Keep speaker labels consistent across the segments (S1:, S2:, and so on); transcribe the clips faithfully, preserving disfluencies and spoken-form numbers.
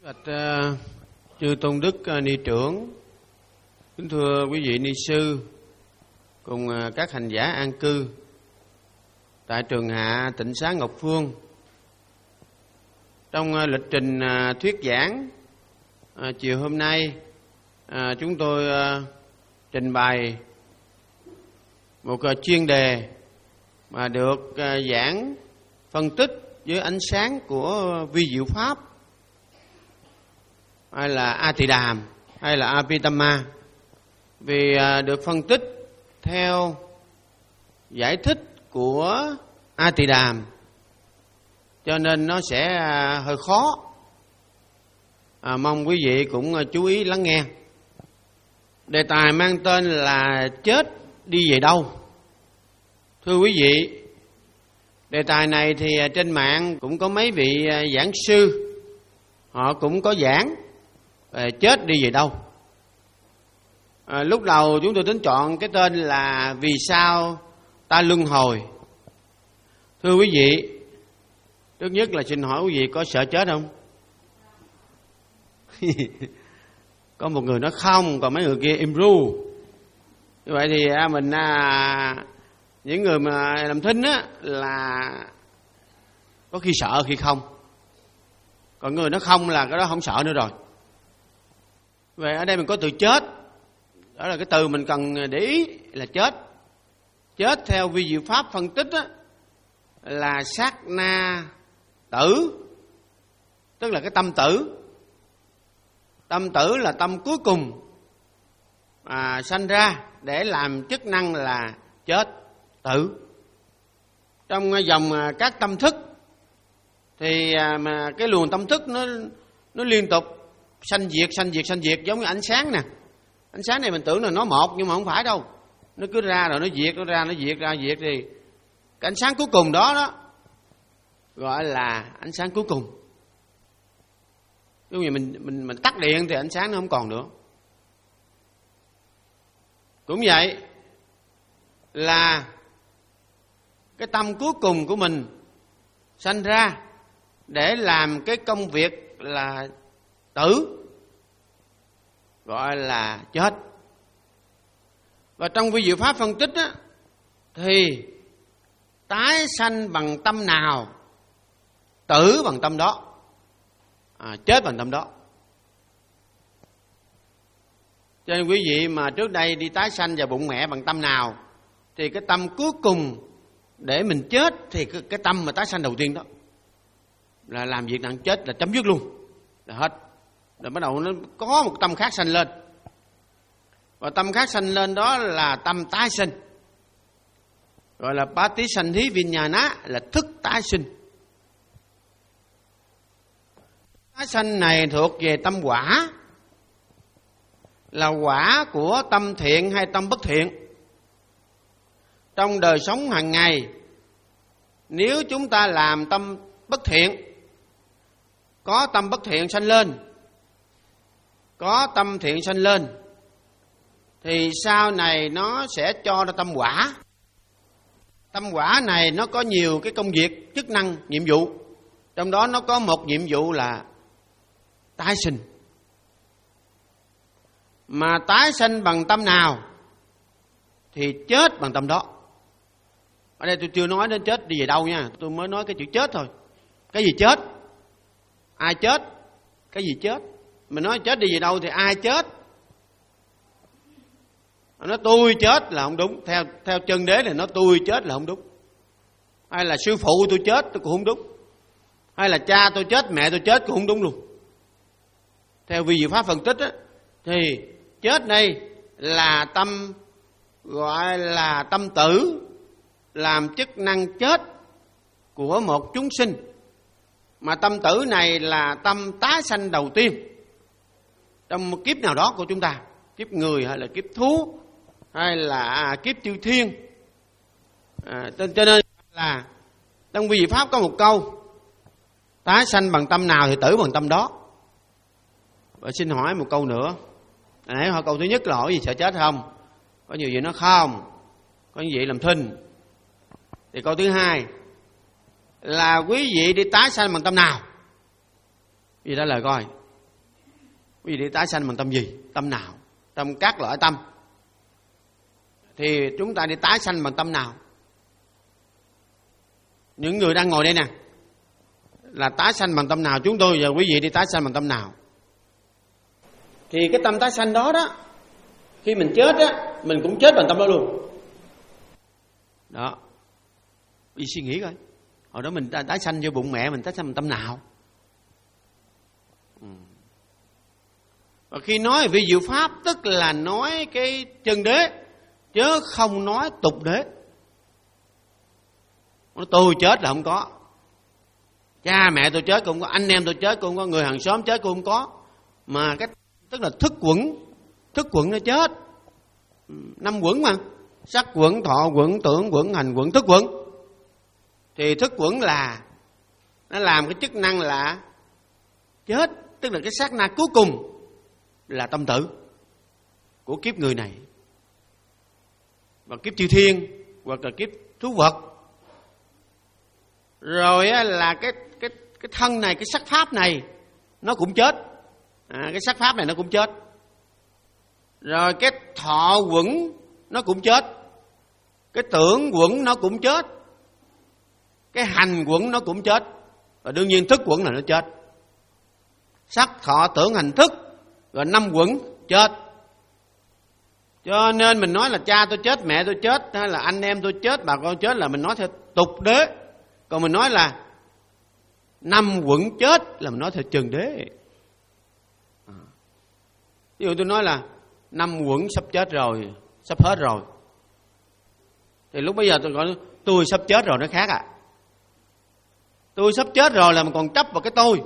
S1: Bạch uh, chư tôn đức uh, ni trưởng, kính thưa quý vị ni sư cùng uh, các hành giả an cư tại trường hạ Tịnh Xá Ngọc Phương. Trong uh, lịch trình uh, thuyết giảng uh, chiều hôm nay, uh, chúng tôi uh, trình bày một uh, chuyên đề mà được uh, giảng phân tích với ánh sáng của vi diệu pháp, hay là A Tỳ Đàm hay là Abhidhamma, vì được phân tích theo giải thích của A Tỳ Đàm cho nên nó sẽ hơi khó. à, Mong quý vị cũng chú ý lắng nghe. Đề tài mang tên là chết đi về đâu. Thưa quý vị, đề tài này thì trên mạng cũng có mấy vị giảng sư, họ cũng có giảng về chết đi về đâu. à, Lúc đầu chúng tôi tính chọn cái tên là vì sao ta luân hồi. Thưa quý vị, trước nhất là xin hỏi quý vị có sợ chết không? Có một người nói không, còn mấy người kia im ru. Như vậy thì mình à, những người mà làm thính á là có khi sợ khi không, còn người nói không là cái đó không sợ nữa rồi. Vậy ở đây mình có từ chết, đó là cái từ mình cần để ý là chết. Chết theo vi diệu pháp phân tích á, là sát na tử, tức là cái tâm tử. Tâm tử là tâm cuối cùng à, sanh ra để làm chức năng là chết tử. Trong dòng các tâm thức thì mà cái luồng tâm thức nó nó liên tục sanh diệt sanh diệt sanh diệt, giống như ánh sáng nè. Ánh sáng này mình tưởng là nó một, nhưng mà không phải đâu. Nó cứ ra rồi nó diệt, nó ra nó diệt, ra diệt thì cái ánh sáng cuối cùng đó đó gọi là ánh sáng cuối cùng. Giống như mình mình mình tắt điện thì ánh sáng nó không còn nữa. Cũng vậy, là cái tâm cuối cùng của mình sanh ra để làm cái công việc là tử, gọi là chết. Và trong vi diệu pháp phân tích á, thì tái sanh bằng tâm nào, tử bằng tâm đó, à, chết bằng tâm đó. Cho nên quý vị mà trước đây đi tái sanh vào bụng mẹ bằng tâm nào, thì cái tâm cuối cùng để mình chết thì cái, cái tâm mà tái sanh đầu tiên đó là làm việc nặng, chết là chấm dứt luôn, là hết. Rồi bắt đầu nó có một tâm khác sanh lên, và tâm khác sanh lên đó là tâm tái sinh, gọi là Patisandhi Viññāṇa, là thức tái sinh. Tái sanh này thuộc về tâm quả, là quả của tâm thiện hay tâm bất thiện. Trong đời sống hàng ngày, nếu chúng ta làm tâm bất thiện, có tâm bất thiện sanh lên, có tâm thiện sanh lên, thì sau này nó sẽ cho ra tâm quả. Tâm quả này nó có nhiều cái công việc, chức năng, nhiệm vụ. Trong đó nó có một nhiệm vụ là tái sinh. Mà tái sinh bằng tâm nào thì chết bằng tâm đó. Ở đây tôi chưa nói đến chết đi về đâu nha, tôi mới nói cái chữ chết thôi. Cái gì chết? Ai chết? Cái gì chết? Mình nói chết đi về đâu thì ai chết? Nó tôi chết là không đúng. Theo theo chân đế là nó tôi chết là không đúng. Hay là sư phụ tôi chết tôi cũng không đúng. Hay là cha tôi chết, mẹ tôi chết cũng không đúng luôn. Theo vi diệu pháp phân tích á, thì chết đây là tâm, gọi là tâm tử, làm chức năng chết của một chúng sinh. Mà tâm tử này là tâm tái sanh đầu tiên trong một kiếp nào đó của chúng ta, kiếp người hay là kiếp thú hay là kiếp chư thiên. à, Cho nên là trong vi diệu pháp có một câu tái sanh bằng tâm nào thì tử bằng tâm đó. Và xin hỏi một câu nữa. Nãy hỏi câu thứ nhất là hỏi gì sợ chết không? Có nhiều vị nói không, có nhiều vị làm thinh. Thì câu thứ hai là quý vị đi tái sanh bằng tâm nào? Vì trả lời coi. Quý vị đi tái sanh bằng tâm gì? Tâm nào? Tâm các loại tâm. Thì chúng ta đi tái sanh bằng tâm nào? Những người đang ngồi đây nè, là tái sanh bằng tâm nào? Chúng tôi và quý vị đi tái sanh bằng tâm nào? Thì cái tâm tái sanh đó đó, khi mình chết á, mình cũng chết bằng tâm đó luôn. Đó, đi suy nghĩ coi, hồi đó mình tái sanh vô bụng mẹ mình tái sanh bằng tâm nào? Ừ. Và khi nói vi diệu pháp tức là nói cái chân đế, chứ không nói tục đế. Tôi chết là không có, cha mẹ tôi chết cũng không có, anh em tôi chết cũng không có, người hàng xóm chết cũng không có. Mà cái tức là thức quẩn, thức quẩn nó chết. Năm quẩn mà, sắc quẩn, thọ quẩn, tưởng quẩn, hành quẩn, thức quẩn. Thì thức quẩn là nó làm cái chức năng là chết, tức là cái sát na cuối cùng là tâm tử của kiếp người này, và kiếp chư thiên hoặc là kiếp thú vật. Rồi là cái cái cái thân này, cái sắc pháp này nó cũng chết. À, cái sắc pháp này nó cũng chết. Rồi cái thọ quẩn nó cũng chết, cái tưởng quẩn nó cũng chết, cái hành quẩn nó cũng chết, và đương nhiên thức quẩn là nó chết. Sắc, thọ, tưởng, hành, thức, rồi năm quẩn chết. Cho nên mình nói là cha tôi chết, mẹ tôi chết, hay là anh em tôi chết, bà con chết là mình nói theo tục đế. Còn mình nói là năm quẩn chết là mình nói theo trần đế. À. Ví dụ tôi nói là năm quẩn sắp chết rồi, sắp hết rồi, thì lúc bây giờ tôi gọi tôi sắp chết rồi nó khác à. Tôi sắp chết rồi là mình còn chấp vào cái tôi.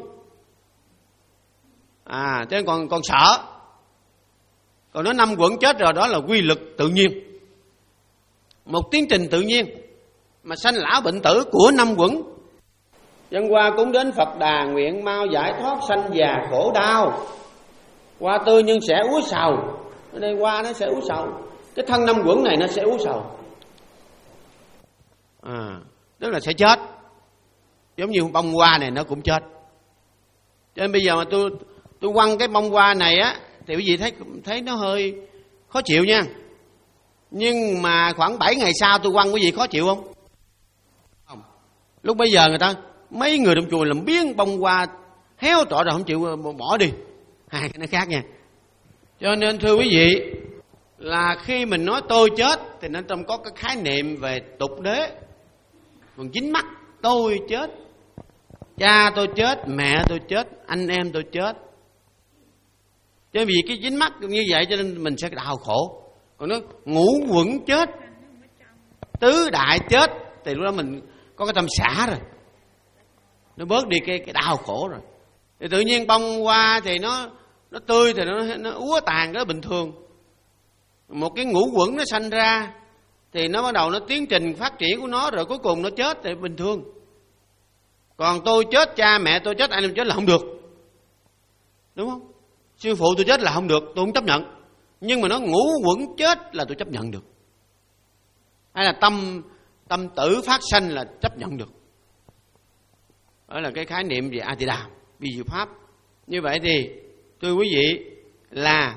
S1: À, cho nên còn, còn sợ. Còn nói năm quẩn chết rồi đó là quy luật tự nhiên, một tiến trình tự nhiên mà sanh lão bệnh tử của năm quẩn. Dân qua cúng đến Phật Đà, nguyện mau giải thoát sanh già khổ đau. Hoa tươi nhưng sẽ úa sầu. Ở đây hoa nó sẽ úa sầu, cái thân năm quẩn này nó sẽ úa sầu. À, tức là sẽ chết. Giống như bông hoa này nó cũng chết. Cho nên bây giờ mà tôi tôi quăng cái bông hoa này á, thì quý vị thấy thấy nó hơi khó chịu nha. Nhưng mà khoảng bảy ngày sau tôi quăng, quý vị khó chịu không? Không. Lúc bây giờ người ta, mấy người trong chùa làm biến bông hoa héo trọ rồi không chịu bỏ đi. Hai cái nó khác nha. Cho nên thưa quý vị, là khi mình nói tôi chết thì nó trong có cái khái niệm về tục đế. Còn dính mắc tôi chết, cha tôi chết, mẹ tôi chết, anh em tôi chết. Cho vì cái dính mắc như vậy cho nên mình sẽ đau khổ. Còn nó ngũ quẩn chết, tứ đại chết, thì lúc đó mình có cái tâm xả rồi, nó bớt đi cái, cái đau khổ rồi. Thì tự nhiên bông hoa thì nó nó tươi thì nó, nó úa tàn, đó bình thường. Một cái ngũ quẩn nó sanh ra thì nó bắt đầu nó tiến trình phát triển của nó, rồi cuối cùng nó chết thì bình thường. Còn tôi chết, cha mẹ tôi chết, anh em chết là không được, đúng không? Sư phụ tôi chết là không được, tôi không chấp nhận. Nhưng mà nó ngũ quẩn chết là tôi chấp nhận được. Hay là tâm tâm tử phát sanh là chấp nhận được. Đó là cái khái niệm về A Di Đà, vi diệu pháp. Như vậy thì thưa quý vị, là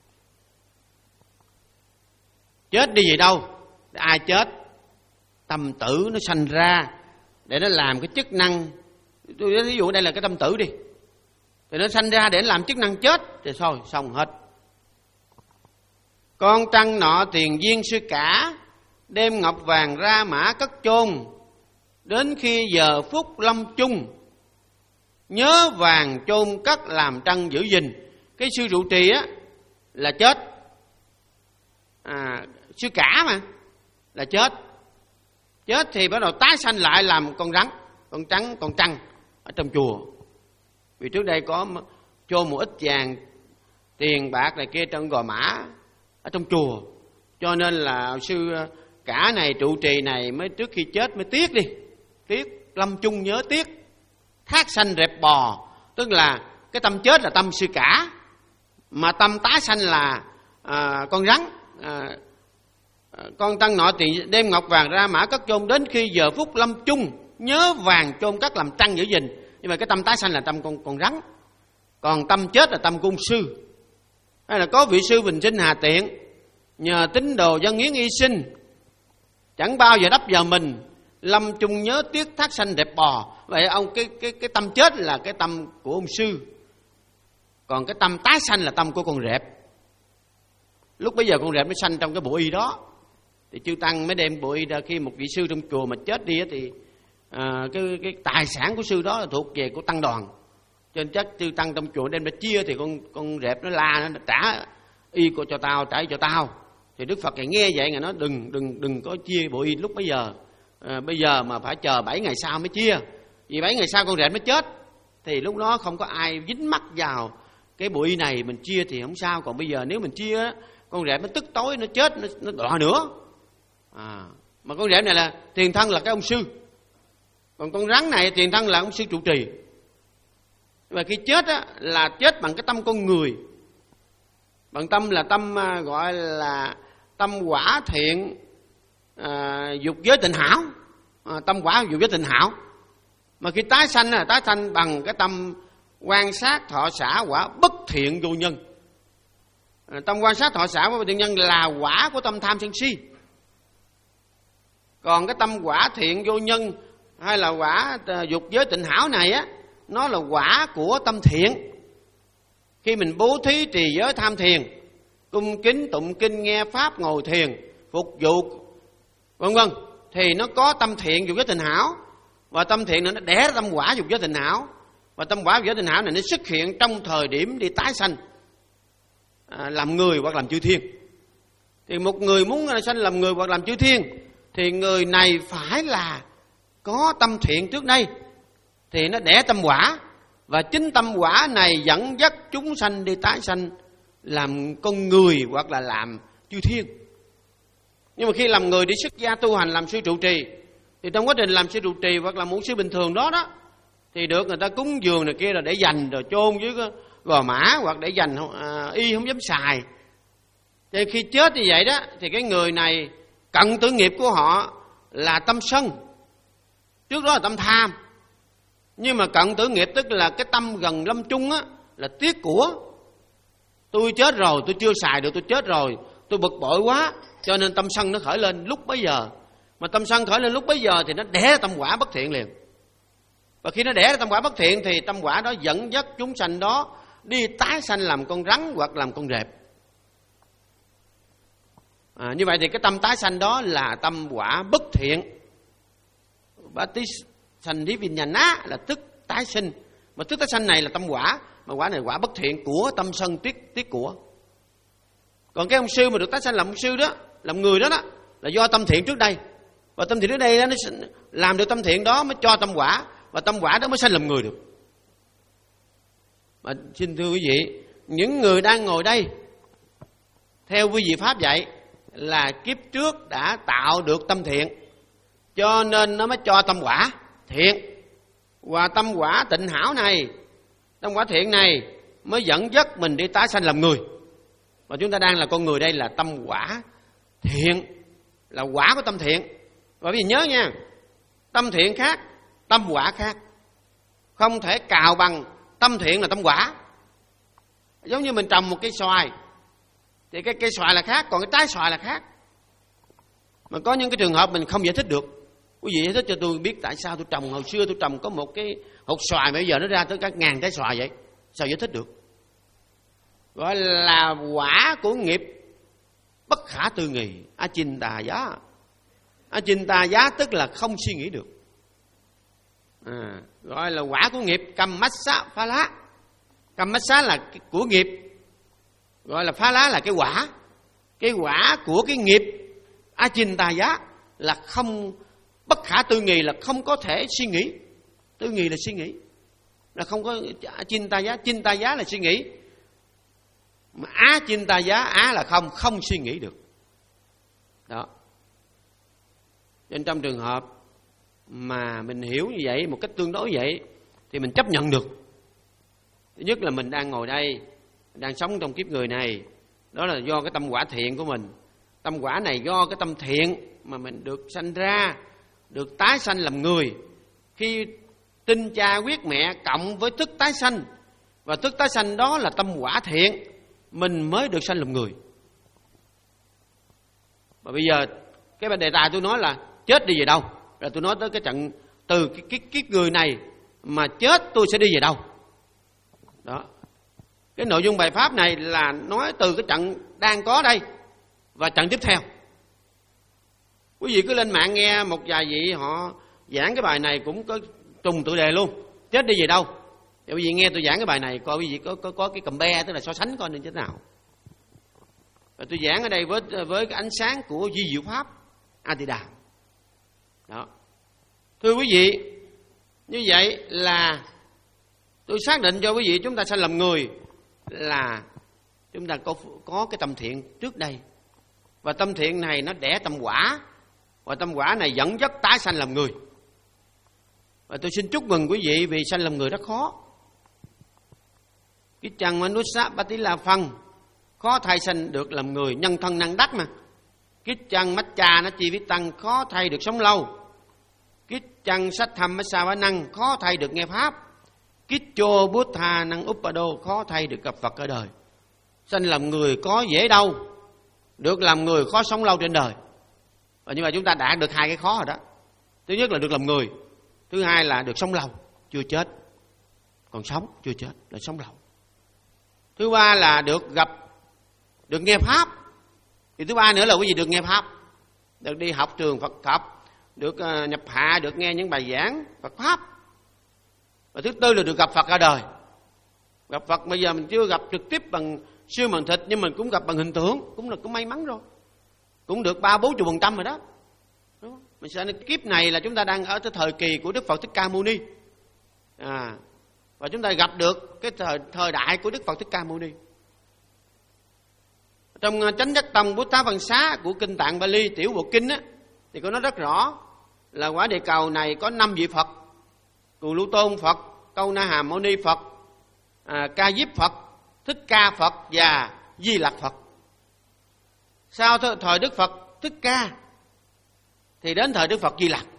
S1: chết đi về đâu? Ai chết? Tâm tử nó sanh ra để nó làm cái chức năng. Tôi ví dụ đây là cái tâm tử đi, thì nó sanh ra để làm chức năng chết, thì thôi xong hết. Con trăng nọ tiền duyên sư cả, đem ngọc vàng ra mã cất chôn, đến khi giờ phút lâm chung, nhớ vàng chôn cất làm trăng giữ gìn. Cái sư trụ trì á là chết, à, sư cả mà là chết. Chết thì bắt đầu tái sanh lại làm con rắn, con trắng, con trăng ở trong chùa. Vì trước đây có chôn một ít vàng, tiền bạc này kia trong gò mã ở trong chùa, cho nên là sư cả này, trụ trì này mới trước khi chết mới tiếc đi, tiếc lâm chung nhớ tiếc, thác sanh rẹp bò. Tức là cái tâm chết là tâm sư cả, mà tâm tái sanh là à, con rắn. à, Con tăng nọ thì đem ngọc vàng ra mã cất chôn, đến khi giờ phút lâm chung, nhớ vàng chôn cất làm trăng giữ gìn. Nhưng mà cái tâm tái sanh là tâm con con rắn. Còn tâm chết là tâm của ông sư. Hay là có vị sư bình sinh hà tiện, nhờ tín đồ dân hiến y sinh, chẳng bao giờ đắp vào mình, lâm chung nhớ tiếc thác sanh đẹp bò. Vậy ông cái cái cái tâm chết là cái tâm của ông sư. Còn cái tâm tái sanh là tâm của con rệp. Lúc bấy giờ con rệp nó sanh trong cái bộ y đó, thì chư tăng mới đem bộ y ra. Khi một vị sư trong chùa mà chết đi thì à, cái cái tài sản của sư đó là thuộc về của tăng đoàn, cho nên chắc chư tăng trong chùa đem ra chia, thì con con rệp nó la, nó trả y của cho tao, trả y cho tao. Thì Đức Phật nghe vậy ngài nói đừng đừng đừng có chia bộ y lúc bấy giờ, à, bây giờ mà phải chờ bảy ngày sau mới chia, vì bảy ngày sau con rệp mới chết, thì lúc đó không có ai dính mắc vào cái bộ y này, mình chia thì không sao. Còn bây giờ nếu mình chia á, con rệp nó tức tối nó chết, nó, nó đọa nữa. À, mà con rệp này là tiền thân là cái ông sư, còn con rắn này tiền thân là ông sư trụ trì. Và khi chết á, là chết bằng cái tâm con người, bằng tâm là tâm à, gọi là tâm quả thiện, à, dục giới tịnh hảo, à, tâm quả dục giới tịnh hảo. Mà khi tái sanh là tái sanh bằng cái tâm quan sát thọ xả quả bất thiện vô nhân. À, tâm quan sát thọ xả quả bất thiện nhân là quả của tâm tham sân si. Còn cái tâm quả thiện vô nhân hay là quả dục giới tịnh hảo này á, nó là quả của tâm thiện. Khi mình bố thí trì giới tham thiền, cung kính tụng kinh nghe pháp ngồi thiền phục vụ vân vân, thì nó có tâm thiện dục giới tịnh hảo. Và tâm thiện này nó đẻ ra tâm quả dục giới tịnh hảo. Và tâm quả dục giới tịnh hảo này nó xuất hiện trong thời điểm đi tái sanh, à, làm người hoặc làm chư thiên. Thì một người muốn sanh làm người hoặc làm chư thiên, thì người này phải là có tâm thiện trước đây, thì nó đẻ tâm quả. Và chính tâm quả này dẫn dắt chúng sanh đi tái sanh làm con người hoặc là làm chư thiên. Nhưng mà khi làm người đi xuất gia tu hành làm sư trụ trì, thì trong quá trình làm sư trụ trì hoặc là một sư bình thường đó đó, thì được người ta cúng dường này kia là để dành rồi chôn dưới gò mã, hoặc để dành à, y không dám xài. Thì khi chết như vậy đó, thì cái người này cận tử nghiệp của họ là tâm sân, trước đó là tâm tham. Nhưng mà cận tử nghiệp tức là cái tâm gần lâm chung á, là tiếc của. Tôi chết rồi, tôi chưa xài được, tôi chết rồi, tôi bực bội quá, cho nên tâm sân nó khởi lên lúc bấy giờ. Mà tâm sân khởi lên lúc bấy giờ thì nó đẻ tâm quả bất thiện liền. Và khi nó đẻ ra tâm quả bất thiện thì tâm quả đó dẫn dắt chúng sanh đó đi tái sanh làm con rắn hoặc làm con rệp. À, như vậy thì cái tâm tái sanh đó là tâm quả bất thiện. Bát tí sanh lý viên nhà ná là tức tái sinh. Mà tức tái sanh này là tâm quả, mà quả này quả bất thiện của tâm sân tiếc tiếc của. Còn cái ông sư mà được tái sanh làm ông sư đó, làm người đó đó, là do tâm thiện trước đây. Và tâm thiện trước đây nó làm được tâm thiện đó mới cho tâm quả, và tâm quả đó mới sanh làm người được. Mà xin thưa quý vị, những người đang ngồi đây theo quý vị pháp dạy là kiếp trước đã tạo được tâm thiện, cho nên nó mới cho tâm quả thiện. Và tâm quả tịnh hảo này, tâm quả thiện này mới dẫn dắt mình đi tái sanh làm người. Và chúng ta đang là con người đây là tâm quả thiện, là quả của tâm thiện. Và quý vị nhớ nha, tâm thiện khác, tâm quả khác, không thể cào bằng tâm thiện là tâm quả. Giống như mình trồng một cây xoài thì cái cây xoài là khác, còn cái trái xoài là khác. Mà có những cái trường hợp mình không giải thích được. Quý vị giải thích cho tôi biết tại sao tôi trồng, hồi xưa tôi trồng có một cái hột xoài mà bây giờ nó ra tới cả ngàn trái xoài vậy, sao giải thích được? Gọi là quả của nghiệp bất khả tư nghì, achintà giá. Achintà giá tức là không suy nghĩ được. À, gọi là quả của nghiệp kammassa phá lá. Kammassa là của nghiệp, gọi là phá lá là cái quả. Cái quả của cái nghiệp achintà giá là không, bất khả tư nghì là không có thể suy nghĩ. Tư nghì là suy nghĩ, là không có. Achintà giá, chintà giá là suy nghĩ, mà á chintà giá, á là không, không suy nghĩ được đó. Nên trong trường hợp mà mình hiểu như vậy, một cách tương đối vậy, thì mình chấp nhận được. Thứ nhất là mình đang ngồi đây, đang sống trong kiếp người này, đó là do cái tâm quả thiện của mình. Tâm quả này do cái tâm thiện mà mình được sanh ra, được tái sanh làm người. Khi tinh cha huyết mẹ cộng với thức tái sanh, Và thức tái sanh đó là tâm quả thiện, mình mới được sanh làm người. Và bây giờ cái đề tài tôi nói là chết đi về đâu, là tôi nói tới cái trận từ cái, cái, cái người này mà chết tôi sẽ đi về đâu. Đó. Cái nội dung bài pháp này là nói từ cái trận đang có đây và trận tiếp theo. Quý vị cứ lên mạng nghe một vài vị họ giảng cái bài này cũng có trùng tựa đề luôn, chết đi về đâu. Thì quý vị nghe tôi giảng cái bài này coi quý vị có có có cái compare, tức là so sánh coi nên thế nào. Và tôi giảng ở đây với với cái ánh sáng của duy diệu pháp A Di Đà. Đó. Thưa quý vị, như vậy là tôi xác định cho quý vị chúng ta sanh làm người là chúng ta có có cái tâm thiện trước đây. Và tâm thiện này nó đẻ tâm quả, và tâm quả này dẫn dắt tái sanh làm người. Và tôi xin chúc mừng quý vị vì sanh làm người rất khó. Cái chàng Manusa Patila Phân, khó thay sanh được làm người, nhân thân năng đắc mà. Cái chàng Matcha nó chi với tăng, khó thay được sống lâu. Cái chàng Sách Thầm Sa Bá Năng, khó thay được nghe pháp. Cái chô Buddha năng Upado, khó thay được gặp Phật ở đời. Sanh làm người có dễ đâu, được làm người khó sống lâu trên đời. Và nhưng mà chúng ta đạt được hai cái khó rồi đó. Thứ nhất là được làm người, thứ hai là được sống lâu, chưa chết. Còn sống, chưa chết, là sống lâu. Thứ ba là được gặp, được nghe pháp. Thì thứ ba nữa là quý vị được nghe pháp, được đi học trường Phật học, được uh, nhập hạ, được nghe những bài giảng Phật pháp. Và thứ tư là được gặp Phật ra đời. Gặp Phật bây giờ mình chưa gặp trực tiếp bằng xương bằng thịt, nhưng mình cũng gặp bằng hình tượng, cũng là cũng may mắn rồi, cũng được ba bốn chục phần trăm rồi đó. Đúng không? Mình sẽ kiếp này là chúng ta đang ở cái thời kỳ của Đức Phật Thích Ca Mâu Ni, à, và chúng ta gặp được cái thời thời đại của Đức Phật Thích Ca Mâu Ni. Trong Chánh Giác Tông Bút Tá Văn Xá của kinh Tạng Bali Tiểu Bộ Kinh á, thì có nói rất rõ là quả địa cầu này có năm vị Phật: Cù Lưu Tôn Phật, Câu Na Hàm Mâu Ni Phật, à, Ca Diếp Phật, Thích Ca Phật và Di Lặc Phật. Sau thời Đức Phật Thích Ca thì đến thời Đức Phật Di Lặc.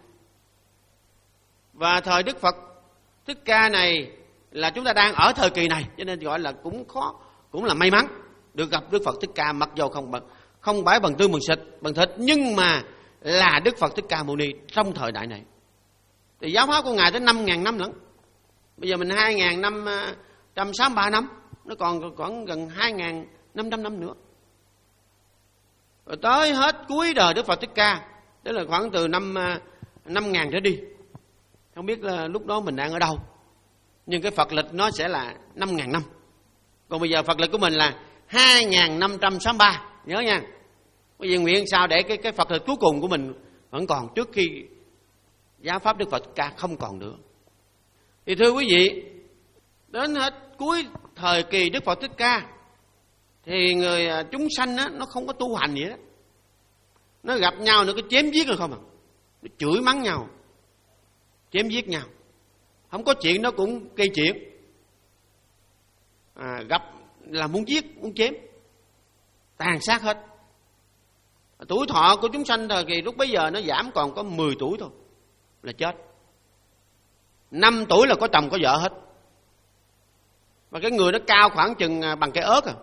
S1: Và thời Đức Phật Thích Ca này là chúng ta đang ở thời kỳ này, cho nên gọi là cũng khó, cũng là may mắn được gặp Đức Phật Thích Ca, mặc dù không bằng không bái bằng tương bằng thịt, bằng thịt nhưng mà là Đức Phật Thích Ca Mâu Ni trong thời đại này. Thì giáo pháp của ngài tới năm ngàn năm lận. Bây giờ mình hai ngàn năm trăm sáu mươi ba năm, nó còn còn gần hai ngàn năm trăm năm nữa. Rồi tới hết cuối đời Đức Phật Thích Ca, tức là khoảng từ năm năm ngàn trở đi. Không biết là lúc đó mình đang ở đâu, nhưng cái Phật lịch nó sẽ là năm ngàn năm. Còn bây giờ Phật lịch của mình là hai ngàn năm trăm sáu mươi ba, nhớ nha. Bây giờ nguyện sao để cái cái Phật lịch cuối cùng của mình vẫn còn, trước khi giáo pháp Đức Phật Thích Ca không còn nữa. Thì thưa quý vị, đến hết cuối thời kỳ Đức Phật Thích Ca thì người chúng sanh á, nó không có tu hành gì đó. Nó gặp nhau nó cứ chém giết rồi không à. Nó chửi mắng nhau, chém giết nhau. Không có chuyện nó cũng gây chuyện, à, gặp là muốn giết, muốn chém, tàn sát hết. Tuổi thọ của chúng sanh thời kỳ lúc bấy giờ nó giảm còn có mười tuổi thôi là chết. Năm tuổi là có chồng có vợ hết. Và cái người nó cao khoảng chừng bằng cái ớt à.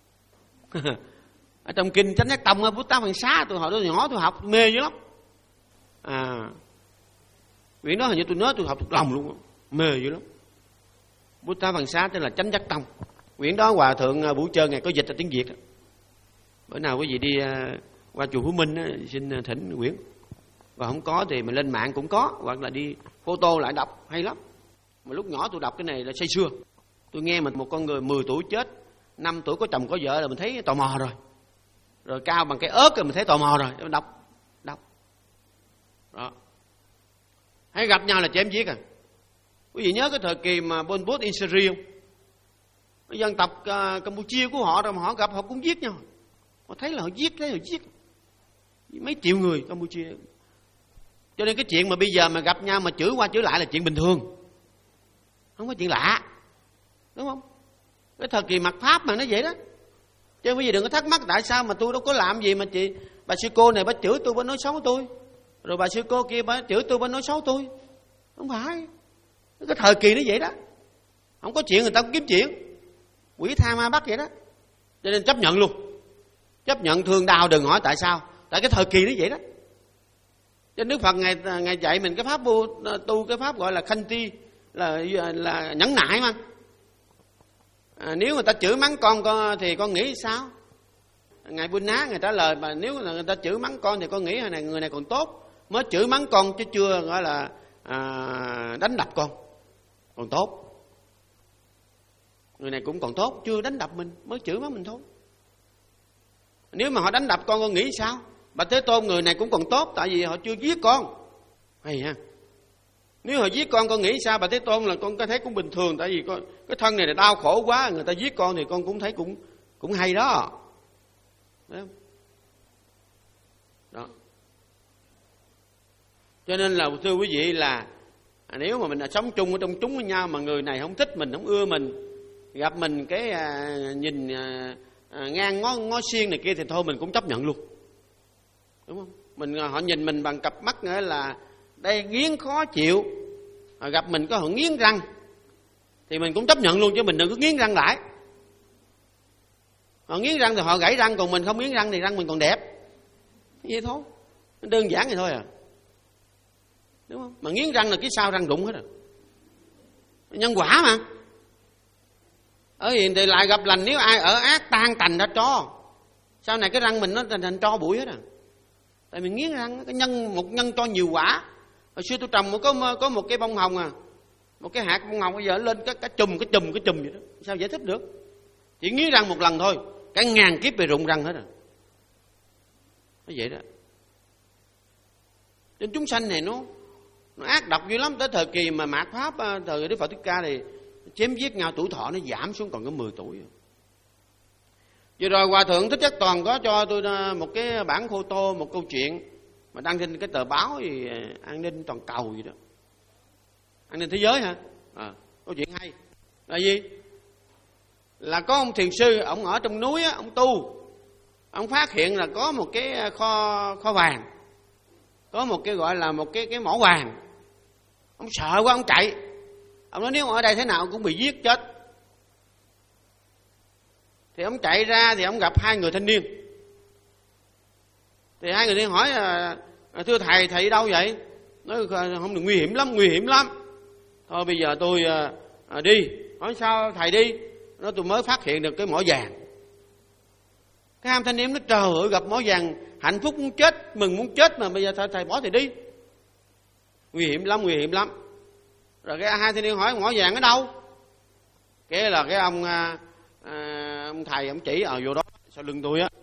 S1: Ở trong kinh Chánh Giác Tông Bút Tá Văn Xá, tôi hồi đó nhỏ tôi học tôi mê dữ lắm. À, quyển đó hình như tôi nhớ tôi học thuộc lòng luôn, mê dữ lắm. Bút Tá Văn Xá tên là Chánh Giác Tông. Quyển đó Hòa Thượng Vũ Trơn ngày có dịch ra tiếng Việt. Bữa nào quý vị đi qua chùa Phú Minh xin thỉnh quyển. Và không có thì mình lên mạng cũng có, hoặc là đi photo lại đọc, hay lắm. Mà lúc nhỏ tôi đọc cái này là say sưa. Tôi nghe mình một con người mười tuổi chết, năm tuổi có chồng có vợ là mình thấy tò mò rồi. Rồi cao bằng cái ớt rồi mình thấy tò mò rồi, mình đọc, đọc. Đó. Hay gặp nhau là chém giết à. Quý vị nhớ cái thời kỳ mà Pol Pot in Syria không? Cái dân tộc uh, Campuchia của họ rồi mà họ gặp họ cũng giết nhau. Họ thấy là họ giết, thấy họ giết. Mấy triệu người Campuchia. Cho nên cái chuyện mà bây giờ mà gặp nhau mà chửi qua chửi lại là chuyện bình thường, không có chuyện lạ, đúng không? Cái thời kỳ mạt Pháp mà nó vậy đó. Chứ quý vị đừng có thắc mắc tại sao mà tôi đâu có làm gì mà chị bà sư cô này bà chửi tôi, bà nói xấu tôi, rồi bà sư cô kia bà chửi tôi, bà nói xấu tôi. Không phải. Cái thời kỳ nó vậy đó. Không có chuyện người ta cũng kiếm chuyện. Quỷ tha ma bắt vậy đó. Cho nên chấp nhận luôn. Chấp nhận thương đau, đừng hỏi tại sao. Tại cái thời kỳ nó vậy đó. Cho nên Đức Phật ngày ngày dạy mình cái pháp vô, tu cái pháp gọi là khanh ti, là là nhẫn nại mà. À, nếu người ta chửi mắng con con thì con nghĩ sao? Ngài Buddha người trả lời mà nếu người ta chửi mắng con thì con nghĩ người này người này còn tốt, mới chửi mắng con chứ chưa gọi là à, đánh đập con, còn tốt. Người này cũng còn tốt, chưa đánh đập mình, mới chửi mắng mình thôi. Nếu mà họ đánh đập con con nghĩ sao? Bạch Thế Tôn người này cũng còn tốt, tại vì họ chưa giết con. Hay ha. Nếu họ giết con con nghĩ sao? Bạch Thế Tôn là con có thấy cũng bình thường, tại vì con cái thân này là đau khổ quá, người ta giết con thì con cũng thấy cũng cũng hay đó. Đấy không? Đó. Cho nên là thưa quý vị là nếu mà mình là sống chung ở trong chúng với nhau mà người này không thích mình, không ưa mình, gặp mình cái à, nhìn à, à, ngang ngó ngó xiên này kia thì thôi mình cũng chấp nhận luôn, đúng không? Mình họ nhìn mình bằng cặp mắt nghĩa là đây nghiến khó chịu, à, gặp mình có họ nghiến răng thì mình cũng chấp nhận luôn, chứ mình đừng có nghiến răng lại. Họ nghiến răng thì họ gãy răng, còn mình không nghiến răng thì răng mình còn đẹp, vậy thôi, đơn giản vậy thôi à, đúng không? Mà nghiến răng là cái sao răng rụng hết rồi, nhân quả mà. Ở hiện thì lại gặp lành, nếu ai ở ác tan tành ra tro, sau này cái răng mình nó thành thành tro bụi hết à, tại mình nghiến răng. Cái nhân một nhân cho nhiều quả. Hồi xưa tôi trồng có có một cái bông hồng à, một cái hạt bông hồng bây giờ lên cái cái chùm cái chùm cái chùm vậy đó, sao giải thích được? Chỉ nghiến răng một lần thôi, cả ngàn kiếp bị rụng răng hết rồi. Nó vậy đó. Nên chúng sanh này nó nó ác độc dữ lắm. Tới thời kỳ mà mạt pháp, thời Đức Phật Thích Ca thì chém giết nhau, tuổi thọ nó giảm xuống còn có mười tuổi. Vừa rồi Hòa Thượng Thích Nhất Toàn có cho tôi một cái bản photo, một câu chuyện mà đăng trên cái tờ báo gì an ninh toàn cầu gì đó, an ninh thế giới hả? À, câu chuyện hay là gì? Là có ông thiền sư, ông ở trong núi á, ông tu, ông phát hiện là có một cái kho kho vàng, có một cái gọi là một cái cái mỏ vàng. Ông sợ quá ông chạy, ông nói nếu ở đây thế nào cũng bị giết chết. Thì ông chạy ra thì ông gặp hai người thanh niên. Thì hai người thanh niên hỏi thưa thầy, thầy đâu vậy? Nói không được, nguy hiểm lắm, nguy hiểm lắm. Thôi bây giờ tôi à, đi. Hỏi sao thầy đi? Nói tôi mới phát hiện được cái mỏ vàng. Cái ham thanh niên nó trời ơi, gặp mỏ vàng hạnh phúc muốn chết, mừng muốn chết mà bây giờ thầy, thầy bỏ thầy đi. Nguy hiểm lắm, nguy hiểm lắm. Rồi cái hai thanh niên hỏi mỏ vàng ở đâu? Cái là cái ông à, ông thầy ông chỉ ở vô đó sau lưng tôi á.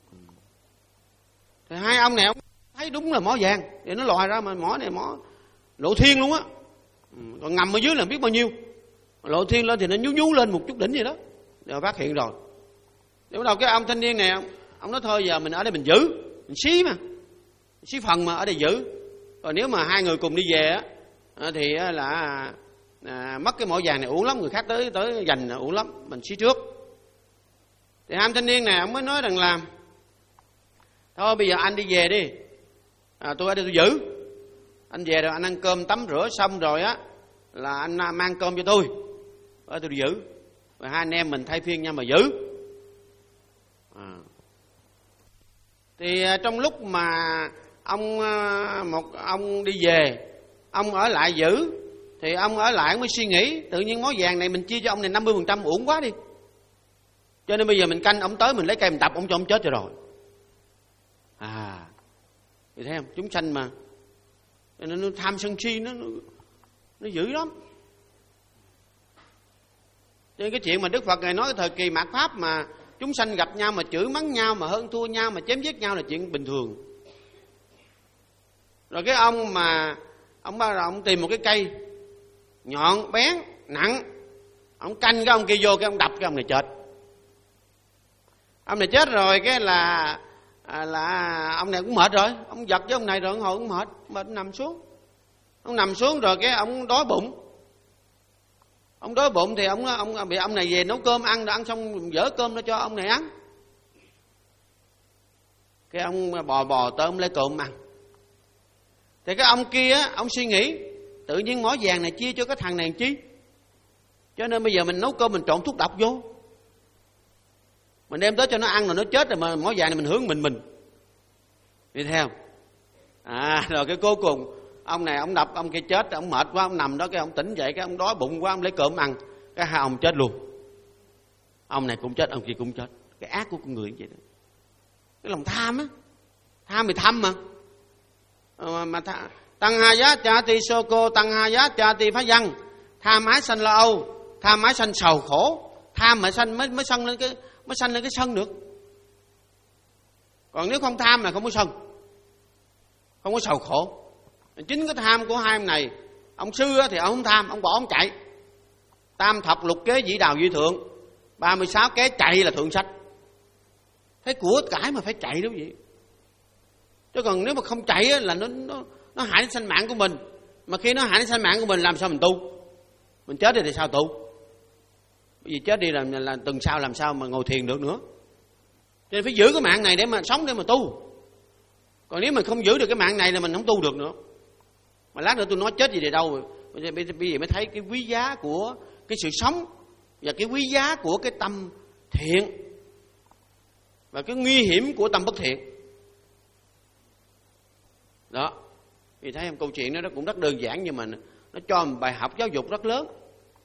S1: Thì hai ông này ông thấy đúng là mỏ vàng, thì nó lòi ra mà mỏ này mỏ lộ thiên luôn á. Còn ngầm ở dưới là biết bao nhiêu. Lộ thiên lên thì nó nhú nhú lên một chút đỉnh vậy đó. Rồi phát hiện rồi. Thì bắt đầu cái ông thanh niên này ông, ông nói thôi giờ mình ở đây mình giữ, mình xí mà, xí phần mà ở đây giữ. Rồi nếu mà hai người cùng đi về á thì là à, mất cái mỏ vàng này uổng lắm, người khác tới tới giành uổng lắm, mình xí trước. Thì hai thanh niên này ông mới nói rằng là thôi bây giờ anh đi về đi, à, tôi ở đây tôi giữ. Anh về rồi anh ăn cơm tắm rửa xong rồi á là anh mang cơm cho tôi, ở tôi đi giữ. Rồi hai anh em mình thay phiên nhau mà giữ. À. Thì trong lúc mà ông một ông đi về, ông ở lại giữ, thì ông ở lại mới suy nghĩ tự nhiên món vàng này mình chia cho ông này năm mươi phần trăm uổng quá đi, cho nên bây giờ mình canh ông tới mình lấy cây mình đập ông cho ông chết cho rồi. À, thì thấy không, chúng sanh mà nó, nó tham sân si nó, nó nó dữ lắm. Cho nên cái chuyện mà Đức Phật Ngài nói cái thời kỳ mạt pháp mà chúng sanh gặp nhau mà chửi mắng nhau, mà hơn thua nhau, mà chém giết nhau là chuyện bình thường. Rồi cái ông mà ông bắt đầu ông tìm một cái cây nhọn bén nặng, ông canh cái ông kia vô, cái ông đập cái ông này chết. Ông này chết rồi cái là à, là ông này cũng mệt rồi, ông giật với ông này rồi ông hồi cũng mệt, mệt nằm xuống. Ông nằm xuống rồi cái ông đói bụng. Ông đói bụng thì ông ông bị ông này về nấu cơm ăn, rồi ăn xong dỡ cơm ra cho ông này ăn. Cái ông bò bò tới ông lấy cơm ăn. Thì cái ông kia ông suy nghĩ tự nhiên mỏ vàng này chia cho cái thằng này chi? Cho nên bây giờ mình nấu cơm mình trộn thuốc độc vô, mình đem tới cho nó ăn rồi nó chết rồi mà mỗi vài này mình hướng mình mình đi theo. À rồi cái cuối cùng ông này ông đập ông kia chết, ông mệt quá ông nằm đó, cái ông tỉnh dậy cái ông đói bụng quá ông lấy cơm ăn, cái hai ông chết luôn. Ông này cũng chết, ông kia cũng chết. Cái ác của con người như vậy đó. Cái lòng tham á, tham thì tham mà mà, mà tha, tăng ha giá cha ti sô cô tăng ha giá cha ti phá văn. Tham ái sanh lo âu, tham ái sanh sầu khổ. Tham mà sanh mới mới sanh lên cái mới sanh lên cái sân được. Còn nếu không tham là không có sân, không có sầu khổ. Chính cái tham của hai ông này, ông sư thì ông không tham, ông bỏ ông chạy. Tam thập lục kế dĩ đào duy thượng, ba mươi sáu kế chạy là thượng sách. Thấy của cải mà phải chạy đâu vậy. Chứ còn nếu mà không chạy á, là nó, nó, nó hại đến sanh mạng của mình. Mà khi nó hại đến sanh mạng của mình làm sao mình tu? Mình chết đi thì sao tu? Bởi vì chết đi là, là, là tuần sau làm sao mà ngồi thiền được nữa. Cho nên phải giữ cái mạng này để mà sống, để mà tu. Còn nếu mình không giữ được cái mạng này là mình không tu được nữa. Mà lát nữa tôi nói chết gì để đâu. Bây giờ mới thấy cái quý giá của cái sự sống và cái quý giá của cái tâm thiện và cái nguy hiểm của tâm bất thiện. Đó. Thì thấy em câu chuyện đó, nó cũng rất đơn giản nhưng mà nó cho một bài học giáo dục rất lớn.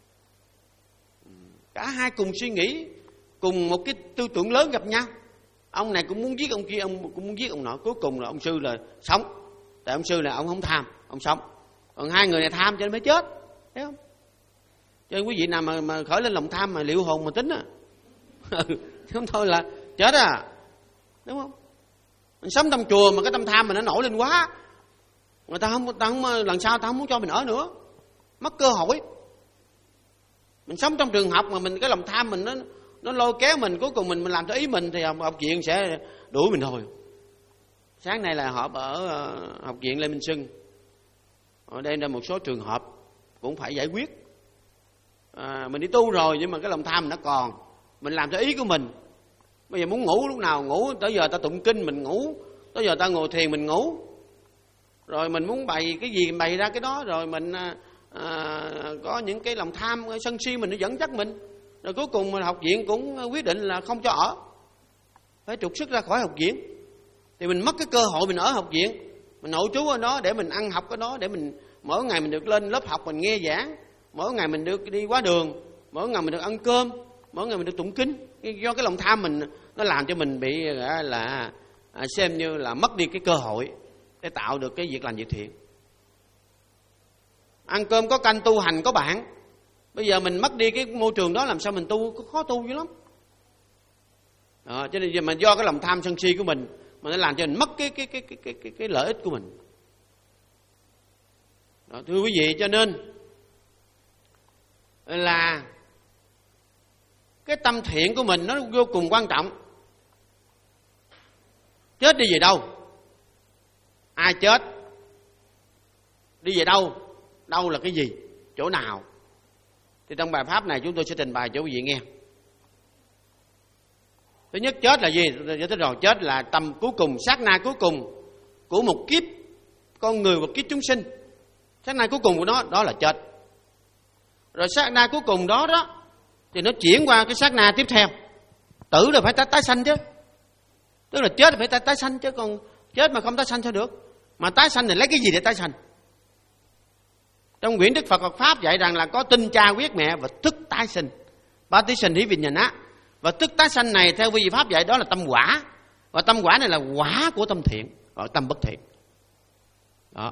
S1: Cả hai cùng suy nghĩ, cùng một cái tư tưởng lớn gặp nhau. Ông này cũng muốn giết ông kia, ông cũng muốn giết ông nọ. Cuối cùng là ông sư là sống. Tại ông sư là ông không tham, ông sống. Còn hai người này tham cho nên mới chết. Thấy không? Cho nên quý vị nào mà, mà khởi lên lòng tham mà liệu hồn mà tính á. Không thôi là chết à. Đúng không? Mình sống trong chùa mà cái tâm tham mình nó nổi lên quá. Người ta không, người ta không lần sau ta không muốn cho mình ở nữa. Mất cơ hội. Mình sống trong trường học mà mình cái lòng tham mình nó nó lôi kéo mình, cuối cùng mình mình làm theo ý mình thì học, học viện sẽ đuổi mình thôi. Sáng nay là họp ở uh, học viện Lê Minh Xuân. Ở đây là một số trường hợp cũng phải giải quyết. À, mình đi tu rồi nhưng mà cái lòng tham nó còn, mình làm theo ý của mình. Bây giờ muốn ngủ lúc nào ngủ, tới giờ ta tụng kinh mình ngủ, tới giờ ta ngồi thiền mình ngủ. Rồi mình muốn bày cái gì bày ra cái đó, rồi mình à, có những cái lòng tham sân si mình nó dẫn dắt mình. Rồi cuối cùng học viện cũng quyết định là không cho ở, phải trục xuất ra khỏi học viện. Thì mình mất cái cơ hội mình ở học viện, mình nội trú ở đó để mình ăn học ở đó, để mình mỗi ngày mình được lên lớp học mình nghe giảng, mỗi ngày mình được đi qua đường, mỗi ngày mình được ăn cơm, mỗi ngày mình được tụng kinh. Do cái lòng tham mình nó làm cho mình bị là xem như là mất đi cái cơ hội để tạo được cái việc làm việc thiện. Ăn cơm có canh, tu hành có bạn. Bây giờ mình mất đi cái môi trường đó làm sao mình tu, khó tu dữ lắm. Đó, cho nên mà do cái lòng tham sân si của mình mà nó làm cho mình mất cái cái cái cái cái cái, cái lợi ích của mình. Đó, thưa quý vị, cho nên là cái tâm thiện của mình nó vô cùng quan trọng. Chết đi về đâu? Ai chết? Đi về đâu? Đâu là cái gì? Chỗ nào? Thì trong bài pháp này chúng tôi sẽ trình bày cho quý vị nghe. Thứ nhất, chết là gì? Giải thích rồi, chết là tâm cuối cùng, sát na cuối cùng của một kiếp con người, một kiếp chúng sinh. Sát na cuối cùng của nó, đó là chết. Rồi sát na cuối cùng đó đó thì nó chuyển qua cái sát na tiếp theo. Tử là phải tái, tái sanh chứ. Tức là chết là phải tái, tái sanh chứ. Còn chết mà không tái sanh sao được? Mà tái sanh thì lấy cái gì để tái sanh? Trong quyển Đức Phật Phật Pháp dạy rằng là có tinh cha quyết mẹ và thức tái sinh. Ba tí sinh hỷ vị nhà ná. Và thức tái sanh này theo vị Pháp dạy đó là tâm quả. Và tâm quả này là quả của tâm thiện, gọi tâm bất thiện. Đó.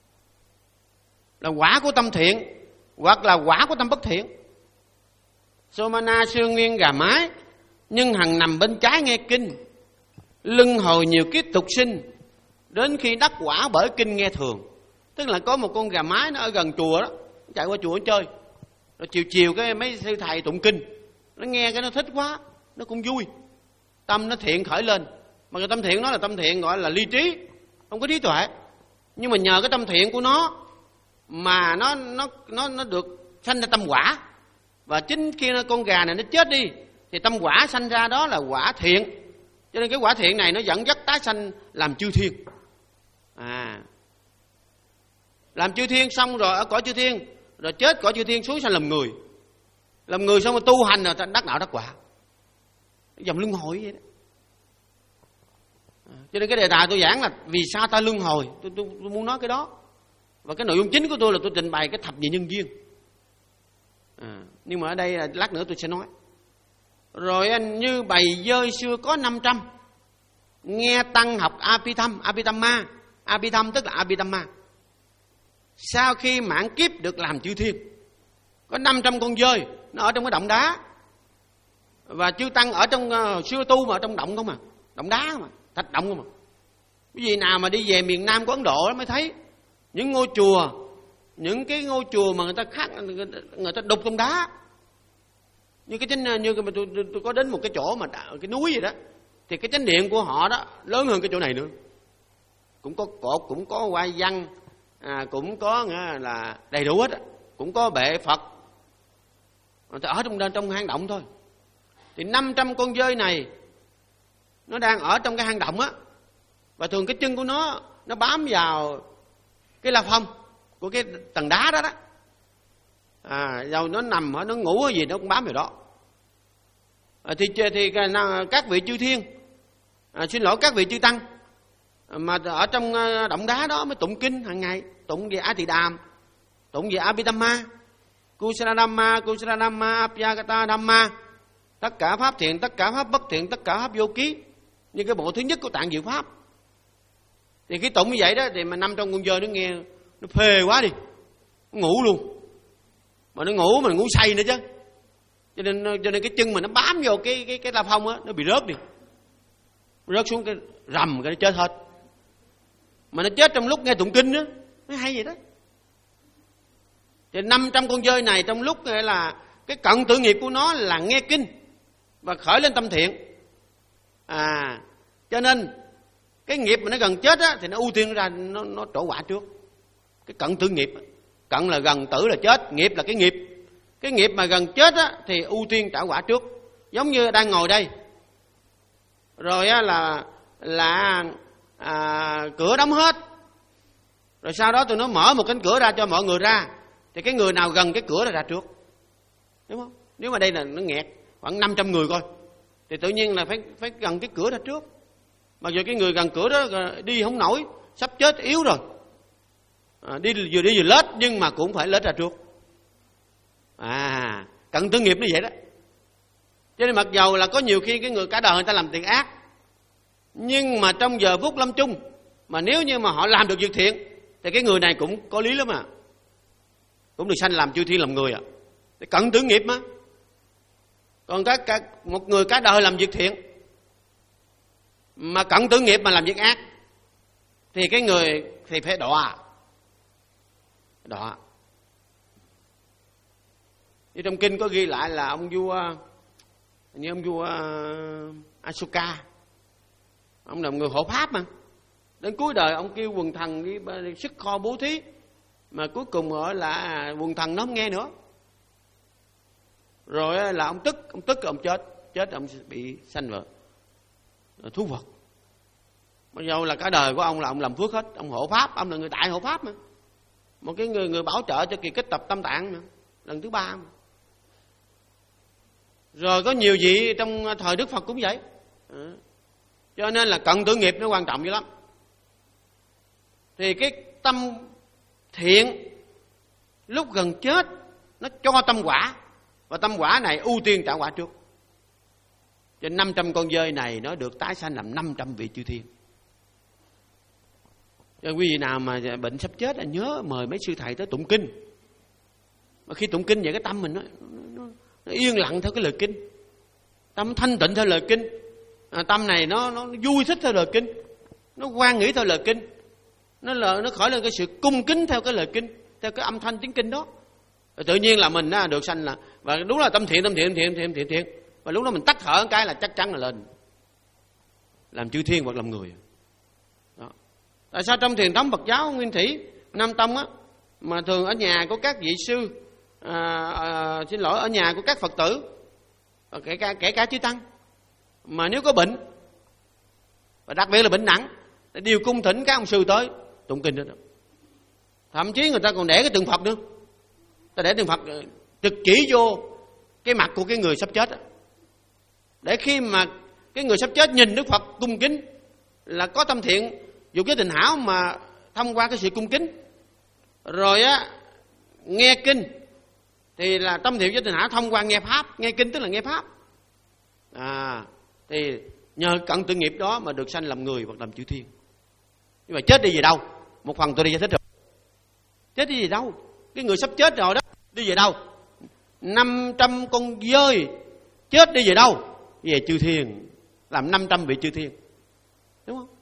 S1: Là quả của tâm thiện hoặc là quả của tâm bất thiện. Somana sương nguyên gà mái, nhưng hằng nằm bên trái nghe kinh, lưng hồi nhiều kiếp tục sinh, đến khi đắc quả bởi kinh nghe thường. Tức là có một con gà mái nó ở gần chùa đó, nó chạy qua chùa nó chơi. Rồi chiều chiều cái mấy sư thầy tụng kinh, nó nghe cái nó thích quá, nó cũng vui. Tâm nó thiện khởi lên. Mà cái tâm thiện nó là tâm thiện gọi là ly trí, không có trí tuệ. Nhưng mà nhờ cái tâm thiện của nó mà nó nó nó nó được sanh ra tâm quả. Và chính khi con gà này nó chết đi thì tâm quả sanh ra đó là quả thiện. Cho nên cái quả thiện này nó dẫn dắt tái sanh làm chư thiên. À, làm chư thiên xong rồi ở cõi chư thiên, rồi chết cõi chư thiên xuống sanh làm người. Làm người xong rồi tu hành rồi đắc đạo đắc quả, dòng luân hồi vậy đó. Cho nên cái đề tài tôi giảng là vì sao ta luân hồi, tôi, tôi, tôi muốn nói cái đó. Và cái nội dung chính của tôi là tôi trình bày cái thập nhị nhân duyên. À, nhưng mà ở đây là lát nữa tôi sẽ nói. Rồi như bầy dơi xưa có năm trăm, nghe tăng học Abhidhamma, Abhidhamma, Abhidhamma tức là Abhidhamma. Sau khi mãn kiếp được làm chư thiên, có năm trăm con dơi nó ở trong cái động đá. Và chư tăng ở trong uh, xưa tu mà ở trong động không à, động đá mà, thạch động không à. Cái gì nào mà đi về miền Nam của Ấn Độ đó mới thấy những ngôi chùa, những cái ngôi chùa mà người ta khác, người, người ta đục trong đá. Như cái chánh, như tôi, tôi, tôi có đến một cái chỗ mà cái núi gì đó, thì cái chánh điện của họ đó lớn hơn cái chỗ này nữa. Cũng có cột, cũng có hoa văn, à, cũng có là đầy đủ hết, cũng có bệ Phật. Người ta ở trong trong hang động thôi. Thì năm trăm con dơi này nó đang ở trong cái hang động á, và thường cái chân của nó nó bám vào cái la phong của cái tầng đá đó đó. À, dầu nó nằm nó ngủ cái gì nó cũng bám vào đó. À, thì thì các vị chư thiên, à, xin lỗi các vị chư tăng mà ở trong động đá đó mới tụng kinh hàng ngày, tụng về A Tỳ Đàm, tụng về Abhidhamma, Kusaladhamma, Kusaladhamma, Apyagata Dhamma, tất cả pháp thiện, tất cả pháp bất thiện, tất cả pháp vô ký, như cái bộ thứ nhất của Tạng Diệu Pháp. Thì cái tụng như vậy đó thì mà năm trong con dơi nó nghe nó phê quá đi, nó ngủ luôn, mà nó ngủ mà nó ngủ say nữa chứ, cho nên cho nên cái chân mà nó bám vô cái cái cái la phong á, nó bị rớt đi, nó rớt xuống cái rầm cái nó chết hết. Mà nó chết trong lúc nghe tụng kinh đó, nó hay vậy đó. Thì năm trăm con dơi này trong lúc là cái cận tử nghiệp của nó là nghe kinh và khởi lên tâm thiện. À, cho nên cái nghiệp mà nó gần chết á thì nó ưu tiên ra, nó nó trổ quả trước. Cái cận tử nghiệp, cận là gần, tử là chết, nghiệp là cái nghiệp. Cái nghiệp mà gần chết á thì ưu tiên trả quả trước. Giống như đang ngồi đây, rồi á là là à, cửa đóng hết, rồi sau đó tôi nó mở một cánh cửa ra cho mọi người ra, thì cái người nào gần cái cửa là ra trước, đúng không? Nếu mà đây là nó nghẹt khoảng năm trăm người coi, thì tự nhiên là phải phải gần cái cửa ra trước. Mặc dù cái người gần cửa đó đi không nổi, sắp chết yếu rồi, à, đi vừa đi vừa lết, nhưng mà cũng phải lết ra trước. À, cận tử nghiệp như vậy đó. Cho nên mặc dầu là có nhiều khi cái người cả đời người ta làm tiền ác, nhưng mà trong giờ phút lâm chung, mà nếu như mà họ làm được việc thiện, thì cái người này cũng có lý lắm à, cũng được sanh làm chư thiên làm người à. Cận tử nghiệp mà. Còn các, các một người cả đời làm việc thiện mà cận tử nghiệp mà làm việc ác, thì cái người thì phải đọa đọa. Như trong kinh có ghi lại là ông vua, như ông vua uh, Asoka, ông là một người hộ pháp mà, đến cuối đời ông kêu quần thần đi sức kho bố thí, mà cuối cùng ở là quần thần nó không nghe nữa. Rồi là ông tức, ông tức ông chết, chết ông bị sanh vào thú vật. Mặc dù là cả đời của ông là ông làm phước hết, ông hộ pháp, ông là người đại hộ pháp mà, một cái người người bảo trợ cho kỳ kết tập Tam Tạng mà, lần thứ ba mà. Rồi có nhiều vị trong thời Đức Phật cũng vậy. À, cho nên là cận tử nghiệp nó quan trọng dữ lắm. Thì cái tâm thiện lúc gần chết nó cho tâm quả, và tâm quả này ưu tiên trả quả trước. Cho năm trăm con dơi này nó được tái sanh làm năm trăm vị chư thiên. Cho quý vị nào mà bệnh sắp chết là nhớ mời mấy sư thầy tới tụng kinh. Mà khi tụng kinh vậy cái tâm mình nó, nó, nó yên lặng theo cái lời kinh, tâm thanh tịnh theo lời kinh, à, tâm này nó, nó vui thích theo lời kinh, nó quan nghĩ theo lời kinh, nó là nó khởi lên cái sự cung kính theo cái lời kinh, theo cái âm thanh tiếng kinh đó. Rồi tự nhiên là mình á, được sanh là, và đúng là tâm thiện tâm thiện tâm thiện thiện thiện thiện, và lúc đó mình tắt thở một cái là chắc chắn là lên làm chư thiên hoặc làm người. Đó. Tại sao trong truyền thống Phật giáo Nguyên Thủy Nam Tông á, mà thường ở nhà của các vị sư, à, à, xin lỗi ở nhà của các Phật tử, kể cả kể cả chư tăng, mà nếu có bệnh, và đặc biệt là bệnh nặng, điều cung thỉnh các ông sư tới tụng kinh đó. Thậm chí người ta còn để cái tượng Phật nữa, ta để tượng Phật trực chỉ vô cái mặt của cái người sắp chết đó. Để khi mà cái người sắp chết nhìn Đức Phật cung kính là có tâm thiện dục giới tình hảo, mà thông qua cái sự cung kính rồi á nghe kinh thì là tâm thiện giới tình hảo thông qua nghe pháp. Nghe kinh tức là nghe pháp. À, thì nhờ cận tự nghiệp đó mà được sanh làm người hoặc làm chư thiên. Nhưng mà chết đi về đâu? Một phần tôi đi giải thích rồi. Chết đi về đâu? Cái người sắp chết rồi đó, đi về đâu? năm trăm con dơi chết đi về đâu? Về chư thiên, làm năm trăm vị chư thiên. Đúng không?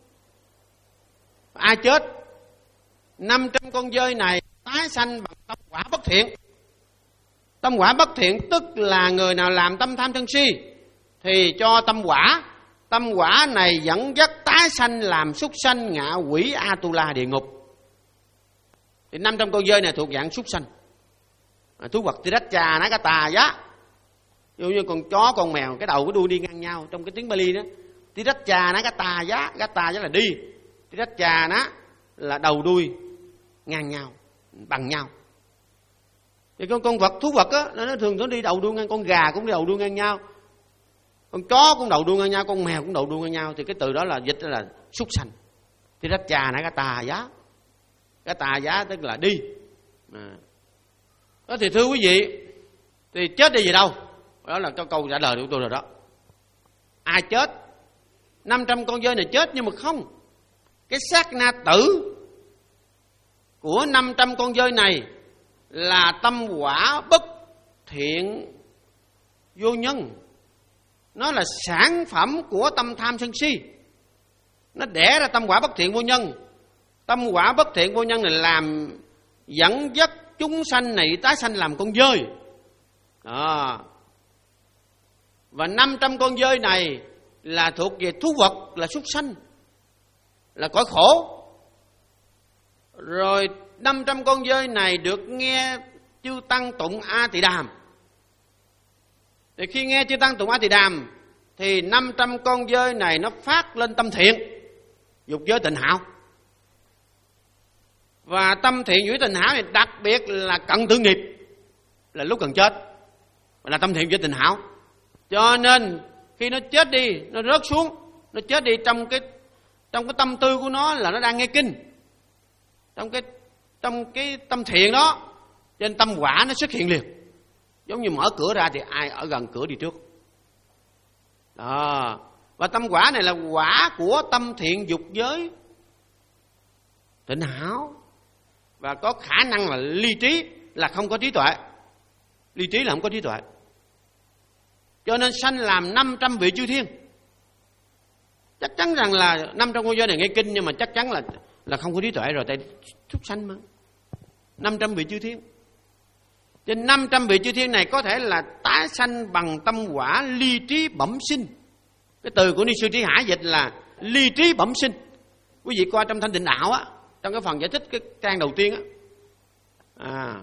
S1: Ai chết? năm trăm con dơi này tái sanh bằng tâm quả bất thiện. Tâm quả bất thiện tức là người nào làm tâm tham sân si thì cho tâm quả. Tâm quả này dẫn dắt tái sanh làm súc sanh, ngạ quỷ, Atula, địa ngục. Thì năm trăm con dơi này thuộc dạng súc sanh, à, thú vật Tiracha, Nakata, giá. Ví dụ như con chó, con mèo, cái đầu cái đuôi đi ngang nhau. Trong cái tiếng Bali đó, Tiracha, Nakata, giá. Gata giá là đi, Tiracha nó là đầu đuôi ngang nhau, bằng nhau. Thì con con vật, thú vật á, nó thường nó đi đầu đuôi ngang. Con gà cũng đi đầu đuôi ngang nhau, con chó cũng đầu đuôi ngang nhau, con mèo cũng đầu đuôi ngang nhau. Thì cái từ đó là dịch là súc sanh. Tiracha, Nakata, giá. Gata giá tức là đi. À. Đó thì thưa quý vị, thì chết đi về đâu? Đó là cái câu trả lời của tôi rồi đó. Ai chết? năm trăm con dơi này chết, nhưng mà không. Cái sát na tử của năm trăm con dơi này là tâm quả bất thiện vô nhân. Nó là sản phẩm của tâm tham sân si. Nó đẻ ra tâm quả bất thiện vô nhân. Tâm quả bất thiện vô nhân này làm dẫn dắt chúng sanh này tái sanh làm con dơi. Đó. Và năm trăm con dơi này là thuộc về thú vật, là súc sanh, là cõi khổ. Rồi năm trăm con dơi này được nghe chư tăng tụng A Tỳ Đàm. Thì khi nghe chư tăng tụng A Tỳ Đàm thì năm trăm con dơi này nó phát lên tâm thiện dục giới tịnh hảo. Và tâm thiện dục giới tịnh hảo này đặc biệt là cận tử nghiệp, là lúc cần chết, là tâm thiện dục giới tịnh hảo. Cho nên khi nó chết đi, nó rớt xuống, nó chết đi trong cái trong cái tâm tư của nó là nó đang nghe kinh, trong cái trong cái tâm thiện đó, trên tâm quả nó xuất hiện liền. Giống như mở cửa ra thì ai ở gần cửa đi trước. Đó. Và tâm quả này là quả của tâm thiện dục giới tịnh hảo, và có khả năng là ly trí, là không có trí tuệ. Ly trí là không có trí tuệ. Cho nên sanh làm năm trăm vị chư thiên. Chắc chắn rằng là năm trăm con dơi này nghe kinh, nhưng mà chắc chắn là là không có trí tuệ rồi, tại súc sanh mà. năm trăm vị chư thiên. Trên năm trăm vị chư thiên này có thể là tái sanh bằng tâm quả ly trí bẩm sinh. Cái từ của Ni Sư Trí Hải dịch là ly trí bẩm sinh. Quý vị coi trong Thanh Tịnh Đạo á, trong cái phần giải thích cái trang đầu tiên á, à,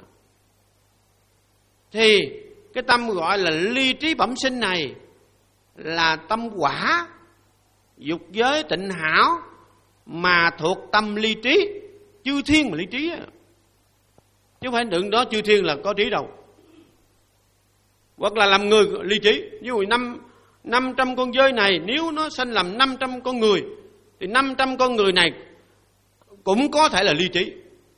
S1: thì cái tâm gọi là ly trí bẩm sinh này là tâm quả dục giới tịnh hảo mà thuộc tâm ly trí. Chư thiên mà ly trí á, chứ không phải đừng đó chư thiên là có trí đâu. Hoặc là làm người ly trí. Ví dụ năm năm trăm con dơi này nếu nó sanh làm năm trăm con người thì năm trăm con người này cũng có thể là ly trí.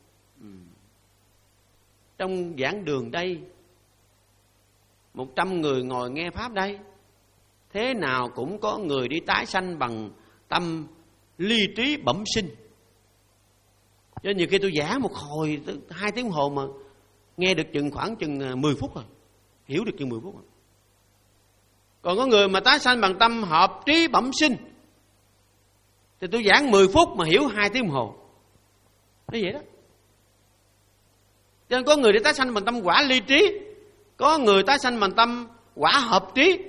S1: Trong giảng đường đây, một trăm người ngồi nghe pháp đây, thế nào cũng có người đi tái sanh bằng tâm ly trí bẩm sinh. Cho nhiều khi tôi giảng một hồi hai tiếng hồ mà nghe được chừng khoảng chừng mười phút rồi, hiểu được chừng mười phút rồi. Còn có người mà tái sanh bằng tâm hợp trí bẩm sinh thì tôi giảng mười phút mà hiểu hai tiếng hồ. Nó vậy đó. Cho nên có người đi tái sanh bằng tâm quả ly trí, có người tái sanh bằng tâm quả hợp trí.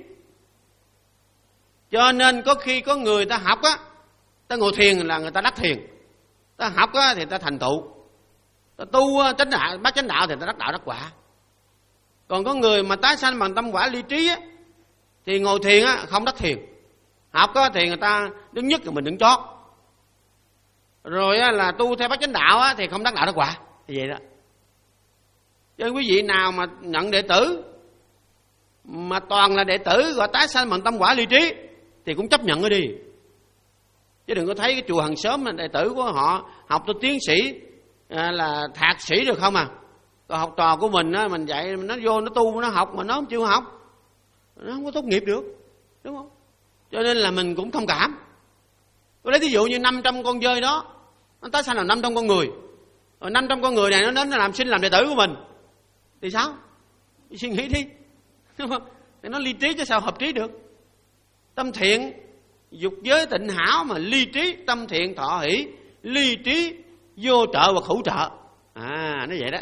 S1: Cho nên có khi có người ta học á, ta ngồi thiền là người ta đắc thiền, ta học á thì ta thành tựu, ta tu chánh đạo, bát chánh đạo thì ta đắc đạo đắc quả. Còn có người mà tái sanh bằng tâm quả ly trí á, thì ngồi thiền á không đắc thiền, học á thì người ta đứng nhất rồi mình đứng chót, rồi á là tu theo bát chánh đạo á thì không đắc đạo đắc quả. Thì vậy đó. Cho nên quý vị nào mà nhận đệ tử mà toàn là đệ tử gọi tái sanh bằng tâm quả ly trí thì cũng chấp nhận nó đi. Chứ đừng có thấy cái chùa hàng xóm đệ tử của họ học tới tiến sĩ à, là thạc sĩ được không à. Còn học trò của mình á, mình dạy nó vô nó tu nó học mà nó không chịu học, nó không có tốt nghiệp được, đúng không? Cho nên là mình cũng thông cảm. Tôi lấy ví dụ như năm trăm con dơi đó, nó tái sanh là năm trăm con người, rồi năm trăm con người này nó đến nó làm sinh làm đệ tử của mình thì sao? Suy nghĩ đi, đúng không? Thì nó ly trí chứ sao hợp trí được. Tâm thiện dục giới tịnh hảo mà ly trí, tâm thiện thọ hỷ ly trí vô trợ và hữu trợ. À nó vậy đó.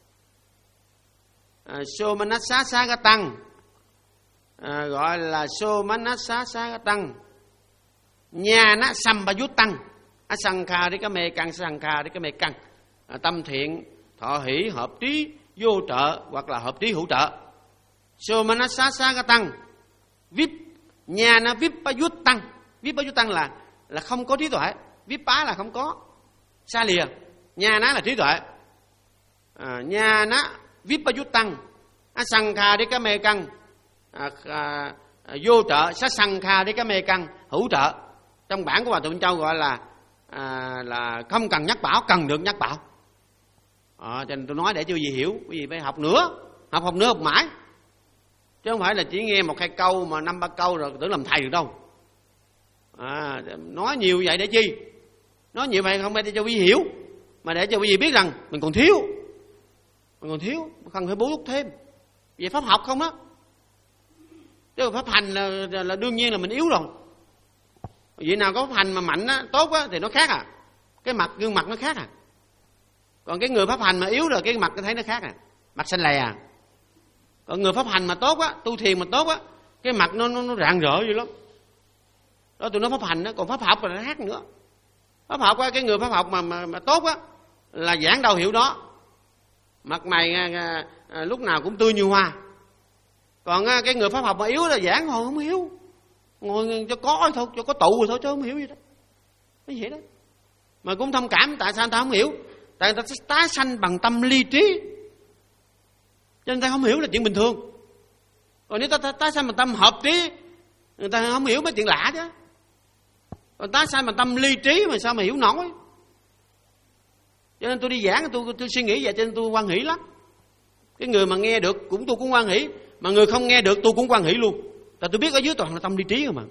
S1: à, Somanassa tăng à, gọi là Somanassa tăng nhà nó Sambhayut tăng Asankha đi cái mê căn Sankha đi cái mê căn. à, Tâm thiện thọ hỷ hợp trí vô trợ hoặc là hợp trí hữu trợ. Somanassa tăng vip nhà nó Vipayut tăng. Vipayut tăng là là không có trí tuệ. Vipa là không có, xa lìa. Nhà nó là trí tuệ. à, Nhà nó Vipayut tăng Asankha đi cái mê căn à, à, à, vô trợ Sasankha đi cái mê căn hữu trợ. Trong bản của Hòa Thượng Châu gọi là à, là không cần nhắc bảo, cần được nhắc bảo. à, Cho nên tôi nói để cho quý vị hiểu. Quý vị phải học nữa, học học nữa học mãi, chứ không phải là chỉ nghe một hai câu mà năm ba câu rồi tưởng làm thầy được đâu. à, Nói nhiều vậy để chi? Nói nhiều vậy không phải để cho quý vị hiểu, mà để cho quý vị biết rằng mình còn thiếu, mình còn thiếu, cần phải bổ túc thêm về pháp học không đó. Chứ pháp hành là, là, là đương nhiên là mình yếu rồi. Vậy nào có pháp hành mà mạnh á, tốt á, thì nó khác à. Cái mặt gương mặt nó khác à. Còn cái người pháp hành mà yếu rồi cái mặt nó thấy nó khác à, mặt xanh lè à. Còn người pháp hành mà tốt á, tu thiền mà tốt á, cái mặt nó nó, nó rạng rỡ vậy lắm. Đó tụi nó pháp hành á. Còn pháp học là nó khác nữa. Pháp học á, cái người pháp học mà mà, mà tốt á là giảng đâu hiểu đó, mặt mày à, à, lúc nào cũng tươi như hoa. Còn à, cái người pháp học mà yếu là giảng hồi không hiểu, ngồi cho có thôi, cho có tụ rồi thôi chứ không hiểu gì đó. Nó vậy đó. Mà cũng thông cảm tại sao người ta không hiểu. Tại người ta tái sanh bằng tâm ly trí, cho nên ta không hiểu là chuyện bình thường. Còn nếu ta tái sanh bằng tâm hợp trí, người ta không hiểu mấy chuyện lạ chứ. Còn tái sanh bằng tâm ly trí mà sao mà hiểu nổi. Cho nên tôi đi giảng tôi, tôi suy nghĩ vậy, cho nên tôi hoan hỷ lắm. Cái người mà nghe được cũng tôi cũng hoan hỷ, mà người không nghe được tôi cũng hoan hỷ luôn. Tại tôi biết ở dưới toàn là tâm ly trí rồi mà.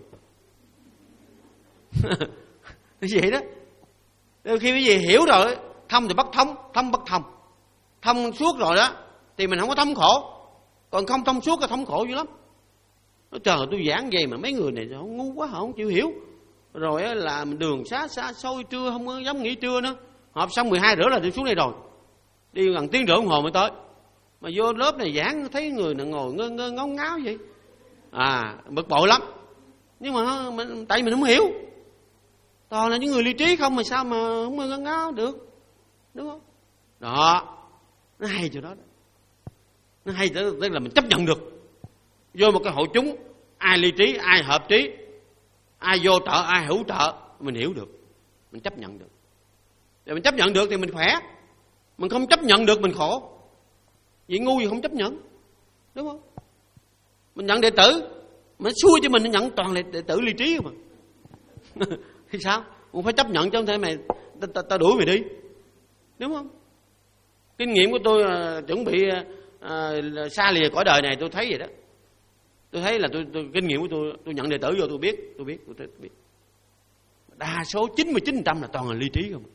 S1: Vậy đó. Đôi khi cái gì hiểu rồi, thông thì bất thông, thông bất thông. Thông suốt rồi đó thì mình không có thống khổ. Còn không thông suốt là thống khổ dữ lắm. Nói trời tôi giảng vậy mà mấy người này họ ngu quá, họ không chịu hiểu. Rồi là đường xá xa xôi trưa không có dám nghỉ trưa nữa. Họp xong mười hai rưỡi là đi xuống đây rồi. Đi gần tiếng rưỡi đồng hồ mới tới. Mà vô lớp này giảng thấy người này ngồi ngơ ngơ ngáo ngáo vậy. À bực bội lắm. Nhưng mà mình, tại mình không hiểu. Toàn là những người ly trí không mà sao mà không ngơ ngáo được. Đúng không? Đó. Nó hay chỗ đó, đó. Nó hay tức là mình chấp nhận được. Vô một cái hội chúng, ai ly trí, ai hợp trí, ai vô trợ, ai hữu trợ, mình hiểu được, mình chấp nhận được. Để mình chấp nhận được thì mình khỏe. Mình không chấp nhận được mình khổ. Vậy ngu gì không chấp nhận, đúng không? Mình nhận đệ tử mà xui cho mình nhận toàn là đệ tử ly trí mà. Thì sao? Cũng phải chấp nhận chứ không thể mày ta, ta, ta đuổi mày đi, đúng không? Kinh nghiệm của tôi uh, chuẩn bị uh, xa lìa cõi đời này tôi thấy vậy đó. Tôi thấy là tôi, tôi kinh nghiệm của tôi, tôi nhận đệ tử vô tôi biết, tôi biết, tôi, tôi biết. Đa số chín mươi chín phần trăm là toàn là ly trí không.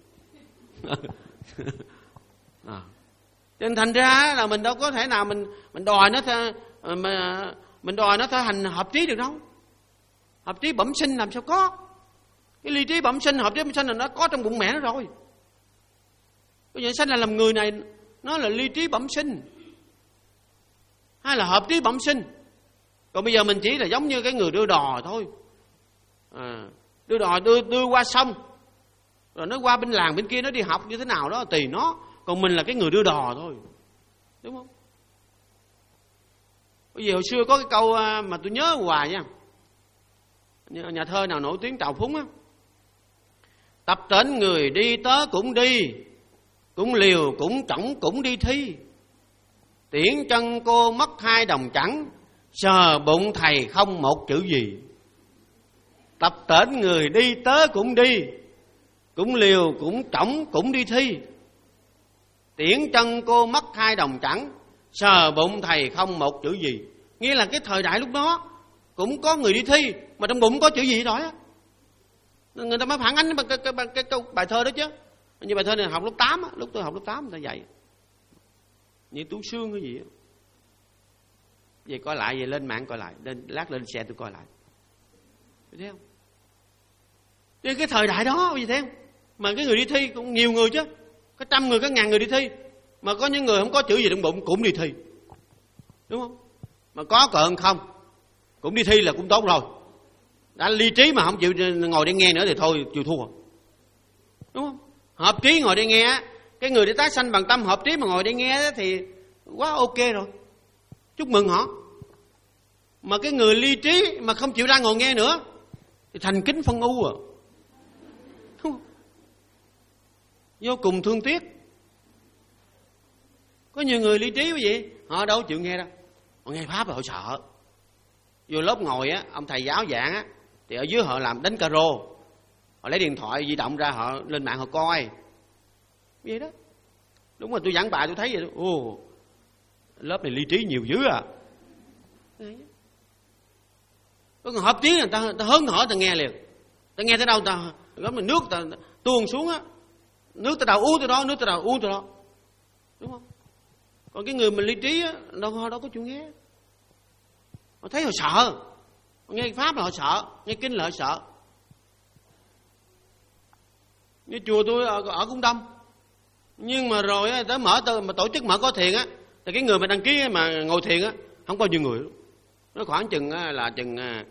S1: À. Cho nên thành ra là mình đâu có thể nào mình mình đòi nó theo, mà mình đòi nó theo hành hợp trí được đâu. Hợp trí bẩm sinh làm sao có. Cái ly trí bẩm sinh, hợp trí bẩm sinh là nó có trong bụng mẹ nó rồi. Cái vậy sanh là làm người này nó là ly trí bẩm sinh hay là hợp trí bẩm sinh. Còn bây giờ mình chỉ là giống như cái người đưa đò thôi. À, đưa đò đưa đưa qua sông, rồi nó qua bên làng bên kia nó đi học như thế nào đó tùy nó. Còn mình là cái người đưa đò thôi, đúng không? Bây giờ hồi xưa có cái câu mà tôi nhớ hoài nha. Nhà thơ nào nổi tiếng Trào Phúng á: tập tễnh người đi tớ cũng đi, cũng liều cũng trỏng cũng đi thi. Tiễn chân cô mất hai đồng chẳng, Sờ bụng thầy không một chữ gì. Tập tễnh người đi tớ cũng đi, cũng liều cũng trỏng cũng đi thi. Tiễn chân cô mất hai đồng chẳng, sờ bụng thầy không một chữ gì. Nghĩa là cái thời đại lúc đó cũng có người đi thi mà trong bụng có chữ gì đó. Người ta mới phản ánh bằng cái, cái, cái, cái câu bài thơ đó chứ. Như bài thơ này học lớp tám á, lúc tôi học lớp tám người ta dạy như Tú Sương cái gì á. Về coi lại, về lên mạng coi lại, lên lát lên xe tôi coi lại. Thấy không? Chứ cái thời đại đó gì thấy không? Mà cái người đi thi cũng nhiều người chứ, có trăm người, có ngàn người đi thi, mà có những người không có chữ gì trong bụng cũng đi thi, đúng không? Mà có cợn không cũng đi thi là cũng tốt rồi. Đã ly trí mà không chịu ngồi để nghe nữa thì thôi chịu thua, đúng không? Hợp trí ngồi để nghe, cái người để tái sanh bằng tâm hợp trí mà ngồi để nghe thì quá ok rồi, chúc mừng họ. Mà cái người ly trí mà không chịu ra ngồi nghe nữa thì thành kính phân u à, đúng không? Vô cùng thương tiếc. Có nhiều người ly trí quý vị, họ đâu chịu nghe đâu, họ nghe pháp rồi họ sợ. Vô lớp ngồi á, ông thầy giáo giảng á, thì ở dưới họ làm đánh caro, họ lấy điện thoại di động ra, họ lên mạng họ coi vậy đó. Đúng rồi, tôi giảng bài tôi thấy vậy đó. Ồ, lớp này ly trí nhiều dữ à. Có còn hợp trí người ta, ta hớn hở ta nghe liền. Ta nghe tới đâu ta gấm là nước ta tuôn xuống á, nước ta đầu uống tới đó, nước ta đầu uống tới đó, đúng không? Còn cái người mình ly trí á, đâu họ đâu có chịu nghe. Họ thấy họ sợ, họ nghe pháp là họ sợ, nghe kinh là họ sợ. Như chùa tôi ở, ở cũng đông, nhưng mà rồi á, tới mở mà tổ chức mở có thiền á, thì cái người mà đăng ký mà ngồi thiền á không bao nhiêu người, nó khoảng chừng là chừng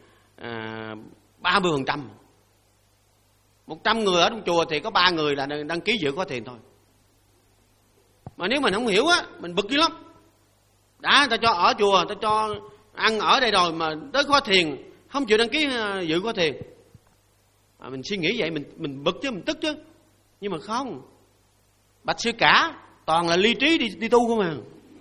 S1: ba mươi phần trăm. Một trăm người ở trong chùa thì có ba người là đăng ký dự có thiền thôi. Mà nếu mình không hiểu á, mình bực dữ lắm. Đã người ta cho ở chùa, người ta cho ăn ở đây rồi mà tới khóa thiền không chịu đăng ký dự khóa thiền. À, mình suy nghĩ vậy mình mình bực chứ, mình tức chứ. Nhưng mà không, bạch sư cả toàn là ly trí đi đi tu không à.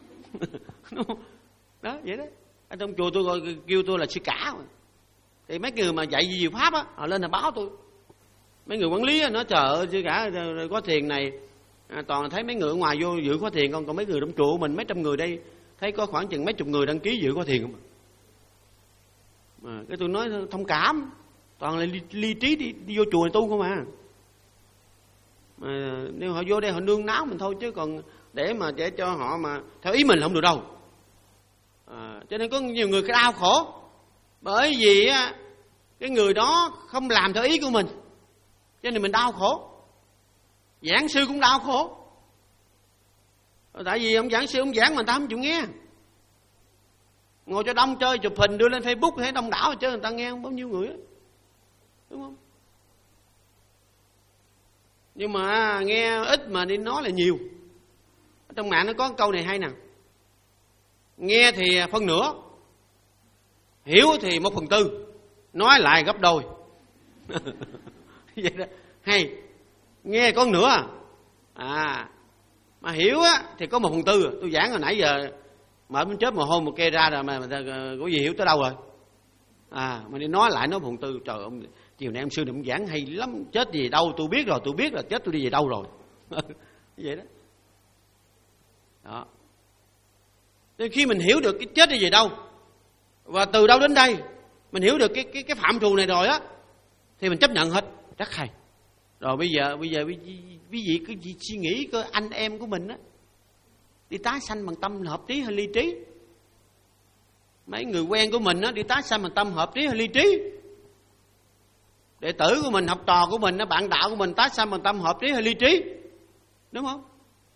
S1: Đó vậy đó. Ở trong chùa tôi gọi, kêu tôi là sư cả mà. Thì mấy người mà dạy gì pháp á, họ lên là báo tôi. Mấy người quản lý á, nói trời ơi sư cả có thiền này à, toàn là thấy mấy người ở ngoài vô dự khóa thiền, còn còn mấy người trong chùa mình mấy trăm người đây thấy có khoảng chừng mấy chục người đăng ký dự khóa thiền không à. Mà cái tôi nói thông cảm, toàn là ly, ly trí đi, đi vô chùa tu không à. Mà nếu họ vô đây họ nương náo mình thôi, chứ còn để mà để cho họ mà theo ý mình không được đâu. À, cho nên có nhiều người cái đau khổ bởi vì á, cái người đó không làm theo ý của mình, cho nên mình đau khổ. Giảng sư cũng đau khổ, tại vì ông giảng sư ông giảng mà người ta không chịu nghe. Ngồi cho đông chơi chụp hình đưa lên Facebook thấy đông đảo chứ người ta nghe không bao nhiêu người đó. Đúng không? Nhưng mà nghe ít mà đi nói là nhiều. Ở trong mạng nó có câu này hay nè: nghe thì phân nửa, hiểu thì một phần tư, nói lại gấp đôi. Vậy đó. Hay. Nghe có nửa à. À mà hiểu á thì có một phần tư. Tôi giảng hồi nãy giờ mở bên chết mồ hôi một kê ra rồi mà, mà có gì hiểu tới đâu rồi. À mà đi nói lại nói một phần tư. Trời ông chiều nay em sư này ông giảng hay lắm, chết gì đâu tôi biết rồi, tôi biết là chết tôi đi về đâu rồi. Vậy đó. Đó. Nên khi mình hiểu được cái chết đi về đâu và từ đâu đến đây, mình hiểu được cái cái cái phạm trù này rồi á, thì mình chấp nhận hết, rất hay. Rồi bây giờ bây giờ quý vị cứ suy nghĩ coi anh em của mình á đi tái sanh bằng tâm hợp trí hay ly trí. Mấy người quen của mình á đi tái sanh bằng tâm hợp trí hay ly trí. Đệ tử của mình, học trò của mình, bạn đạo của mình tái sanh bằng tâm hợp trí hay ly trí, đúng không?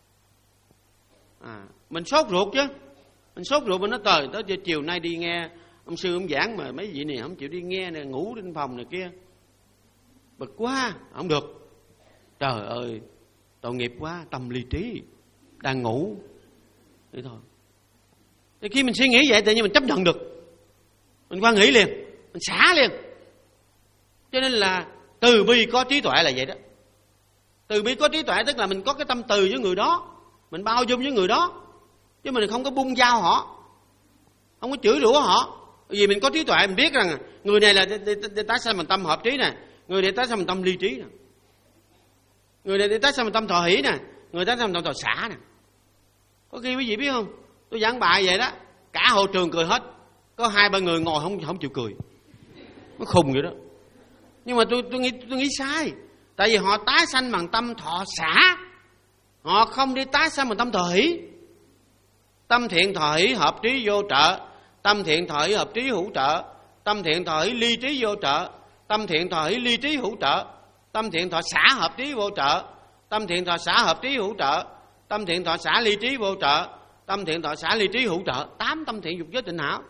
S1: À, mình sốt ruột chứ, mình sốt ruột mình nói trời, tới chiều nay đi nghe ông sư ông giảng mà mấy vị này không chịu đi nghe nè, ngủ trên phòng này kia, bực quá, không được. Trời ơi, tội nghiệp quá, tâm ly trí, đang ngủ. Thế thôi. Thì khi mình suy nghĩ vậy tự nhiên mình chấp nhận được, mình quan nghĩ liền, mình xả liền. Cho nên là từ bi có trí tuệ là vậy đó. Từ bi có trí tuệ tức là mình có cái tâm từ với người đó, mình bao dung với người đó, chứ mình không có bung dao họ, không có chửi rủa họ, Vì mình có trí tuệ, mình biết rằng người này là tái sanh bằng tâm hợp trí nè, người này tái sanh bằng tâm ly trí nè, người này tái sanh bằng tâm thọ hỷ nè, người tái sanh bằng tâm thọ xả nè. Có khi quý vị biết không, tôi giảng bài vậy đó, cả hội trường cười hết, có hai ba người ngồi không không chịu cười, nó khùng vậy đó. Nhưng mà tôi tôi nghĩ tôi nghĩ sai, tại vì họ tái sanh bằng tâm thọ xả, họ không đi tái sanh bằng tâm thọ hỷ. Tâm thiện thọ hỷ hợp trí vô trợ, tâm thiện thọ hỷ hợp trí hữu trợ, tâm thiện thọ hỷ ly trí vô trợ, tâm thiện thọ hỷ ly trí hữu trợ, tâm thiện thọ xả hợp trí vô trợ, tâm thiện thọ xả hợp trí hữu trợ, tâm thiện thọ xả ly trí vô trợ, tâm thiện thọ xả ly trí hữu trợ. Tám tâm thiện dục giới tịnh hảo,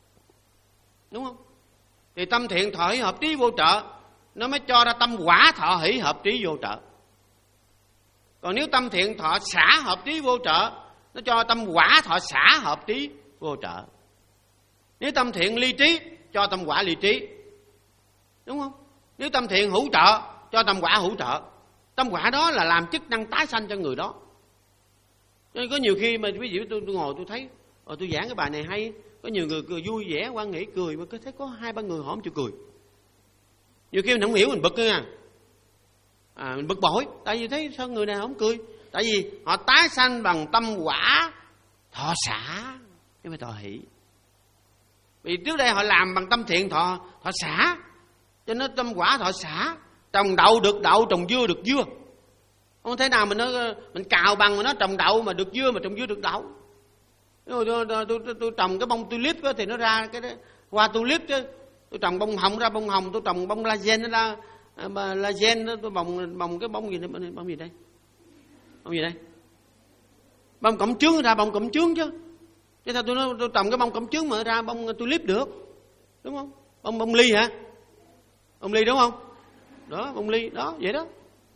S1: đúng không? Thì tâm thiện thọ hỷ hợp trí vô trợ nó mới cho ra tâm quả thọ hỷ hợp trí vô trợ. Còn nếu tâm thiện thọ xả hợp trí vô trợ, nó cho tâm quả thọ xả hợp trí vô trợ. Nếu tâm thiện ly trí, cho tâm quả ly trí, đúng không? Nếu tâm thiện hữu trợ, cho tâm quả hữu trợ. Tâm quả đó là làm chức năng tái sanh cho người đó. Nên có nhiều khi mà ví dụ tôi, tôi ngồi tôi thấy ờ, tôi giảng cái bài này hay, có nhiều người cười vui vẻ, quan nghĩ cười, mà cứ thấy có hai ba người họ không chịu cười. Nhiều khi mình không hiểu, mình bực nha, à, mình bực bội, tại vì thấy sao người này không cười, tại vì họ tái sanh bằng tâm quả thọ xả chứ không phải thọ hỷ. Vì trước đây họ làm bằng tâm thiện thọ thọ xả, cho nên tâm quả thọ xả. Trồng đậu được đậu, trồng dưa được dưa. Không thể nào mình nói mình cào bằng mà nó trồng đậu mà được dưa, mà trồng dưa được đậu. Tôi, tôi, tôi, tôi, tôi trồng cái bông tulip đó, thì nó ra cái đó, hoa tulip chứ. Tôi trồng bông hồng ra bông hồng, tôi trồng bông lagen nó ra lagen, tôi bồng bồng cái bông gì đây, bông gì đây? Bông gì đây? Bông cẩm chướng ra bông cẩm chướng chứ. Chứ sao tôi nói tôi trồng cái bông cẩm chướng mà ra bông tulip được, đúng không? Bông bông ly hả? Bông ly đúng không? Đó, bông ly đó, vậy đó.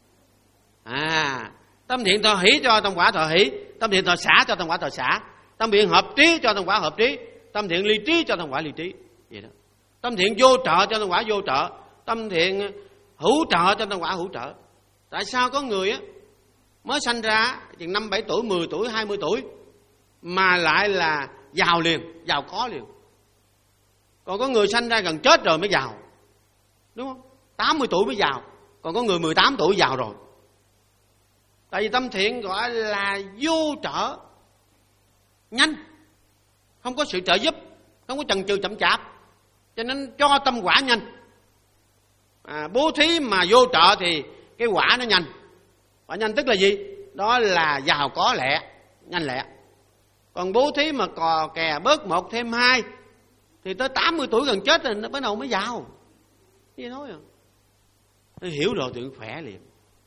S1: À, tâm thiện thọ hỷ cho tâm quả thọ hỷ, tâm thiện thọ xả cho tâm quả thọ xả, tâm thiện hợp trí cho tâm quả hợp trí, tâm thiện ly trí cho tâm quả ly trí, vậy đó. Tâm thiện vô trợ cho tâm quả vô trợ, tâm thiện hữu trợ cho tâm quả hữu trợ. Tại sao có người á mới sanh ra chừng năm bảy tuổi, mười tuổi, hai mươi tuổi mà lại là giàu liền, giàu có liền. Còn có người sanh ra gần chết rồi mới giàu, đúng không? tám mươi tuổi mới giàu, còn có người mười tám tuổi giàu rồi. Tại vì tâm thiện gọi là vô trợ, nhanh, không có sự trợ giúp, không có chần chừ chậm chạp, cho nên cho tâm quả nhanh. À, bố thí mà vô trợ thì cái quả nó nhanh. Quả nhanh tức là gì? Đó là giàu có lẹ, nhanh lẹ. Còn bố thí mà cò kè bớt một thêm hai thì tới tám mươi tuổi gần chết rồi nó bắt đầu mới giàu. Gì nói à? Tôi hiểu rồi thì khỏe liền.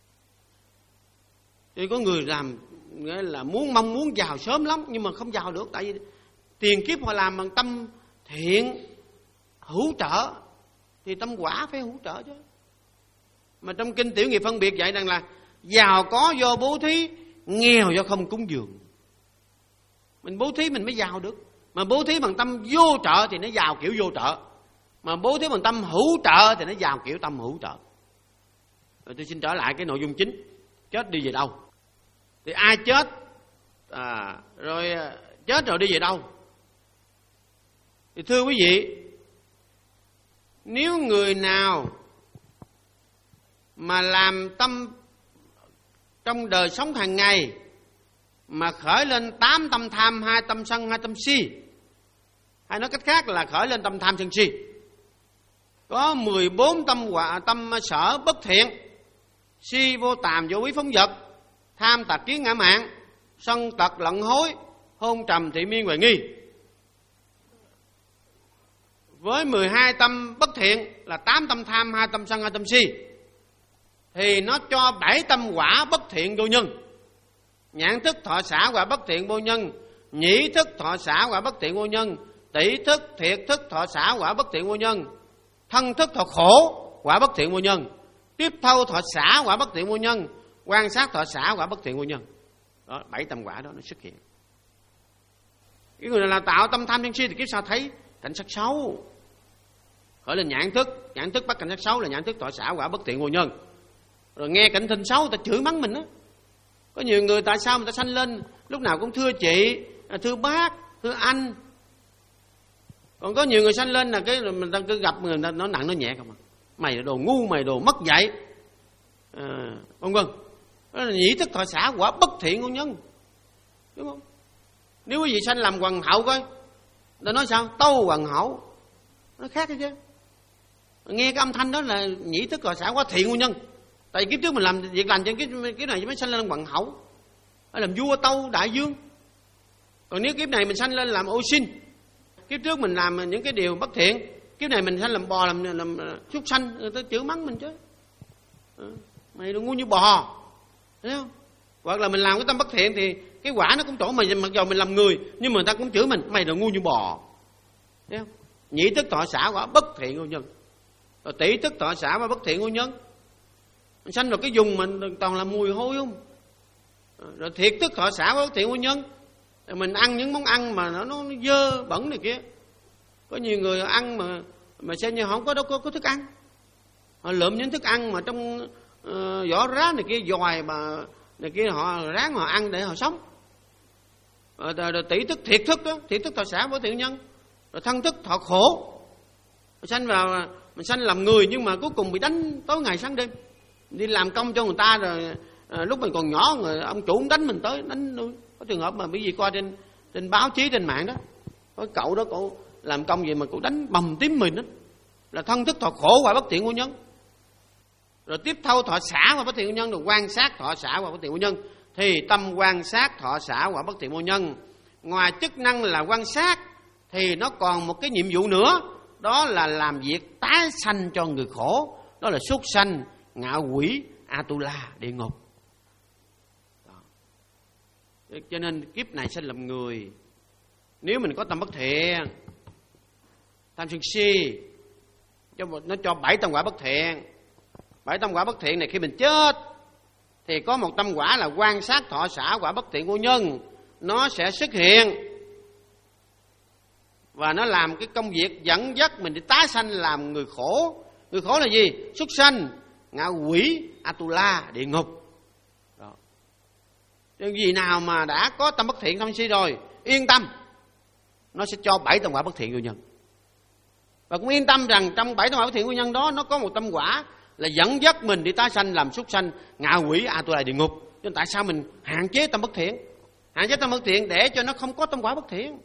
S1: Thì có người làm nghĩa là muốn mong muốn giàu sớm lắm nhưng mà không giàu được, tại vì tiền kiếp họ làm bằng tâm thiện hữu trợ thì tâm quả phải hữu trợ chứ. Mà trong kinh Tiểu Nghiệp phân biệt dạy rằng là giàu có do bố thí, nghèo do không cúng dường. Mình bố thí mình mới giàu được. Mà bố thí bằng tâm vô trợ thì nó giàu kiểu vô trợ, mà bố thí bằng tâm hữu trợ thì nó giàu kiểu tâm hữu trợ. Rồi tôi xin trở lại cái nội dung chính, chết đi về đâu? Thì ai chết à, rồi chết rồi đi về đâu? Thì thưa quý vị, nếu người nào mà làm tâm trong đời sống hàng ngày mà khởi lên tám tâm tham, hai tâm sân, hai tâm si, hay nói cách khác là khởi lên tâm tham sân si, có mười bốn tâm quả tâm sở bất thiện: si vô tàm vô quý phóng vật, tham tạp kiến ngã mạn, sân tật lận hối, hôn trầm thị miên huệ nghi. Với mười hai tâm bất thiện là tám tâm tham, hai tâm sân, hai tâm si, thì nó cho bảy tâm quả bất thiện vô nhân. Nhãn thức thọ xả quả bất thiện vô nhân, nhĩ thức thọ xả quả bất thiện vô nhân, tỷ thức thiệt thức thọ xả quả bất thiện vô nhân, thân thức thọ khổ quả bất thiện vô nhân, tiếp thâu thọ xả quả bất thiện vô nhân, quan sát thọ xả quả bất thiện vô nhân. Đó, bảy tâm quả đó nó xuất hiện. Cái người này là tạo tâm tham sân si thì kiếp sau thấy cảnh sắc xấu, khởi lên nhãn thức, nhãn thức bắt cảnh sắc xấu là nhãn thức thọ xả quả bất thiện vô nhân. Rồi nghe cảnh thinh xấu, người ta chửi mắng mình đó. Có nhiều người tại sao người ta sanh lên lúc nào cũng thưa chị, thưa bác, thưa anh, Còn có nhiều người sanh lên là cái mình ta cứ gặp người ta nói nặng nói nhẹ không à. Mày là đồ ngu, mày đồ mất dạy, à, vân vân. Đó là nhĩ thức thọ xả quả bất thiện ngôn nhân, đúng không? Nếu quý vị sanh làm hoàng hậu coi, ta nói sao? Tâu hoàng hậu, nó khác hay chứ. Nghe cái âm thanh đó là nhĩ thức thọ xả quả thiện ngôn nhân. Tại vì kiếp trước mình làm việc lành trên cái cái này mới sanh lên làm hoàng hậu, hay làm vua tâu đại vương. Còn nếu kiếp này mình sanh lên làm ô sinh, kiếp trước mình làm những cái điều bất thiện, kiếp này mình sanh làm bò, làm làm súc sanh, người ta chửi mắng mình chứ. À, mày đồ ngu như bò, thấy không? Hoặc là mình làm cái tâm bất thiện thì cái quả nó cũng trổ mình, mặc dù mình làm người nhưng mà người ta cũng chửi mình, mày đồ ngu như bò, thấy không? Nhĩ thức thọ xả quả bất thiện ngôn nhân, rồi tỷ thức thọ xả quả bất thiện ngôn nhân. Mình sanh vào cái vùng mình toàn là mùi hôi không? Rồi thiệt thức thọ xả quả bất thiện ngôn nhân, mình ăn những món ăn mà nó, nó dơ bẩn này kia. Có nhiều người ăn mà mà xem như không có đâu có, có thức ăn, họ lượm những thức ăn mà trong uh, vỏ rá này kia, dòi mà này kia, họ ráng họ ăn để họ sống. Rồi, rồi, rồi tỷ thức thiệt thức đó, thiệt thức thọ xả với thiện nhân. Rồi thân thức thọ khổ, rồi sanh vào mình sanh làm người nhưng mà cuối cùng bị đánh tối ngày sáng đêm, đi làm công cho người ta rồi à, lúc mình còn nhỏ người ông chủ cũng đánh mình tới đánh luôn. Có trường hợp mà bị gì qua trên trên báo chí trên mạng đó, có cậu đó cậu làm công gì mà cậu đánh bầm tím mình đó, là thân thức thọ khổ và bất thiện ngôn nhân. Rồi tiếp thâu thọ xả và bất thiện ngôn nhân, rồi quan sát thọ xả và bất thiện ngôn nhân. Thì tâm quan sát thọ xả và bất thiện ngôn nhân, ngoài chức năng là quan sát thì nó còn một cái nhiệm vụ nữa, đó là làm việc tái sanh cho người khổ, đó là súc sanh, ngạ quỷ, Atula, địa ngục. Cho nên kiếp này sanh làm người, nếu mình có tâm bất thiện, tham sân si, nó cho bảy tâm quả bất thiện. Bảy tâm quả bất thiện này khi mình chết thì có một tâm quả là quan sát thọ xả quả bất thiện ngôn nhân, nó sẽ xuất hiện và nó làm cái công việc dẫn dắt mình đi tái sanh làm người khổ. Người khổ là gì? Súc sanh, ngạ quỷ, Atula, địa ngục. Đó. Nhưng gì nào mà đã có tâm bất thiện, tham si rồi, yên tâm, nó sẽ cho bảy tâm quả bất thiện ngôn nhân. Và cũng yên tâm rằng trong bảy tâm quả bất thiện ngôn nhân đó, nó có một tâm quả là dẫn dắt mình đi tái sanh làm súc sanh, ngạ quỷ, Atula, địa ngục. Nhưng tại sao mình hạn chế tâm bất thiện? Hạn chế tâm bất thiện để cho nó không có tâm quả bất thiện.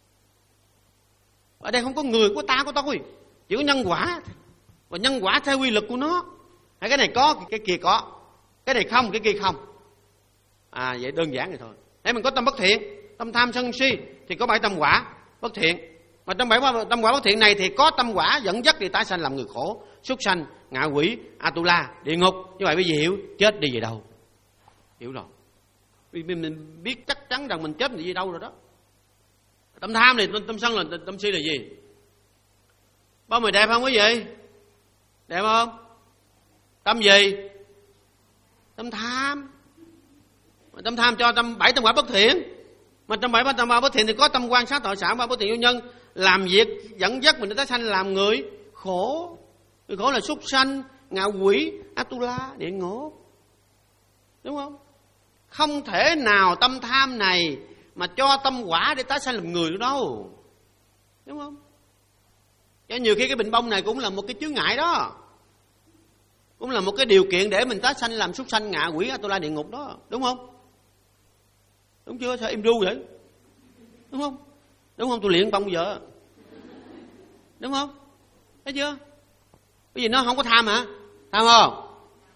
S1: Ở đây không có người của ta của tôi, chỉ có nhân quả, và nhân quả theo quy luật của nó. Hay cái này có, cái kia có, cái này không, cái kia không. À vậy đơn giản vậy thôi. Nếu mình có tâm bất thiện, tâm tham sân si thì có bảy tâm quả bất thiện. Mà trong bảy tâm quả bất thiện này thì có tâm quả dẫn dắt đi tái sanh làm người khổ, súc sanh, ngạ quỷ, Atula, địa ngục. Như vậy bây giờ hiểu chết đi về đâu? Hiểu rồi. Vì mình biết chắc chắn rằng mình chết đi về đâu rồi đó. Tâm tham này, tâm sân là tâm si là gì? Bao mày đẹp không quý vị? Đẹp không? Tâm gì? Tâm tham. Mà tâm tham cho tâm bảy tâm quả bất thiện. Mà trong bảy tâm quả bất thiện thì có tâm quan sát thọ xả và bất thiện ngôn nhân, làm việc dẫn dắt mình đến tái sanh làm người khổ. Người khổ là súc sanh, ngạ quỷ, Atula, địa ngục. Đúng không? Không thể nào tâm tham này mà cho tâm quả để tái sanh làm người đâu. Đúng không? Cho nhiều khi cái bệnh bông này cũng là một cái chướng ngại đó, cũng là một cái điều kiện để mình tái sanh làm súc sanh, ngạ quỷ, Atula, địa ngục đó. Đúng không? Đúng chưa? Sao im ru vậy? Đúng không? Đúng không? Tôi luyện bông giờ. Đúng không? Thấy chưa? Cái gì nó không có tham hả? Tham không?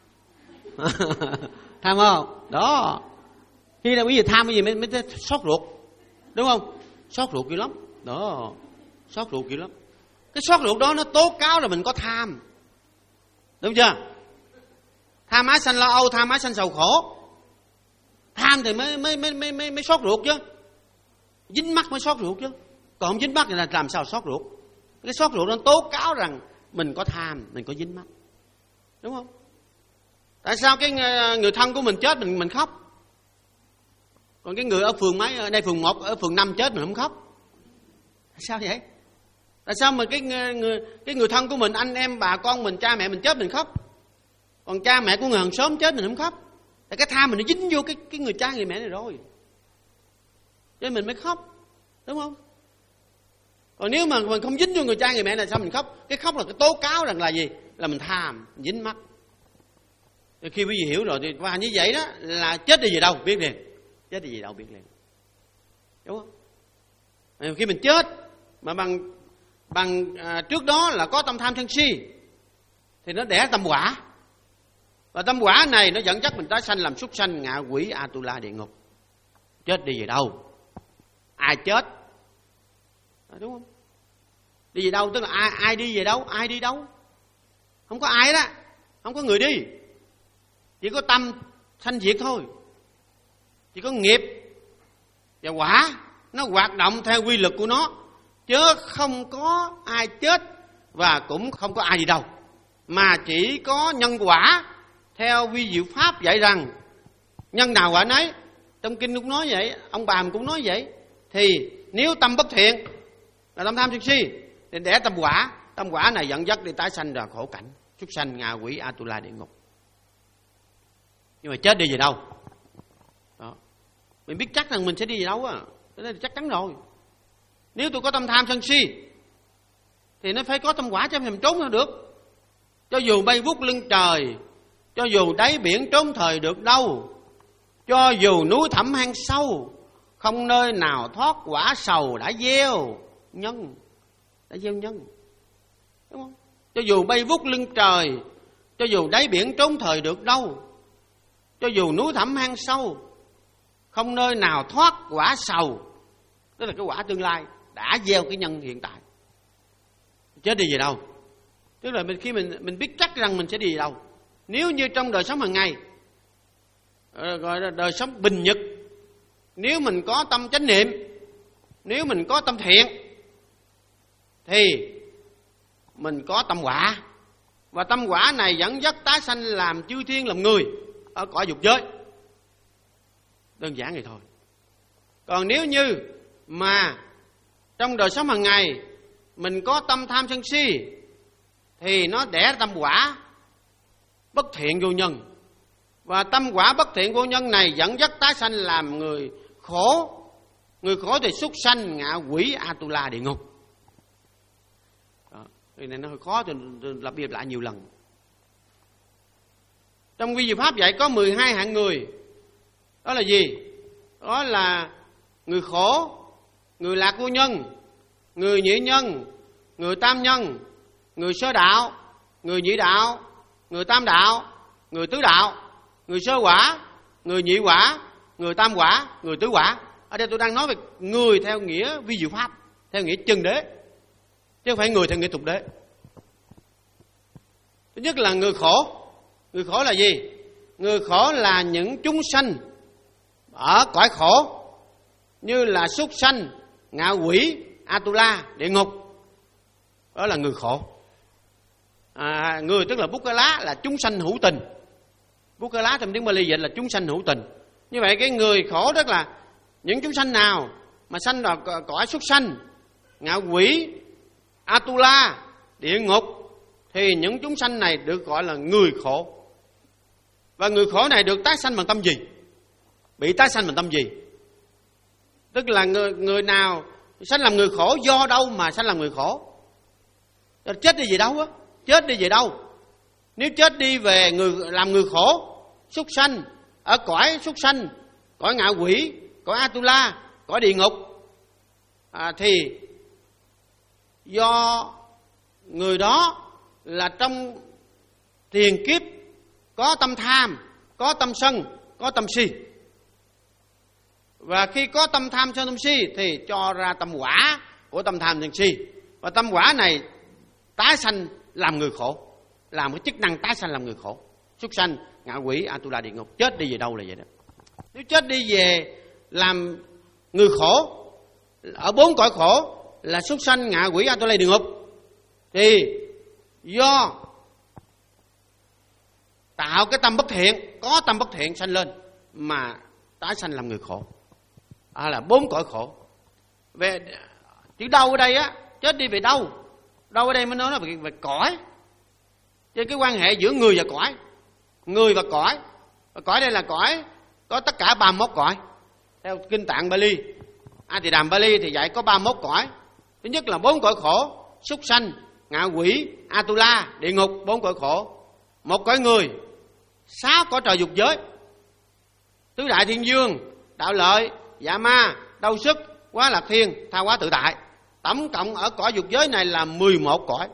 S1: Tham không? Đó. Khi nào quý vị tham cái gì mới, mới sót ruột. Đúng không? Sót ruột dữ lắm. Đó. Sót ruột dữ lắm. Cái sót ruột đó nó tố cáo là mình có tham. Đúng chưa? Tham ái sanh lo âu, tham ái sanh sầu khổ. Tham thì mới mới mới mới mới, mới sót ruột chứ. Dính mắc mới sót ruột chứ. Còn không dính mắc thì là làm sao sót ruột? Cái sót ruột nó tố cáo rằng mình có tham, mình có dính mắc. Đúng không? Tại sao cái người thân của mình chết mình mình khóc? Còn cái người ở phường mấy, ở đây phường một, ở phường năm chết mình không khóc? Sao vậy? Tại sao mà cái người cái người thân của mình, anh em bà con mình, cha mẹ mình chết mình khóc, còn cha mẹ của người hàng xóm chết mình không khóc? Tại cái tham mình nó dính vô cái cái người cha người mẹ này rồi, cho nên mình mới khóc. Đúng không? Còn nếu mà mình không dính vô người cha người mẹ là sao mình khóc? Cái khóc là cái tố cáo rằng là gì? Là mình tham, dính mắc. Khi quý vị hiểu rồi thì và như vậy đó là chết đi về đâu biết liền. Chết đi về đâu biết liền. Đúng không? Khi mình chết mà bằng bằng à, trước đó là có tâm tham sân si thì nó đẻ tâm quả. Và tâm quả này nó dẫn dắt mình tái sanh làm súc sanh, ngạ quỷ, Atula, địa ngục. Chết đi về đâu? Ai chết? À, đúng không? Đi về đâu tức là ai ai đi về đâu? Ai đi đâu? Không có ai đó, không có người đi. Chỉ có tâm sanh diệt thôi. Chỉ có nghiệp và quả nó hoạt động theo quy luật của nó, chứ không có ai chết và cũng không có ai đi đâu, mà chỉ có nhân quả theo vi diệu pháp dạy rằng nhân nào quả nấy. Trong kinh cũng nói vậy, ông bà mình cũng nói vậy. Thì nếu tâm bất thiện là tâm tham sân si thì đẻ tâm quả. Tâm quả này dẫn dắt đi tái sanh ra khổ cảnh, súc sanh, ngạ quỷ, Atula, địa ngục. Nhưng mà chết đi về đâu? Đó. Mình biết chắc rằng mình sẽ đi về đâu á, cái đó thì chắc chắn rồi. Nếu tôi có tâm tham sân si thì nó phải có tâm quả cho mình trốn ra được. Cho dù bay vút lưng trời, cho dù đáy biển trốn thời được đâu, cho dù núi thẳm hang sâu, không nơi nào thoát quả sầu đã gieo nhân. Đã gieo nhân, đúng không? Cho dù bay vút lưng trời, cho dù đáy biển trốn thời được đâu, cho dù núi thẳm hang sâu, không nơi nào thoát quả sầu. Tức là cái quả tương lai đã gieo cái nhân hiện tại. Chết đi về đâu? Tức là mình, khi mình mình biết chắc rằng mình sẽ đi về đâu. Nếu như trong đời sống hàng ngày, gọi là đời sống bình nhật, nếu mình có tâm chánh niệm, nếu mình có tâm thiện, thì mình có tâm quả. Và tâm quả này dẫn dắt tái sanh làm chư thiên làm người ở cõi dục giới. Đơn giản vậy thôi. Còn nếu như mà trong đời sống hàng ngày mình có tâm tham sân si thì nó đẻ tâm quả bất thiện vô nhân. Và tâm quả bất thiện vô nhân này dẫn dắt tái sanh làm người khổ. Người khổ thì súc sanh, ngạ quỷ, Atula, địa ngục. Đó. Cái này nó hơi khó, tôi lặp đi lặp lại nhiều lần. Trong quy diệu pháp dạy có mười hai hạng người. Đó là gì? Đó là người khổ, người lạc vô nhân, người nhị nhân, người tam nhân, người sơ đạo, người nhị đạo, người tam đạo, người tứ đạo, người sơ quả, người nhị quả, người tam quả, người tứ quả. Ở đây tôi đang nói về người theo nghĩa vi diệu pháp, theo nghĩa chân đế, chứ không phải người theo nghĩa tục đế. Thứ nhất là người khổ. Người khổ là gì? Người khổ là những chúng sanh ở cõi khổ, như là súc sanh, ngạ quỷ, Atula, địa ngục. Đó là người khổ. À, người tức là Bukkala, là chúng sanh hữu tình. Bukkala trong tiếng Bali dịch là chúng sanh hữu tình. Như vậy cái người khổ tức là những chúng sanh nào mà sanh vào cõi súc sanh, ngạ quỷ, Atula, địa ngục, thì những chúng sanh này được gọi là người khổ. Và người khổ này được tái sanh bằng tâm gì? Bị tái sanh bằng tâm gì? Tức là người, người nào sanh làm người khổ, do đâu mà sanh làm người khổ? Chết đi về đâu á? Chết đi về đâu? Nếu chết đi về người làm người khổ, súc sanh, ở cõi súc sanh, cõi ngạ quỷ, cõi Atula, cõi địa ngục, à, thì do người đó là trong tiền kiếp có tâm tham, có tâm sân, có tâm si. Và khi có tâm tham sân tâm si thì cho ra tâm quả của tâm tham sân si. Và tâm quả này tái sanh làm người khổ, làm cái chức năng tái sanh làm người khổ. Súc sanh, ngạ quỷ, Atula, địa ngục. Chết đi về đâu là vậy đó. Nếu chết đi về làm người khổ ở bốn cõi khổ là súc sanh, ngạ quỷ, Atula, địa ngục, thì do tạo cái tâm bất thiện, có tâm bất thiện sanh lên mà tái sanh làm người khổ. À, là bốn cõi khổ. Về chữ đâu ở đây á, chết đi về đâu? Đâu ở đây mới nói là về, về cõi. Chứ cái quan hệ giữa người và cõi, người và cõi. Và cõi đây là cõi có tất cả ba mươi mốt cõi. Theo kinh tạng Bali, A Tỳ Đàm Bali thì dạy có ba mươi mốt cõi. Thứ nhất là bốn cõi khổ: súc sanh, ngạ quỷ, Atula, địa ngục, bốn cõi khổ. Một cõi người, sáu cõi trời dục giới: tứ đại thiên dương, đạo lợi, dạ ma, đau sức, quá lạc thiên, tha hóa tự tại. Tổng cộng ở cõi dục giới này là mười một cõi.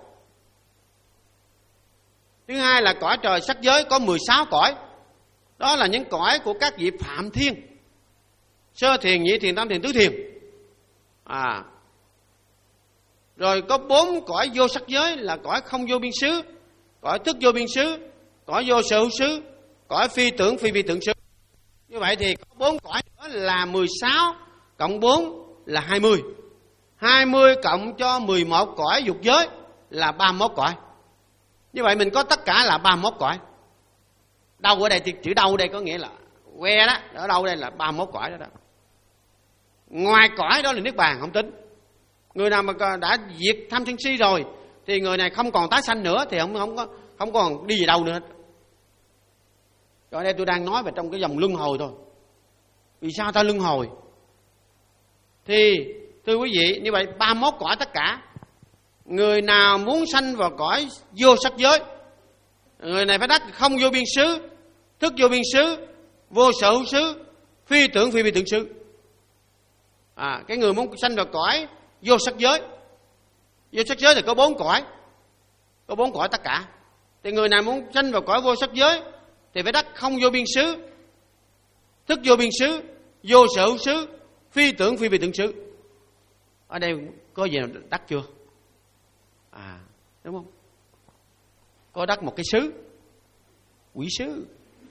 S1: Thứ hai là cõi trời sắc giới có mười sáu cõi. Đó là những cõi của các vị phạm thiên: sơ thiền, nhị thiền, tam thiền, tứ thiền. À, rồi có bốn cõi vô sắc giới là cõi không vô biên xứ, cõi thức vô biên xứ, cõi vô sở hữu xứ, cõi phi tưởng phi phi tưởng xứ. Như vậy thì có bốn cõi nữa là mười sáu, cộng bốn là hai mươi. hai mươi cộng cho mười một cõi dục giới là ba mươi mốt cõi. Như vậy mình có tất cả là ba mươi mốt cõi. Đâu ở đây thì chữ đâu đây có nghĩa là que đó, ở đâu đây là ba mươi mốt cõi đó đó. Ngoài cõi đó là niết bàn không tính. Người nào mà đã diệt tham sân si rồi thì người này không còn tái sanh nữa, thì không không có không còn đi về đâu nữa. Rồi đây tôi đang nói về trong cái dòng luân hồi thôi. Vì sao ta luân hồi? Thì thưa quý vị, như vậy ba mươi mốt cõi tất cả. Người nào muốn sanh vào cõi vô sắc giới, người này phải đắc không vô biên xứ, thức vô biên xứ, vô sở hữu xứ, phi tưởng phi phi tưởng xứ. À, cái người muốn sanh vào cõi vô sắc giới, vô sắc giới thì có bốn cõi, có bốn cõi tất cả. Thì người nào muốn sanh vào cõi vô sắc giới thì phải đắc không vô biên xứ, thức vô biên xứ, vô sở hữu xứ, phi tưởng phi phi tưởng xứ. Ở đây có gì nào đắc chưa? À, đúng không? Có đắc một cái xứ, quỷ xứ.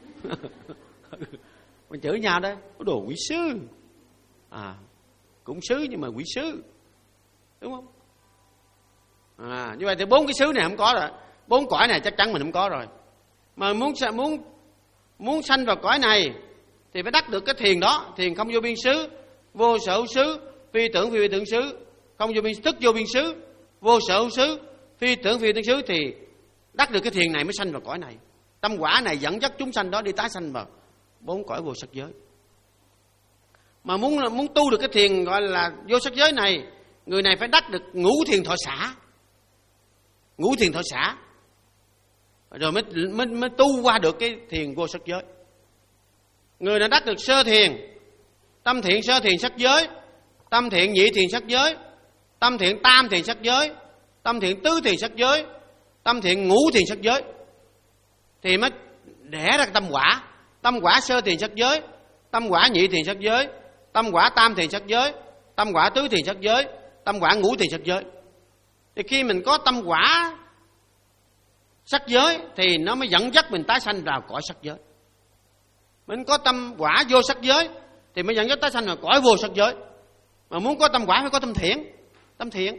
S1: Mình chửi nhau đấy, có đồ quỷ xứ. À, cũng xứ nhưng mà quỷ xứ, đúng không? À, như vậy thì bốn cái xứ này không có rồi, bốn cõi này chắc chắn mình không có rồi. Mà muốn muốn muốn sanh vào cõi này thì phải đắc được cái thiền đó, thiền không vô biên xứ, vô sở hữu xứ, phi tưởng phi phi tưởng xứ, không vô biên thức vô biên xứ, vô sở hữu xứ, phi tưởng phi tưởng xứ, thì đắc được cái thiền này mới sanh vào cõi này. Tâm quả này dẫn dắt chúng sanh đó đi tái sanh vào bốn cõi vô sắc giới. Mà muốn muốn tu được cái thiền gọi là vô sắc giới này, người này phải đắc được ngũ thiền thọ xả, ngũ thiền thọ xả, rồi mới, mới mới tu qua được cái thiền vô sắc giới. Người nào đắc được sơ thiền, tâm thiện sơ thiền sắc giới, tâm thiện nhị thiền sắc giới, tâm thiện tam thiền sắc giới, tâm thiện tứ thiền sắc giới, tâm thiện ngũ thiền sắc giới, thì mới đẻ ra tâm quả. Tâm quả sơ thiền sắc giới, tâm quả nhị thiền sắc giới, tâm quả tam thiền sắc giới, tâm quả tứ thiền sắc giới, tâm quả ngũ thiền sắc giới. Thì khi mình có tâm quả sắc giới thì nó mới dẫn dắt mình tái sanh vào cõi sắc giới. Mình có tâm quả vô sắc giới thì mới dẫn dắt tái sanh vào cõi vô sắc giới. Mà muốn có tâm quả phải có tâm thiện, tâm thiện.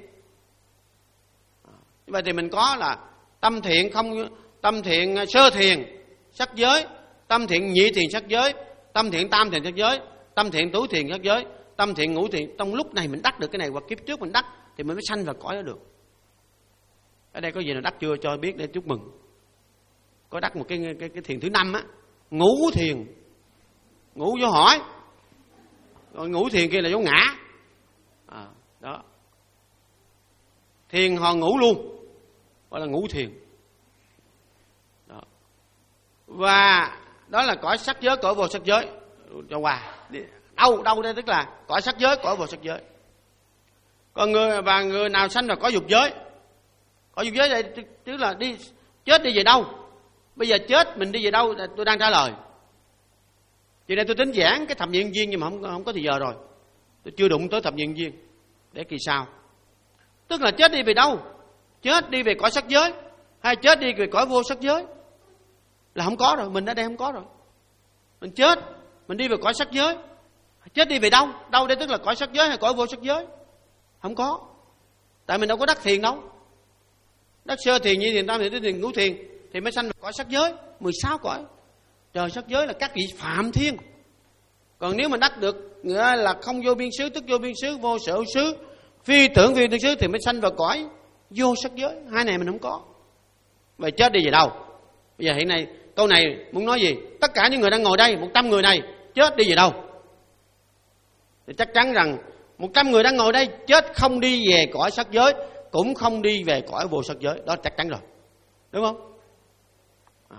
S1: Như vậy thì mình có là tâm thiện không, tâm thiện sơ thiền sắc giới, tâm thiện nhị thiền sắc giới, tâm thiện tam thiền sắc giới, tâm thiện tứ thiền sắc giới, tâm thiện ngũ thiền. Trong lúc này mình đắc được cái này, hoặc kiếp trước mình đắc thì mình mới sanh vào cõi đó được. Ở đây có gì nào đắc chưa cho biết để chúc mừng. Có đắc một cái cái, cái thiền thứ năm á, ngũ thiền. Ngũ vô hỏi, còn ngũ thiền kia là vô ngã. À, đó. Thiền hòn ngũ luôn, gọi là ngũ thiền. Đó. Và đó là cõi sắc giới, cõi vô sắc giới. Cho qua đâu đâu đây tức là cõi sắc giới, cõi vô sắc giới. Còn người và người nào sanh vào cõi dục giới, cõi dục giới đây tức là đi chết đi về đâu. Bây giờ chết mình đi về đâu tôi đang trả lời. Cho nên tôi tính giảng cái thập nhị nhân duyên nhưng mà không không có thời giờ rồi. Tôi chưa đụng tới thập nhị nhân duyên. Để kỳ sau. Tức là chết đi về đâu? Chết đi về cõi sắc giới hay chết đi về cõi vô sắc giới là không có rồi, mình ở đây không có rồi. Mình chết, mình đi về cõi sắc giới. Chết đi về đâu? Đâu đây tức là cõi sắc giới hay cõi vô sắc giới? Không có. Tại mình đâu có đắc thiền đâu. Đắc sơ thiền, nhị thiền, tam thiền, tứ thiền, ngũ thiền thì mới sanh vào cõi sắc giới, mười sáu cõi. Trời sắc giới là các vị phạm thiên. Còn nếu mà đắc được nghĩa là không vô biên xứ, tức vô biên xứ, vô sở hữu xứ, phi tưởng phi tưởng xứ thì mới sanh vào cõi vô sắc giới. Hai này mình không có. Vậy chết đi về đâu? Bây giờ hiện nay câu này muốn nói gì? Tất cả những người đang ngồi đây, một trăm người này chết đi về đâu? Thì chắc chắn rằng Một trăm người đang ngồi đây chết không đi về cõi sắc giới, cũng không đi về cõi vô sắc giới. Đó chắc chắn rồi, đúng không? À.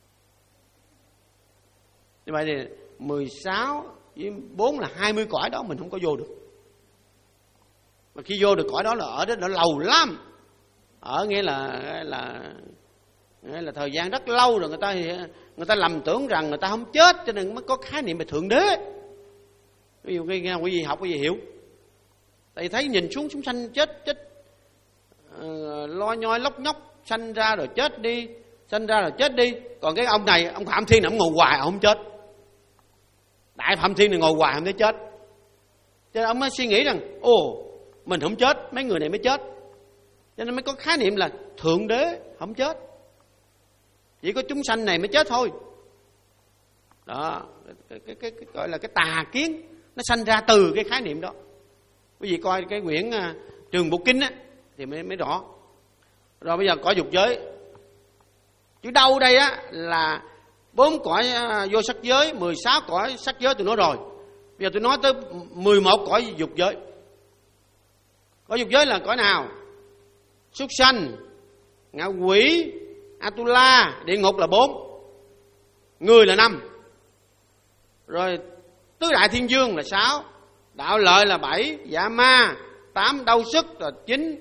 S1: Như vậy thì mười sáu với bốn là hai mươi cõi đó mình không có vô được. Mà khi vô được cõi đó là ở đó nó lâu lắm. Ở nghĩa là là nghĩa là thời gian rất lâu rồi, người ta người ta lầm tưởng rằng người ta không chết, cho nên mới có khái niệm về thượng đế. Ví dụ nghe quý vị học quý vị hiểu. Tại thấy nhìn xuống chúng sanh chết chết uh, lo nhoi lóc nhóc, sanh ra rồi chết đi, sanh ra rồi chết đi. Còn cái ông này, ông Phạm Thiên này, ông ngồi hoài ông không chết. Đại Phạm Thiên này ngồi hoài không thấy chết. Cho nên ông mới suy nghĩ rằng ồ, mình không chết, mấy người này mới chết. Cho nên mới có khái niệm là thượng đế không chết, chỉ có chúng sanh này mới chết thôi. Đó, cái, cái, cái, cái gọi là cái tà kiến nó sanh ra từ cái khái niệm đó. Quý vị coi cái quyển uh, Trường Bộ Kinh á thì mới mới rõ. Rồi bây giờ cõi dục giới, chứ đâu đây á là bốn cõi uh, vô sắc giới, mười sáu cõi sắc giới tôi nói rồi. Bây giờ tôi nói tới mười một cõi dục giới. Cõi dục giới là cõi nào? Súc sanh, ngạ quỷ, Atula, địa ngục là bốn, người là năm, rồi tứ đại thiên dương là sáu, đạo lợi là bảy, dạ ma tám, đau sức là chín.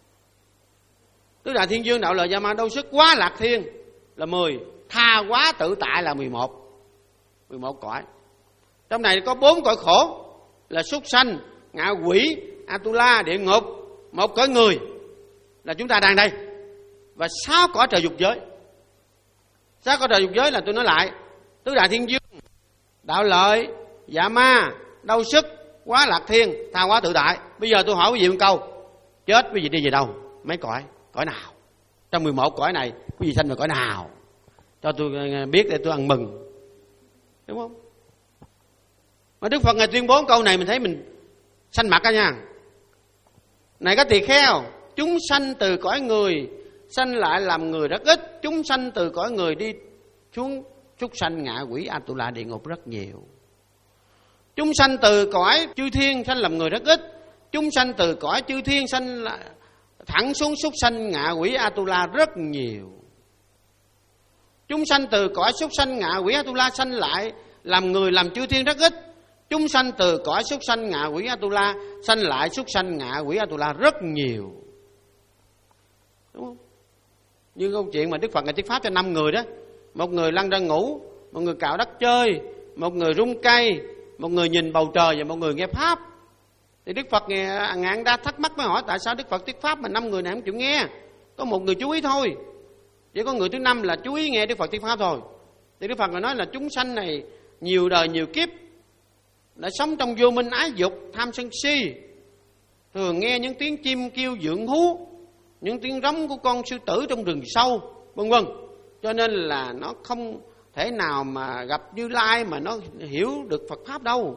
S1: Tứ đại thiên dương, đạo lợi, dạ ma, đau sức, quá lạc thiên là mười, tha quá tự tại là mười một. mười một cõi. Trong này có bốn cõi khổ là súc sanh, ngạ quỷ, Atula, địa ngục, một cõi người là chúng ta đang đây, và sáu cõi trời dục giới. Sáu cõi trời dục giới là tôi nói lại: tứ đại thiên dương, đạo lợi, dạ ma, đau sức, quá lạc thiên, tha quá tự tại. Bây giờ tôi hỏi quý vị một câu: chết quý vị đi về đâu? Mấy cõi? Cõi nào? Trong mười một cõi này quý vị sanh vào cõi nào? Cho tôi biết để tôi ăn mừng, đúng không? Mà Đức Phật Ngài tuyên bố câu này mình thấy mình xanh mặt đó nha. Này các tỳ kheo, chúng sanh từ cõi người sanh lại làm người rất ít, chúng sanh từ cõi người đi xuống súc sanh, ngạ quỷ, Atula, địa ngục rất nhiều. Chúng sanh từ cõi chư thiên sanh làm người rất ít, chúng sanh từ cõi chư thiên sanh thẳng xuống súc sanh, ngạ quỷ, Atula rất nhiều. Chúng sanh từ cõi súc sanh, ngạ quỷ, Atula sanh lại làm người làm chư thiên rất ít, chúng sanh từ cõi súc sanh, ngạ quỷ, Atula sanh lại súc sanh, ngạ quỷ, Atula rất nhiều. Đúng không? Như câu chuyện mà Đức Phật Ngài thuyết pháp cho năm người đó. Một người lăn ra ngủ, một người cạo đất chơi, một người rung cây, một người nhìn bầu trời, và một người nghe pháp. Thì Đức Phật Ngài ngạn đa thắc mắc mới hỏi tại sao Đức Phật thuyết pháp mà năm người này không chịu nghe. Có một người chú ý thôi, chỉ có người thứ năm là chú ý nghe Đức Phật thuyết pháp thôi. Thì Đức Phật Ngài nói là chúng sanh này nhiều đời nhiều kiếp đã sống trong vô minh ái dục, tham sân si, thường nghe những tiếng chim kêu dưỡng hú, những tiếng rống của con sư tử trong rừng sâu, vân vân. Cho nên là nó không thể nào mà gặp Như Lai mà nó hiểu được Phật pháp đâu.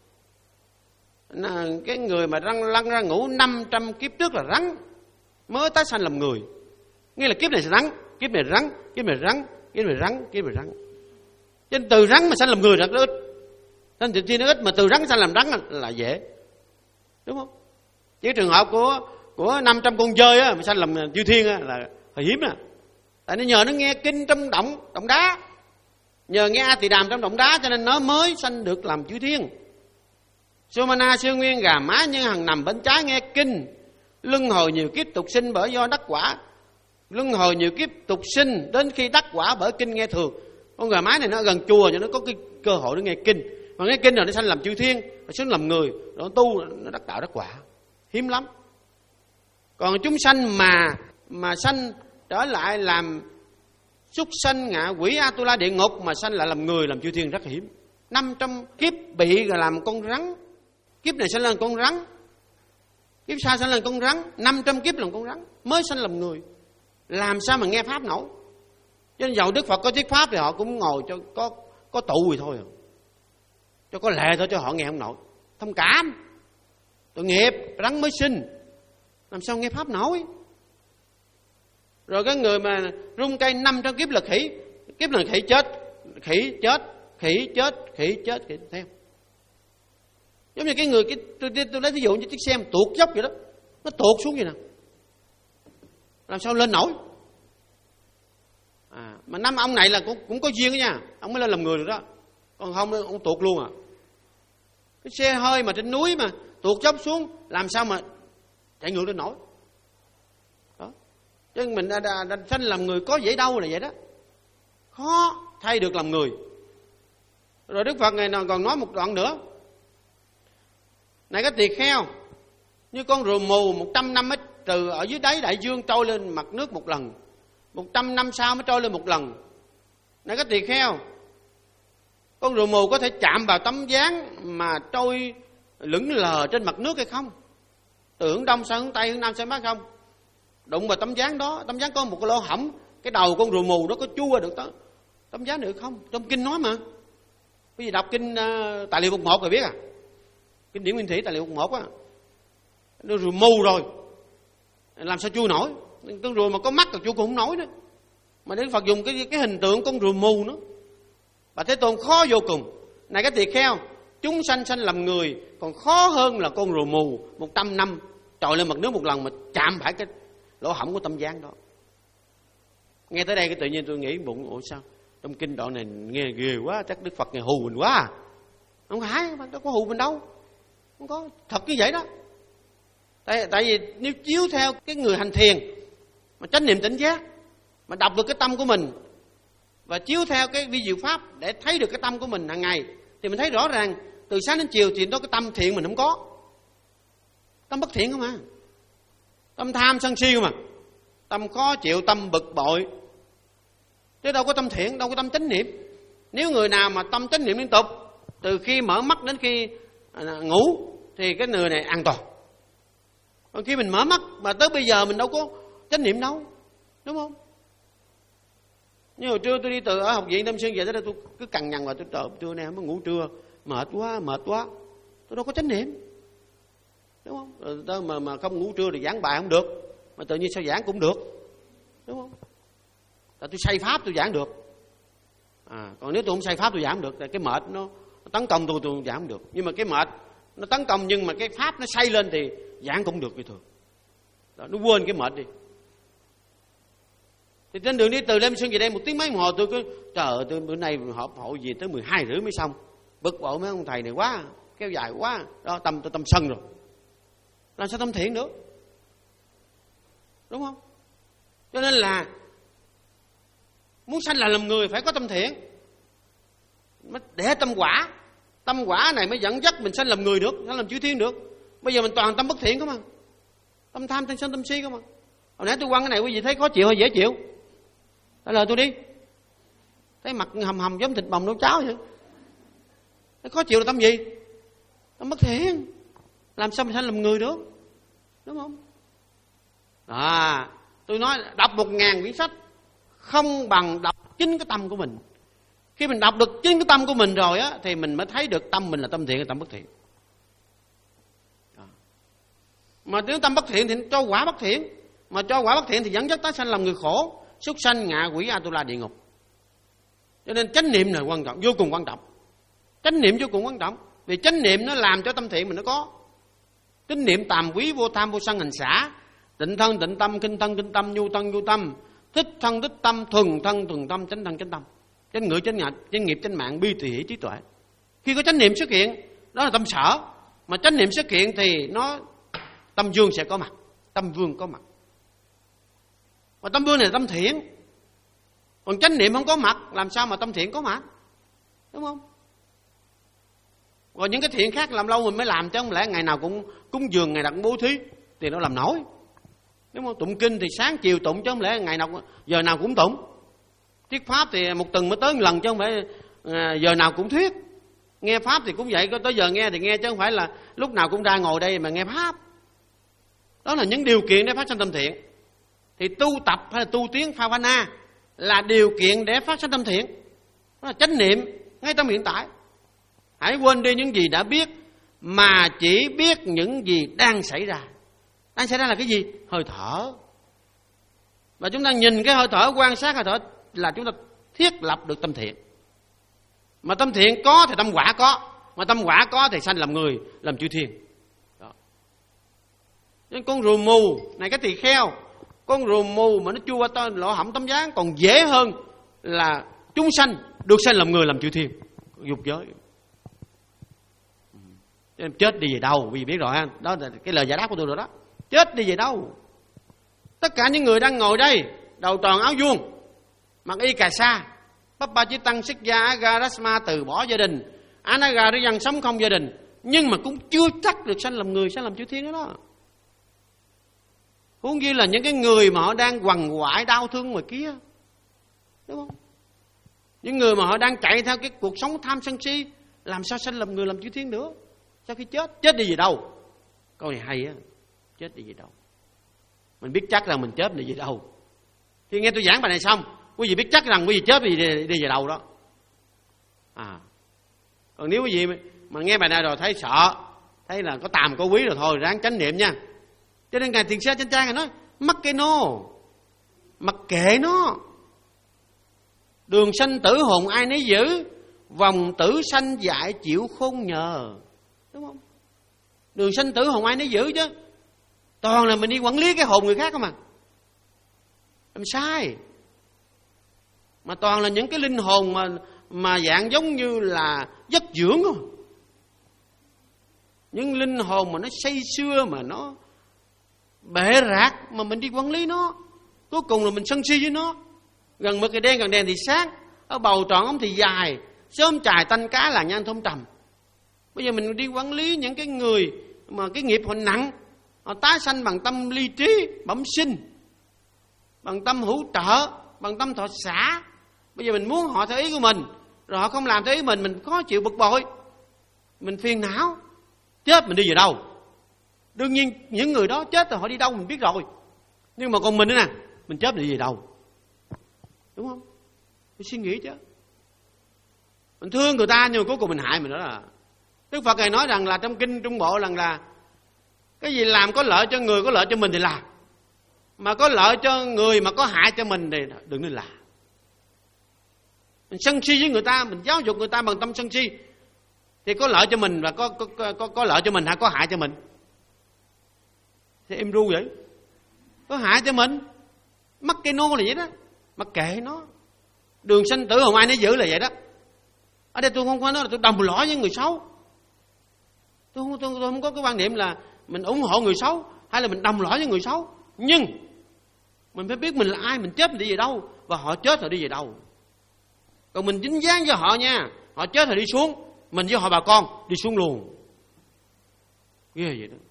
S1: Cái người mà lăn lăn ra ngủ năm trăm kiếp trước là rắn mới tái sanh làm người. Nghĩa là kiếp này rắn, kiếp này rắn, kiếp này rắn, kiếp này rắn, kiếp này rắn. Cho nên từ rắn mà sanh làm người rất ít. Sanh từ thiên nó ít, mà từ rắn sanh làm rắn là dễ, đúng không? Chỉ trường hợp của của năm trăm con chơi á mà sanh làm chư thiên á là hơi hiếm à. Tại nó nhờ nó nghe kinh trong động động đá, nhờ nghe A Tỳ Đàm trong động đá, cho nên nó mới sanh được làm chư thiên. Sumana siêu nguyên gà má nhân hằng nằm bên trái nghe kinh, luân hồi nhiều kiếp tục sinh bởi do đắc quả, luân hồi nhiều kiếp tục sinh đến khi đắc quả bởi kinh nghe thường. Con gà mái này nó gần chùa cho nó có cái cơ hội để nghe kinh, mà nghe kinh rồi nó sanh làm chư thiên, rồi xuống làm người, rồi nó tu, nó đắc đạo đắc quả, hiếm lắm. Còn chúng sanh mà mà sanh trở lại làm súc sanh, ngạ quỷ, Atula, địa ngục mà sanh lại làm người, làm chư thiên rất hiếm. Năm trăm kiếp bị làm con rắn, kiếp này sanh lên con rắn, kiếp sau sanh lên con rắn, năm trăm kiếp làm con rắn mới sanh làm người, làm sao mà nghe pháp nổi. Cho nên dầu Đức Phật có thuyết pháp thì họ cũng ngồi cho có có tụ thì thôi, cho có lệ thôi, cho họ nghe không nổi. Thông cảm, tội nghiệp rắn mới sinh, làm sao nghe pháp nổi. Rồi cái người mà rung cây năm trăm kiếp là khỉ, kiếp là khỉ chết, khỉ chết, khỉ chết, khỉ chết, khỉ theo. Giống như cái người cái tôi, tôi, tôi lấy ví dụ như chiếc xe tuột dốc vậy đó, nó tuột xuống vậy nè, làm sao lên nổi. À, mà năm ông này là cũng, cũng có duyên đó nha, ông mới lên làm người được đó, còn không ông tuột luôn à. Cái xe hơi mà trên núi mà tuột dốc xuống làm sao mà chạy ngược lên nổi đó. Chứ mình đã, đã, đã sanh làm người có dễ đâu là vậy đó, khó thay được làm người. Rồi Đức Phật này còn nói một đoạn nữa: này cái tỳ kheo, như con rùa mù một trăm năm mới từ ở dưới đáy đại dương trôi lên mặt nước một lần, một trăm năm sau mới trôi lên một lần. Này cái tỳ kheo, con rùa mù có thể chạm vào tấm ván mà trôi lững lờ trên mặt nước hay không? Từ hướng đông sang hướng tây, hướng nam sang bắc không? Đụng vào tấm ván đó, tấm ván có một cái lỗ hổng, cái đầu con rùa mù đó có chui được tới tấm ván được không? Trong kinh nói mà. Bây giờ đọc kinh uh, tài liệu mục một rồi biết à, kinh điển nguyên thủy tài liệu mục một á, nó rùa mù rồi làm sao chui nổi? Con rùa mà có mắt là chui cũng không nổi nữa, mà Đức Phật dùng cái cái hình tượng con rùa mù nữa. Bà Thế Tôn khó vô cùng. Này cái tỳ kheo, chúng sanh sanh làm người còn khó hơn là con rùa mù một trăm năm trồi lên mặt nước một lần mà chạm phải cái lỗ hổng của tâm gian đó. Nghe tới đây cái tự nhiên tôi nghĩ bụng, ủa sao trong kinh đoạn này nghe ghê quá, chắc Đức Phật nghe hù mình quá à. Không phải, đâu có hù mình đâu, không có, thật như vậy đó. Tại, tại vì nếu chiếu theo cái người hành thiền mà chánh niệm tỉnh giác, mà đọc được cái tâm của mình và chiếu theo cái vi diệu pháp để thấy được cái tâm của mình hàng ngày, thì mình thấy rõ ràng từ sáng đến chiều thì nó cái tâm thiện mình không có, tâm bất thiện không à, tâm tham sân si không à, tâm khó chịu, tâm bực bội, chứ đâu có tâm thiện, đâu có tâm chánh niệm. Nếu người nào mà tâm chánh niệm liên tục từ khi mở mắt đến khi ngủ thì cái người này an toàn. Còn khi mình mở mắt mà tới bây giờ mình đâu có chánh niệm đâu, đúng không? Như hồi trưa tôi đi từ ở học viện Tâm Sơn về tới đây, tôi cứ cằn nhằn vào, tôi trời trưa nay mới ngủ trưa, mệt quá mệt quá, tôi đâu có chánh niệm, đúng không? Rồi tôi mà mà không ngủ trưa thì giảng bài không được, mà tự nhiên sao giảng cũng được, đúng không? Tại tôi say pháp tôi giảng được, à, còn nếu tôi không say pháp tôi giảng không được, tại cái mệt nó, nó tấn công tôi tôi giảng không được. Nhưng mà cái mệt nó tấn công nhưng mà cái pháp nó say lên thì giảng cũng được như thường. Đó, nó quên cái mệt đi. Thì trên đường đi từ Lê Minh Xuân về đây một tiếng mấy đồng hồ, tôi cứ trời ơi, tôi bữa nay họp hội gì tới mười hai rưỡi mới xong, bực bội mấy ông thầy này quá, kéo dài quá, đó tâm tôi tâm sân rồi, làm sao tâm thiện được, đúng không? Cho nên là muốn sanh là làm người phải có tâm thiện, mới để tâm quả, tâm quả này mới dẫn dắt mình sanh làm người được, sanh làm chư thiên được. Bây giờ mình toàn tâm bất thiện không à, tâm tham, tâm sân, tâm si không à. Hồi nãy tôi quăng cái này quý vị thấy khó chịu hay dễ chịu? Trả lời tôi đi. Thấy mặt hầm hầm giống thịt bồng nấu cháo vậy. Thấy khó chịu là tâm gì? Tâm bất thiện. Làm sao mình sanh làm người được, đúng không? À, tôi nói đọc một ngàn quyển sách không bằng đọc chính cái tâm của mình. Khi mình đọc được chính cái tâm của mình rồi á, thì mình mới thấy được tâm mình là tâm thiện hay tâm bất thiện. Mà nếu tâm bất thiện thì cho quả bất thiện, mà cho quả bất thiện thì dẫn dắt tái sanh làm người khổ, súc sanh, ngạ quỷ, Atula, địa ngục. Cho nên chánh niệm là quan trọng, vô cùng quan trọng. Chánh niệm vô cùng quan trọng, vì chánh niệm nó làm cho tâm thiện mình nó có. Chánh niệm tàm quý, vô tham, vô sân, hành xả, tịnh thân, tịnh tâm, kinh thân, kinh tâm, nhu thân, nhu tâm, thích thân, thích tâm, thuần thân, thuần tâm, chánh thân, chánh tâm, chánh ngữ, chánh ngạch, chánh nghiệp, chánh mạng, bi, tỳ, hỷ, trí tuệ. Khi có chánh niệm xuất hiện, đó là tâm sở. Mà chánh niệm xuất hiện thì nó tâm vương sẽ có mặt, tâm vương có mặt. Mà tâm vương này là tâm thiện. Còn chánh niệm không có mặt, làm sao mà tâm thiện có mặt, đúng không? Rồi những cái thiện khác làm lâu mình mới làm, chứ không lẽ ngày nào cũng cúng dường, ngày nào cũng bố thí thì nó làm nổi, đúng không? Tụng kinh thì sáng chiều tụng, chứ không lẽ ngày nào giờ nào cũng tụng. Thuyết pháp thì một tuần mới tới một lần, chứ không phải giờ nào cũng thuyết. Nghe pháp thì cũng vậy, có tới giờ nghe thì nghe, chứ không phải là lúc nào cũng ra ngồi đây mà nghe pháp. Đó là những điều kiện để phát sinh tâm thiện. Thì tu tập hay là tu tiến Phavana là điều kiện để phát sinh tâm thiện. Đó là chánh niệm ngay trong hiện tại. Hãy quên đi những gì đã biết, mà chỉ biết những gì đang xảy ra. Đang xảy ra là cái gì? Hơi thở. Và chúng ta nhìn cái hơi thở, quan sát hơi thở là chúng ta thiết lập được tâm thiện. Mà tâm thiện có thì tâm quả có. mà tâm quả có thì sanh làm người, làm chư thiên. Đó. Nên con rùa mù này, cái tỳ kheo, con rùa mù mà nó chui qua lỗ hổng tấm dáng còn dễ hơn là chúng sanh được sanh làm người, làm chư thiên, dục giới. Cho nên chết đi về đâu? Vì biết rồi ha, đó là cái lời giải đáp của tôi rồi đó. Chết đi về đâu? Tất cả những người đang ngồi đây, đầu tròn áo vuông, mặc y cà sa, Papa Chỉ Tăng Sức Gia Agarasma từ bỏ gia đình, Anagariyan sống không gia đình, nhưng mà cũng chưa chắc được sanh làm người, sanh làm chư thiên đó đó. Huống chi là những cái người mà họ đang quằn quại đau thương ngoài kia, đúng không? Những người mà họ đang chạy theo cái cuộc sống tham sân si, làm sao sanh làm người, làm chư thiên nữa? Sau khi chết, chết đi về đâu? Câu này hay á, chết đi về đâu? Mình biết chắc rằng mình chết đi về đâu. Khi nghe tôi giảng bài này xong, quý vị biết chắc rằng quý vị chết đi, đi, đi về đâu đó. À, còn nếu quý vị mà nghe bài này rồi thấy sợ, thấy là có tàm có quý rồi thôi, ráng chánh niệm nha. Cho nên Ngài Thiền Sư Chánh Trang Ngài nói, mắc cái nó, mặc kệ nó. Đường sanh tử hồn ai nấy giữ, vòng tử sanh dại chịu khôn nhờ. Đúng không? Đường sanh tử hồn ai nấy giữ chứ. Toàn là mình đi quản lý cái hồn người khác không à. Làm sai. Mà toàn là những cái linh hồn mà mà dạng giống như là giấc dưỡng không. Những linh hồn mà nó say sưa, mà nó bệ rạc, mà mình đi quản lý nó, cuối cùng là mình sân si với nó. Gần mực thì đen, gần đèn thì sáng, ở bầu tròn ống thì dài, sớm chài tanh cá là nhan thơm trầm. Bây giờ mình đi quản lý những cái người mà cái nghiệp họ nặng, họ tái sanh bằng tâm ly trí bẩm sinh, bằng tâm hữu trợ, bằng tâm thọ xả. Bây giờ mình muốn họ theo ý của mình, rồi họ không làm theo ý mình, mình khó chịu bực bội, mình phiền não. Chết mình đi về đâu? Đương nhiên những người đó chết rồi họ đi đâu mình biết rồi. Nhưng mà còn mình nữa nè, mình chết đi về đâu? Đúng không? Mình suy nghĩ chứ. Mình thương người ta nhưng mà cuối cùng mình hại mình đó là. Đức Phật Ngài nói rằng là trong kinh Trung Bộ rằng là cái gì làm có lợi cho người, có lợi cho mình thì làm. Mà có lợi cho người mà có hại cho mình thì đừng nên làm. Mình sân si với người ta, mình giáo dục người ta bằng tâm sân si thì có lợi cho mình và có có có, có lợi cho mình hay có hại cho mình? Thì em ru vậy. Có hại cho mình, mắc cây nô là vậy đó. Mặc kệ nó. Đường sanh tử hồn ai nấy giữ là vậy đó. Ở đây tôi không có nói là tôi đồng lõi với người xấu. Tôi không, tôi, tôi không có cái quan niệm là mình ủng hộ người xấu hay là mình đồng lõi với người xấu. Nhưng mình phải biết mình là ai, mình chết mình đi về đâu, và họ chết rồi đi về đâu. Còn mình dính dáng với họ nha, họ chết rồi đi xuống, mình với họ bà con đi xuống luôn. Ghê vậy đó.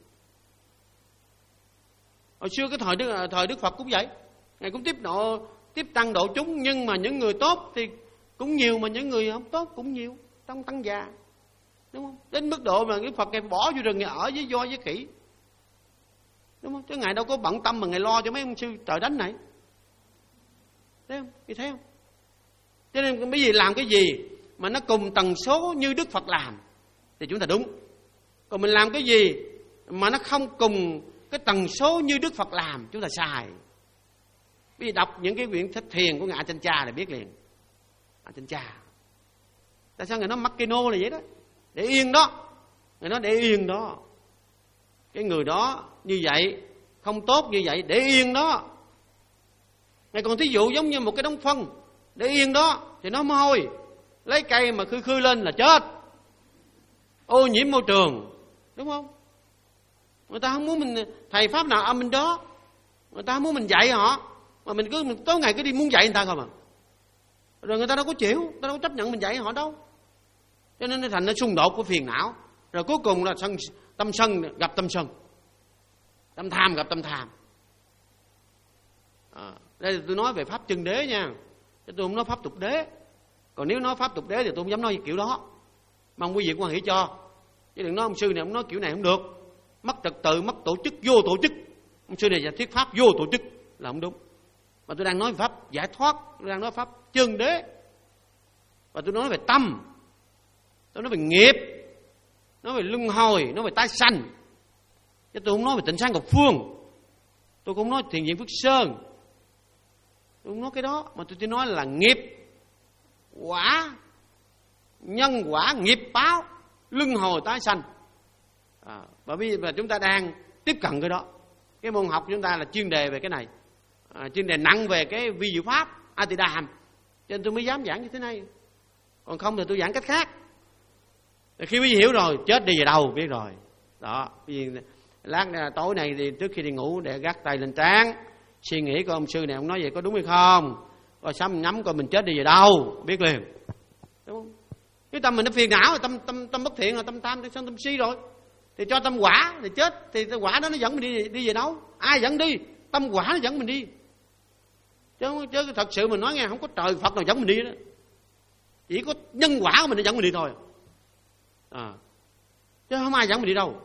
S1: Hồi xưa cái thời Đức, thời Đức Phật cũng vậy. Ngài cũng tiếp độ, tiếp tăng độ chúng, nhưng mà những người tốt thì cũng nhiều, mà những người không tốt cũng nhiều trong tăng già. Đúng không? Đến mức độ mà Đức Phật Ngài bỏ vô rừng, Ngài ở với voi với khỉ. Đúng không? Chứ Ngài đâu có bận tâm mà Ngài lo cho mấy ông sư trời đánh này. Thấy không? Như thấy không? Cho nên cái gì làm cái gì mà nó cùng tần số như Đức Phật làm thì chúng ta đúng. Còn mình làm cái gì mà nó không cùng cái tần số như Đức Phật làm, chúng ta sai. Bây giờ đọc những cái quyển Thích Thiền của Ngài A Chanh Cha là biết liền. A Chanh Cha. Tại sao Ngài nói mắc cây nô là vậy đó? Để yên đó. Ngài nói để yên đó. Cái người đó như vậy, không tốt như vậy, để yên đó. Ngài còn thí dụ giống như một cái đống phân, để yên đó thì nó môi. Lấy cây mà khư khư lên là chết, ô nhiễm môi trường. Đúng không? Người ta không muốn mình thầy pháp nào âm bên đó, người ta không muốn mình dạy họ, mà mình cứ mình tối ngày cứ đi muốn dạy người ta không à. Rồi người ta đâu có chịu, người ta đâu có chấp nhận mình dạy họ đâu. Cho nên nó thành nó xung đột của phiền não. Rồi cuối cùng là sân, tâm sân gặp tâm sân, tâm tham gặp tâm tham. À, đây là tôi nói về pháp chân đế nha, chứ tôi không nói pháp tục đế. Còn nếu nói pháp tục đế thì tôi không dám nói kiểu đó. Mong quý vị quan hỷ cho, chứ đừng nói ông sư này ông nói kiểu này không được. Mất trật tự, mất tổ chức, vô tổ chức. Ông sư này là thuyết pháp vô tổ chức là không đúng. Mà tôi đang nói về pháp giải thoát, tôi đang nói pháp chân đế. Và tôi nói về tâm, tôi nói về nghiệp, nói về luân hồi, nói về tái sanh. Chứ tôi không nói về tịnh Sáng Ngọc Phương, tôi cũng nói Thiền Viện Phước Sơn, tôi không nói cái đó. Mà tôi chỉ nói là nghiệp, quả, nhân quả, nghiệp báo, luân hồi tái sanh. À, bởi vì mà chúng ta đang tiếp cận cái đó. Cái môn học chúng ta là chuyên đề về cái này, à, chuyên đề nặng về cái vi diệu pháp A Tỳ Đàm, cho nên tôi mới dám giảng như thế này. Còn không thì tôi giảng cách khác. Khi quý vị hiểu rồi, chết đi về đâu biết rồi. Đó, vì lát tối này thì trước khi đi ngủ để gác tay lên trán, suy nghĩ coi ông sư này ông nói vậy có đúng hay không, coi sắm nhắm coi mình chết đi về đâu biết liền, đúng không? Cái tâm mình nó phiền não, tâm tâm tâm bất thiện là tâm tham, tâm tâm si rồi, thì cho tâm quả thì chết, thì tâm quả đó nó dẫn mình đi đi về đâu? Ai dẫn đi? Tâm quả nó dẫn mình đi. Chứ, chứ thật sự mình nói nghe, không có trời Phật nào dẫn mình đi đó, chỉ có nhân quả của mình nó dẫn mình đi thôi. À, chứ không ai dẫn mình đi đâu.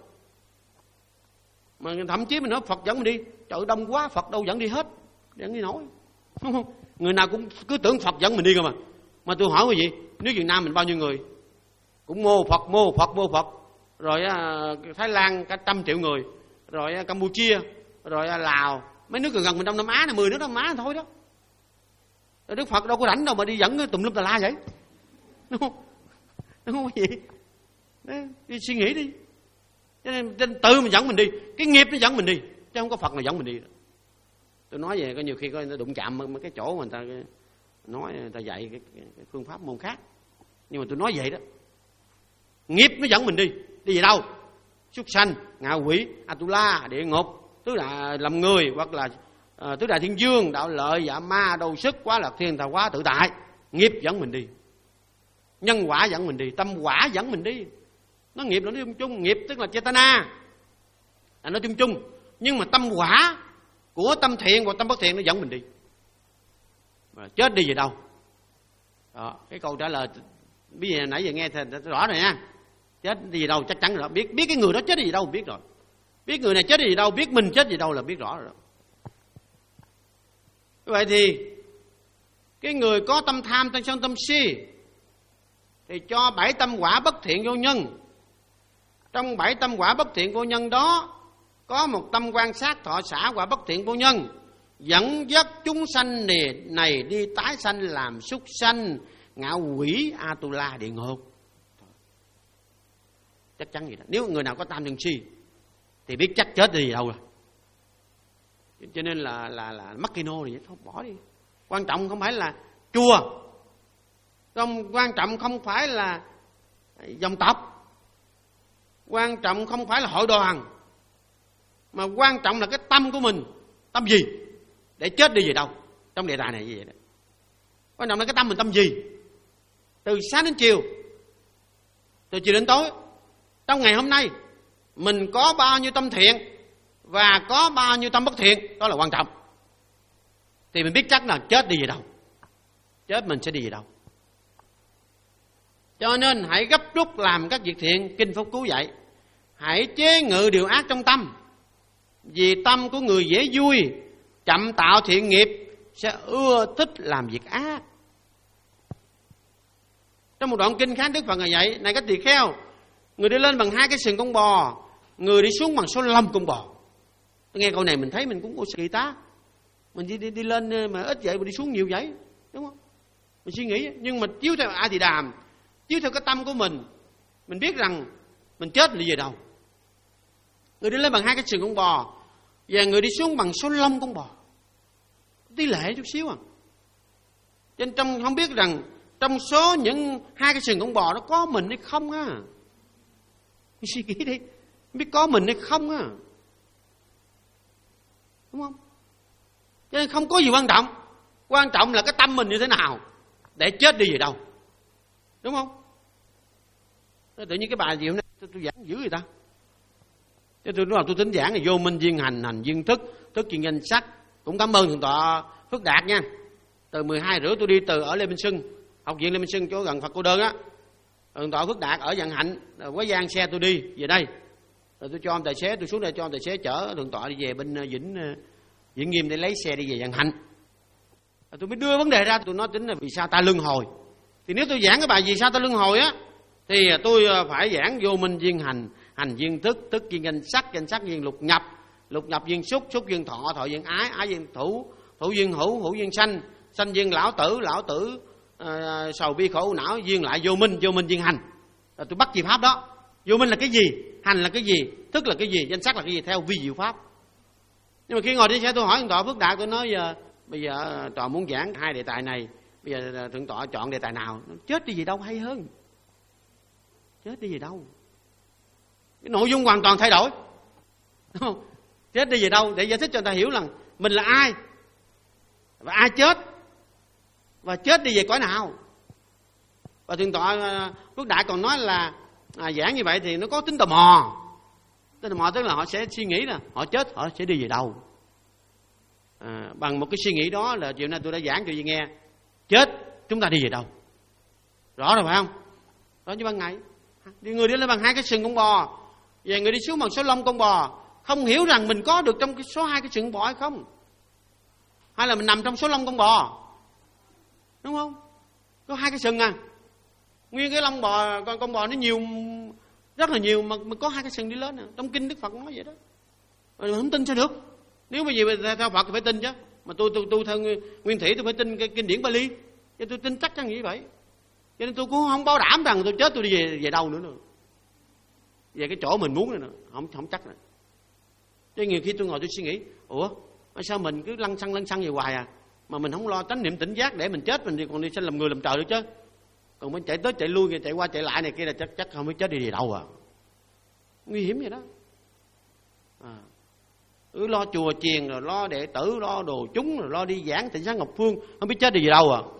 S1: Mà thậm chí mình nói Phật dẫn mình đi, trời đông quá Phật đâu dẫn đi hết, dẫn đi nổi, đúng không? Người nào cũng cứ tưởng Phật dẫn mình đi cơ mà. Mà tôi hỏi quý vị, nếu Việt Nam mình bao nhiêu người cũng mô Phật mô Phật mô Phật, rồi Thái Lan cả trăm triệu người, rồi Campuchia, rồi Lào, mấy nước gần gần mình Đông Nam Á này, mười nước Đông Nam Á thôi đó. Rồi Đức Phật đâu có rảnh đâu mà đi dẫn cái tùm lum tà la vậy, đúng không? Đúng không quý vị? Đấy, đi suy nghĩ đi. Cho nên, cho nên tự mình dẫn mình đi, cái nghiệp nó dẫn mình đi, chứ không có Phật nào dẫn mình đi. Tôi nói về có nhiều khi coi nó đụng chạm mấy cái chỗ mà người ta nói, người ta dạy cái, cái, cái phương pháp môn khác, nhưng mà tôi nói vậy đó, nghiệp nó dẫn mình đi. Đi về đâu? Súc sanh, ngạ quỷ, Atula, địa ngục, tứ đại làm người, hoặc là uh, tứ đại thiên dương, đạo lợi, dạ ma, đầu sức, quá lạc thiên, tạo hóa tự tại. Nghiệp dẫn mình đi, nhân quả dẫn mình đi, tâm quả dẫn mình đi. Nó nghiệp nó chung chung, nghiệp tức là Chetana, là nó chung chung, nhưng mà tâm quả của tâm thiện và tâm bất thiện nó dẫn mình đi. Mà chết đi về đâu? Đó, cái câu trả lời bây giờ nãy giờ nghe thì rõ rồi nha. Chết đi về đâu chắc chắn rồi, biết biết cái người đó chết đi về đâu biết rồi, biết người này chết đi về đâu, biết mình chết về đâu là biết rõ rồi. Vậy thì cái người có tâm tham, tâm sân, tâm si thì cho bảy tâm quả bất thiện vô nhân. Trong bảy tâm quả bất thiện vô nhân đó có một tâm quan sát thọ xả quả bất thiện vô nhân, dẫn dắt chúng sanh này, này đi tái sanh làm súc sanh, ngạ quỷ, Atula, địa ngục. Chắc chắn vậy đó. Nếu người nào có tam sân si thì biết chắc chết đi đâu rồi. Cho nên là là là mắc kino thì thôi bỏ đi. Quan trọng không phải là chùa, không quan trọng không phải là dòng tộc, quan trọng không phải là hội đoàn, mà quan trọng là cái tâm của mình, tâm gì để chết đi về đâu. Trong đề tài này như vậy đó, quan trọng là cái tâm mình tâm gì. Từ sáng đến chiều, từ chiều đến tối, trong ngày hôm nay mình có bao nhiêu tâm thiện và có bao nhiêu tâm bất thiện, đó là quan trọng. Thì mình biết chắc là chết đi về đâu, chết mình sẽ đi về đâu. Cho nên hãy gấp rút làm các việc thiện. Kinh Pháp Cú dạy hãy chế ngự điều ác trong tâm, vì tâm của người dễ vui, chậm tạo thiện nghiệp, sẽ ưa thích làm việc ác. Trong một đoạn kinh khác Đức Phật ngài dạy, này các tỳ kheo, người đi lên bằng hai cái sừng con bò, người đi xuống bằng số lông con bò. Tôi nghe câu này mình thấy mình cũng kỳ tá. Mình đi, đi, đi lên mà ít vậy mà đi xuống nhiều vậy, đúng không? Mình suy nghĩ, nhưng mà chiếu theo A Tỳ Đàm, chiếu theo cái tâm của mình, mình biết rằng mình chết là về đâu. Người đi lên bằng hai cái sừng con bò và người đi xuống bằng số lông con bò, tỷ lệ chút xíu à. Cho nên trong không biết rằng trong số những hai cái sừng con bò nó có mình hay không á. Mình suy nghĩ đi, biết có mình hay không á, đúng không? Cho nên không có gì quan trọng, quan trọng là cái tâm mình như thế nào để chết đi về đâu, đúng không? Tự nhiên cái bài gì hôm nay tôi, tôi giảng dữ người ta, chứ tôi nói tôi tính giảng là vô minh duyên hành, hành duyên thức, thức duyên danh sắc. Cũng cảm ơn thượng tọa Phước Đạt nha. Từ mười hai rưỡi tôi đi từ ở Lê Minh Xuân, học viện Lê Minh Xuân chỗ gần Phật Cô Đơn á, thượng tọa Phước Đạt ở Vạn Hạnh quá giang xe tôi đi về đây, rồi tôi cho ông tài xế, tôi xuống đây cho ông tài xế chở thượng tọa đi về bên Vĩnh Vĩnh Nghiêm để lấy xe đi về Vạn Hạnh. Tôi mới đưa vấn đề ra, tôi nói tính là vì sao ta luân hồi. Thì nếu tôi giảng cái bài vì sao ta luân hồi á, thì tôi phải giảng vô minh duyên hành, hành duyên thức, thức duyên danh sắc, danh sắc duyên lục nhập, lục nhập duyên xúc, xúc duyên thọ, thọ duyên ái, ái duyên thủ, thủ duyên hữu, hữu duyên sanh, sanh duyên lão tử, lão tử uh, sầu bi khổ não, duyên lại vô minh, vô minh duyên hành. Rồi tôi bắt chi pháp đó, Vô minh là cái gì? Hành là cái gì? Thức là cái gì? Danh sắc là cái gì? Theo vi diệu pháp. Nhưng mà khi ngồi trên xe tôi hỏi thượng tọa Phước Đại, tôi nói giờ bây giờ tọa muốn giảng hai đề tài này, bây giờ thượng tọa chọn đề tài nào? Chết đi gì đâu hay hơn. Chết đi gì đâu. Cái nội dung hoàn toàn thay đổi. Đúng không? Chết đi gì đâu, để giải thích cho người ta hiểu rằng mình là ai và ai chết, và chết đi về cõi nào. Và thượng tọa Phước Đại còn nói là à, giảng như vậy thì nó có tính tò mò. Tính tò mò tức là họ sẽ suy nghĩ là họ chết họ sẽ đi về đâu. À, bằng một cái suy nghĩ đó là chiều nay tôi đã giảng cho gì nghe. Chết chúng ta đi về đâu? Rõ rồi phải không? Đó như ban ngày đi người đi lên bằng hai cái sừng con bò, về người đi xuống bằng số lông con bò, không hiểu rằng mình có được trong cái số hai cái sừng bò hay không, hay là mình nằm trong số lông con bò, đúng không? Có hai cái sừng à, nguyên cái lông bò con con bò nó nhiều rất là nhiều mà, mà có hai cái sừng đi lên à. Trong kinh Đức Phật nói vậy đó. Mà không tin sao được? Nếu mà gì theo Phật thì phải tin chứ. Mà tôi tôi tôi theo nguyên thủy tôi phải tin cái kinh điển Bali, cho tôi tin chắc chắn như vậy. Cho nên tôi cũng không bảo đảm rằng tôi chết tôi đi về về đâu nữa nữa. Về cái chỗ mình muốn nữa, nữa. Không không chắc nữa. Cho nhiều khi tôi ngồi tôi suy nghĩ, ủa sao mình cứ lăn xăng lăn xăng về hoài à, mà mình không lo chánh niệm tỉnh giác để mình chết mình thì còn đi sinh làm người làm trời được chứ. Còn mình chạy tới chạy lui chạy qua chạy lại này kia là chắc chắc không biết chết đi về đâu à. Nguy hiểm vậy đó. À. Cứ lo chùa chiền rồi lo đệ tử, lo đồ chúng, rồi lo đi giảng Tịnh Xá Ngọc Phương, không biết chết đi về đâu à.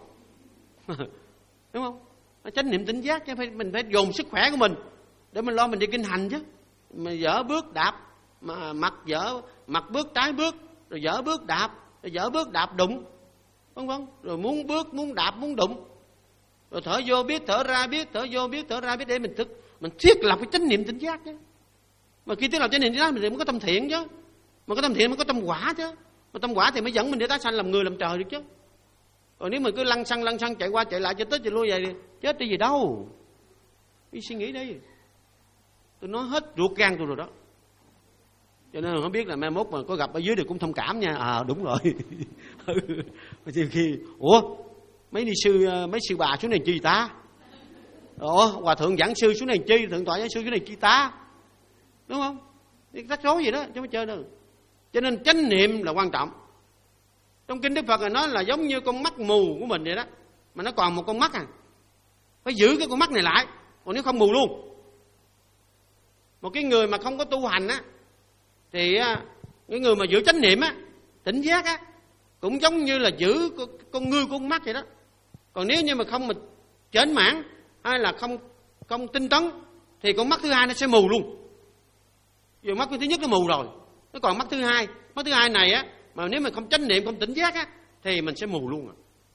S1: Đúng không? Chánh niệm tỉnh giác chứ phải, mình phải dồn sức khỏe của mình để mình lo mình đi kinh hành chứ. Mà dở bước đạp, mà mặt dở mặt bước trái bước, rồi dở bước đạp, rồi dở bước đạp đụng, vân vân, rồi muốn bước muốn đạp muốn đụng, rồi thở vô biết thở ra biết, thở vô biết thở ra biết, để mình thức mình thiết lập cái chánh niệm tỉnh giác chứ. Mà khi thiết lập chánh niệm tỉnh giác mình mới có tâm thiện chứ, mà có tâm thiện mới có tâm quả chứ, mà tâm quả thì mới dẫn mình để tái sanh làm người làm trời được chứ. Còn nếu mình cứ lăn xăng lăn xăng chạy qua chạy lại chạy tới chạy lui vậy thì chết đi gì đâu. Đi suy nghĩ đi. Tôi nói hết ruột gan tôi rồi đó. Cho nên không biết là mai mốt mà có gặp ở dưới thì cũng thông cảm nha. À đúng rồi. Thì khi ủa mấy ni sư mấy sư bà xuống này chi ta? Ủa hòa thượng giảng sư xuống này chi, thượng tọa giảng sư xuống này chi ta? Đúng không? Thì rắc rối gì đó chứ không chơi đâu. Cho nên chánh niệm là quan trọng. Trong kinh Đức Phật là nói là giống như con mắt mù của mình vậy đó, mà nó còn một con mắt à, phải giữ cái con mắt này lại, còn nếu không mù luôn. Một cái người mà không có tu hành á, thì cái người mà giữ chánh niệm á, tỉnh giác á, cũng giống như là giữ con, con ngươi của con mắt vậy đó. Còn nếu như mà không mà chểnh mãn hay là không không tinh tấn thì con mắt thứ hai nó sẽ mù luôn. Giờ mắt thứ nhất nó mù rồi, nó còn mắt thứ hai, mắt thứ hai này á, mà nếu mình không chánh niệm không tỉnh giác á thì mình sẽ mù luôn à.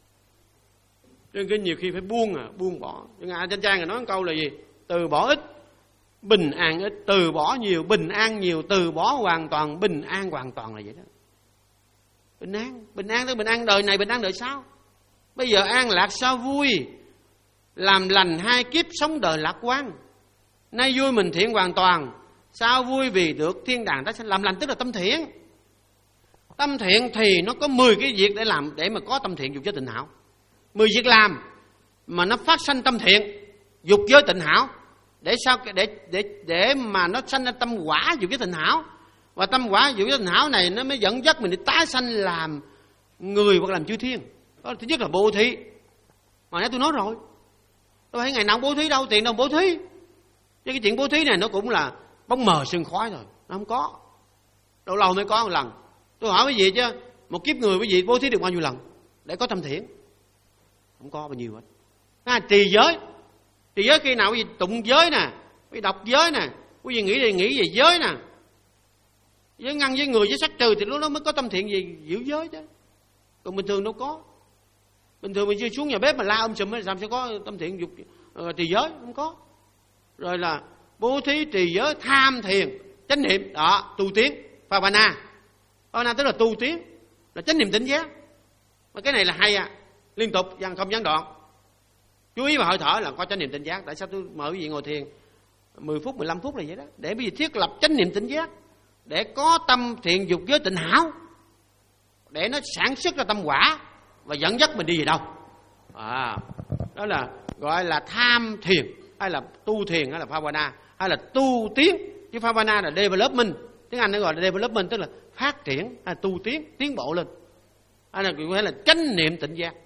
S1: Cho nên nhiều khi phải buông à, buông bỏ. Nhưng mà trên trang nói một câu là gì? Từ bỏ ít, bình an ít. Từ bỏ nhiều, bình an nhiều. Từ bỏ hoàn toàn, bình an hoàn toàn là vậy đó. Bình an, bình an tới bình an đời này, bình an đời sau. Bây giờ an lạc sao vui, làm lành hai kiếp sống đời lạc quan. Nay vui mình thiện hoàn toàn, sao vui vì được thiên đàng. Làm lành tức là tâm thiện. Tâm thiện thì nó có mười cái việc để làm, để mà có tâm thiện dục giới tịnh hảo. mười việc làm mà nó phát sanh tâm thiện dục giới tịnh hảo, để sao để để để mà nó sanh ra tâm quả dục giới tịnh hảo. Và tâm quả dục giới tịnh hảo này nó mới dẫn dắt mình đi tái sanh làm người hoặc làm chư thiên. Đó, thứ nhất là bố thí. Hồi nãy tôi nói rồi, tôi thấy ngày nào bố thí đâu, tiền đâu bố thí. Chứ cái chuyện bố thí này nó cũng là bóng mờ sương khói rồi, nó không có. Lâu lâu mới có một lần. Tôi hỏi quý vị chứ, một kiếp người quý vị bố thí được bao nhiêu lần để có tâm thiện? Không có bao nhiêu hết. À, trì giới, trì giới khi nào quý vị tụng giới nè, quý vị đọc giới nè, quý vị nghĩ thì nghĩ về giới nè, giới ngăn với người với sắc trừ thì lúc đó mới có tâm thiện gì giữ giới chứ. Còn bình thường đâu có. Bình thường mình chưa xuống nhà bếp mà la um sùm thì sao sẽ có tâm thiện dục uh, trì giới, không có. Rồi là bố thí, trì giới, tham thiền, chánh niệm, đó tu tiến, Phavana. Phavana tức là tu tiến, là chánh niệm tỉnh giác. Mà cái này là hay à, liên tục không gián đoạn. Chú ý vào hơi thở là có chánh niệm tỉnh giác. Tại sao tôi mời quý vị ngồi thiền mười phút, mười lăm phút là vậy đó, để quý vị thiết lập chánh niệm tỉnh giác, để có tâm thiện dục giới tịnh hảo, để nó sản xuất ra tâm quả và dẫn dắt mình đi về đâu. À, đó là gọi là tham thiền hay là tu thiền hay là Phavana. hay là tu tiến. Chứ Phavana là development, tiếng Anh nó gọi là development, tức là phát triển, hay là tu tiến, tiến bộ lên, hay là hay là chánh niệm tỉnh giác.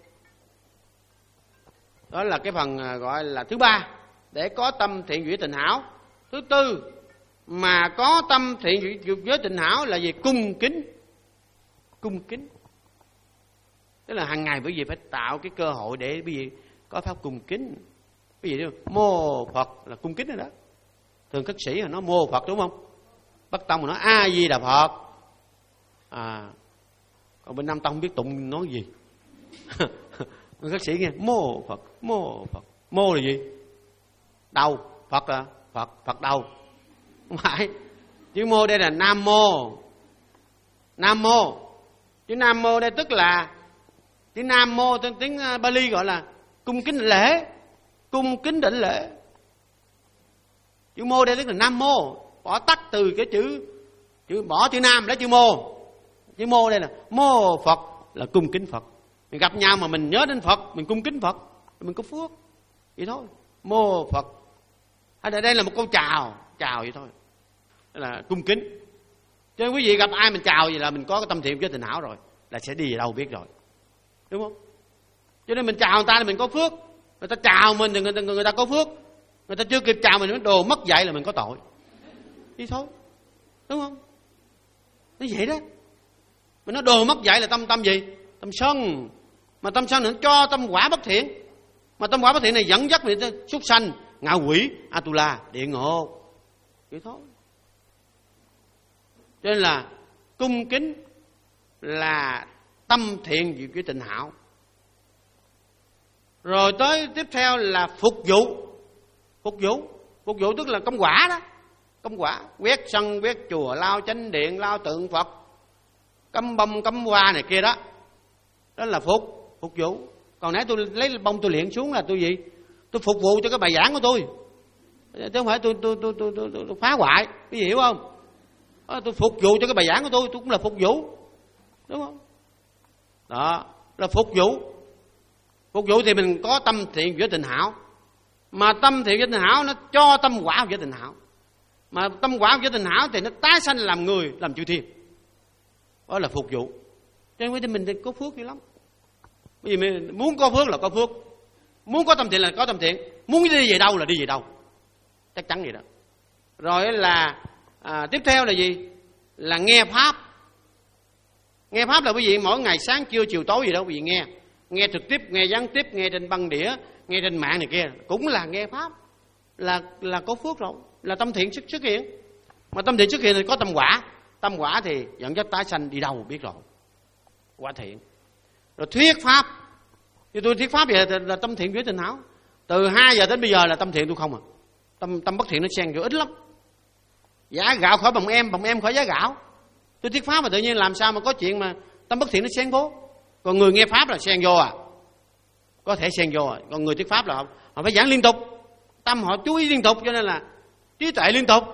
S1: Đó là cái phần gọi là thứ ba, để có tâm thiện duyệt tình hảo. Thứ tư, mà có tâm thiện với tình hảo là gì? Cung kính. Cung kính tức là hàng ngày bởi vì phải tạo cái cơ hội để bởi vì có pháp cung kính. Cái gì đó mô Phật là cung kính rồi đó. Thường khất sĩ là nó mô Phật đúng không? Bắc tông mà nói A Di Đà Phật. À, còn bên Nam tông không biết tụng nói gì. Khất sĩ nghe mô Phật, mô Phật. Mô là gì? Đầu. Phật là Phật, Phật đầu. Không phải. Chữ mô đây là Nam Mô. Nam Mô. Chữ Nam Mô đây tức là chữ Nam Mô trong tiếng Bali gọi là cung kính lễ. Cung kính đảnh lễ. Chữ mô đây tức là Nam Mô. Bỏ tắt từ cái chữ chữ bỏ chữ Nam lấy chữ mô. Chữ mô đây là mô Phật là cung kính Phật. Mình gặp nhau mà mình nhớ đến Phật, mình cung kính Phật, mình có phước. Vậy thôi. Mô Phật. Hay là đây là một câu chào, chào vậy thôi. Đó là cung kính. Cho nên quý vị gặp ai mình chào vậy là mình có cái tâm thiện với tình hảo rồi, là sẽ đi về đâu biết rồi. Đúng không? Cho nên mình chào người ta là mình có phước. Người ta chào mình thì người ta, người ta có phước. Người ta chưa kịp chào mình, đồ mất dạy là mình có tội. Đi thôi. Đúng không? Nó vậy đó. Mình nói đồ mất dạy là tâm tâm gì? Tâm sân. Mà tâm sân nó cho tâm quả bất thiện. Mà tâm quả bất thiện này dẫn dắt mình tới súc sanh, ngạ quỷ, Atula, địa ngục. Vậy thôi. Cho nên là cung kính là tâm thiện với tình hảo. Rồi tới tiếp theo là phục vụ. Phục vụ. Phục vụ tức là công quả đó. Công quả. Quét sân, quét chùa, lau chánh điện, lau tượng Phật, cắm bông, cắm hoa này kia đó. Đó là phục. Phục vụ. Còn nãy tôi lấy bông tôi liệng xuống là tôi gì? Tôi phục vụ cho cái bài giảng của tôi. Chứ không phải tôi, tôi, tôi, tôi, tôi, tôi, tôi phá hoại. Quý vị hiểu không? Đó, tôi phục vụ cho cái bài giảng của tôi. Tôi cũng là phục vụ. Đúng không? Đó là phục vụ. Phục vụ thì mình có tâm thiện với tình hảo. Mà tâm thiện với tình hảo nó cho tâm quả với tình hảo. Mà tâm quả với tình hảo thì nó tái sanh làm người, làm chư thiên. Đó là phục vụ. Cho nên mình thì có phước dữ lắm. Bởi vì mình muốn có phước là có phước, muốn có tâm thiện là có tâm thiện, muốn đi về đâu là đi về đâu. Chắc chắn vậy đó. Rồi là à, tiếp theo là gì? Là nghe pháp. Nghe pháp là quý vị mỗi ngày sáng trưa chiều tối gì đâu quý vị nghe. Nghe trực tiếp, nghe gián tiếp, nghe trên băng đĩa, nghe trên mạng này kia, cũng là nghe pháp. Là là có phước rồi, là tâm thiện xuất, xuất hiện. Mà tâm thiện xuất hiện thì có tâm quả. Tâm quả thì dẫn dắt tái sanh đi đâu biết rồi. Quả thiện. Rồi thuyết pháp. Thì tôi thuyết pháp vậy là, là tâm thiện với tình hảo. Từ hai giờ đến bây giờ là tâm thiện tôi không à. Tâm tâm bất thiện nó xen vô ít lắm. Giá gạo khỏi bồng em, bồng em khỏi giá gạo. Tôi thuyết pháp mà tự nhiên làm sao mà có chuyện mà tâm bất thiện nó xen vô. Còn người nghe pháp là xen vô à. Có thể xen vô à. Còn người thuyết pháp là họ, họ phải giảng liên tục. Tâm họ chú ý liên tục, cho nên là trí tuệ liên tục,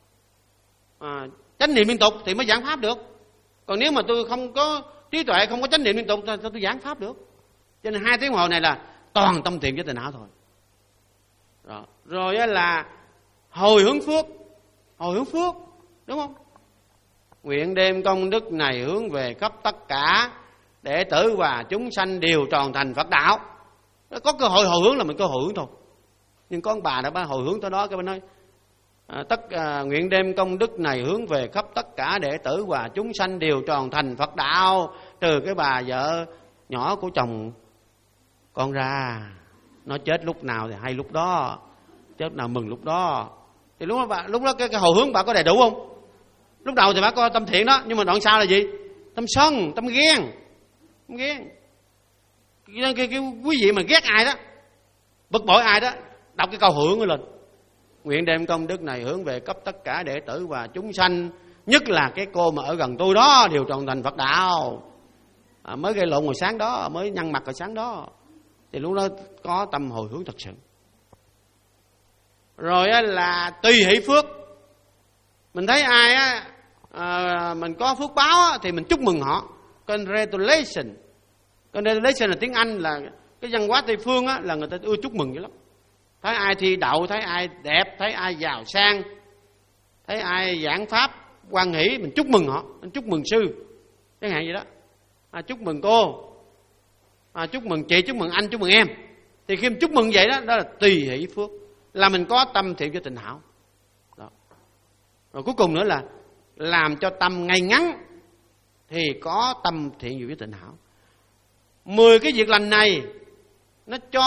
S1: à, chánh niệm liên tục thì mới giảng pháp được. Còn nếu mà tôi không có trí tuệ, không có chánh niệm liên tục thì tôi giảng pháp được. Cho nên hai tiếng hồi này là toàn tâm thiện với tình hảo thôi. Rồi, rồi là hồi hướng phước. Hồi hướng phước, đúng không? Nguyện đem công đức này hướng về khắp tất cả đệ tử và chúng sanh đều tròn thành Phật đạo. Có cơ hội hồi hướng là mình có hồi hướng thôi. Nhưng có ông bà đã bà hồi hướng tới đó, cái bà nói à, tất à, nguyện đem công đức này hướng về khắp tất cả đệ tử và chúng sanh đều tròn thành Phật đạo, trừ cái bà vợ nhỏ của chồng con ra. Nó chết lúc nào thì hay lúc đó, chết nào mừng lúc đó. Thì lúc đó, bà, lúc đó cái, cái hồi hướng bà có đầy đủ không? Lúc đầu thì bà có tâm thiện đó, nhưng mà đoạn sau là gì? Tâm sân, tâm ghen. Tâm ghen. Cái, cái, cái quý vị mà ghét ai đó, bực bội ai đó, đọc cái câu hưởng lên. Nguyện đem công đức này hướng về cấp tất cả đệ tử và chúng sanh, nhất là cái cô mà ở gần tôi đó, đều tròn thành Phật đạo. À, mới gây lộn hồi sáng đó, mới nhăn mặt hồi sáng đó, thì lúc đó có tâm hồi hướng thật sự. Rồi là tùy hỷ phước. Mình thấy ai á, à, mình có phước báo á, thì mình chúc mừng họ. Congratulations. Congratulations là tiếng Anh, là cái văn hóa Tây phương á, là người ta ưa chúc mừng vậy lắm. thấy ai thi đậu, thấy ai đẹp, thấy ai giàu sang, thấy ai giảng pháp hoan hỷ, mình chúc mừng họ, mình chúc mừng sư chẳng hạn vậy đó, à, chúc mừng cô, à, chúc mừng chị, chúc mừng anh, chúc mừng em. Thì khi mình chúc mừng vậy đó, đó là tùy hỷ phước, là mình có tâm thiện cho tịnh hảo đó. Rồi cuối cùng nữa là làm cho tâm ngay ngắn thì có tâm thiệnอยู่với tịnh hảo. Mười cái việc lành này nó cho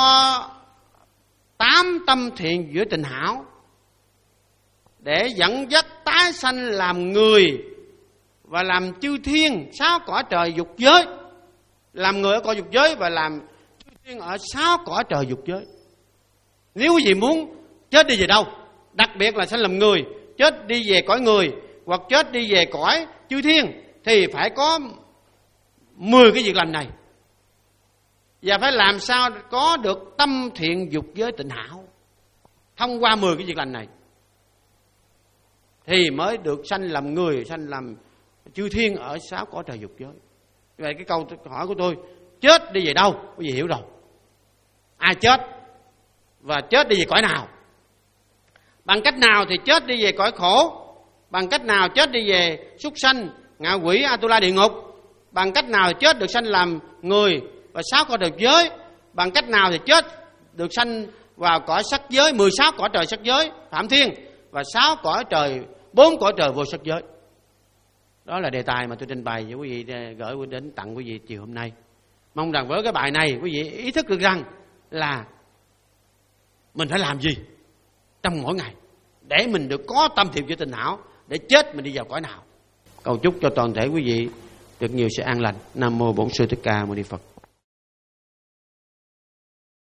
S1: tám tâm thiện giữa tịnh hảo để dẫn dắt tái sanh làm người và làm chư thiên sáu cõi trời dục giới, làm người ở cõi dục giới và làm chư thiên ở sáu cõi trời dục giới. Nếu quý vị muốn chết đi về đâu, đặc biệt là sanh làm người, chết đi về cõi người hoặc chết đi về cõi chư thiên, thì phải có mười cái việc lành này, và phải làm sao có được tâm thiện dục giới tịnh hảo. Thông qua mười cái việc lành này thì mới được sanh làm người, sanh làm chư thiên ở sáu cõi trời dục giới. Vậy cái câu hỏi của tôi, chết đi về đâu, quý vị hiểu rồi. Ai chết và chết đi về cõi nào, bằng cách nào thì chết đi về cõi khổ, bằng cách nào chết đi về súc sanh, ngạ quỷ, Atula địa ngục, bằng cách nào thì chết được sanh làm người và sáu cõi trời giới, bằng cách nào thì chết được sanh vào cõi sắc giới, mười sáu cõi trời sắc giới phạm thiên, và sáu cõi trời, bốn cõi trời vô sắc giới. Đó là đề tài mà tôi trình bày với quý vị, gửi đến tặng quý vị chiều hôm nay. Mong rằng với cái bài này quý vị ý thức được rằng là mình phải làm gì trong mỗi ngày để mình được có tâm thiện với tịnh hảo, để chết mình đi vào cõi nào. Cầu chúc cho toàn thể quý vị được nhiều sự an lành. Nam mô Bổn Sư Thích Ca Mâu Ni Phật.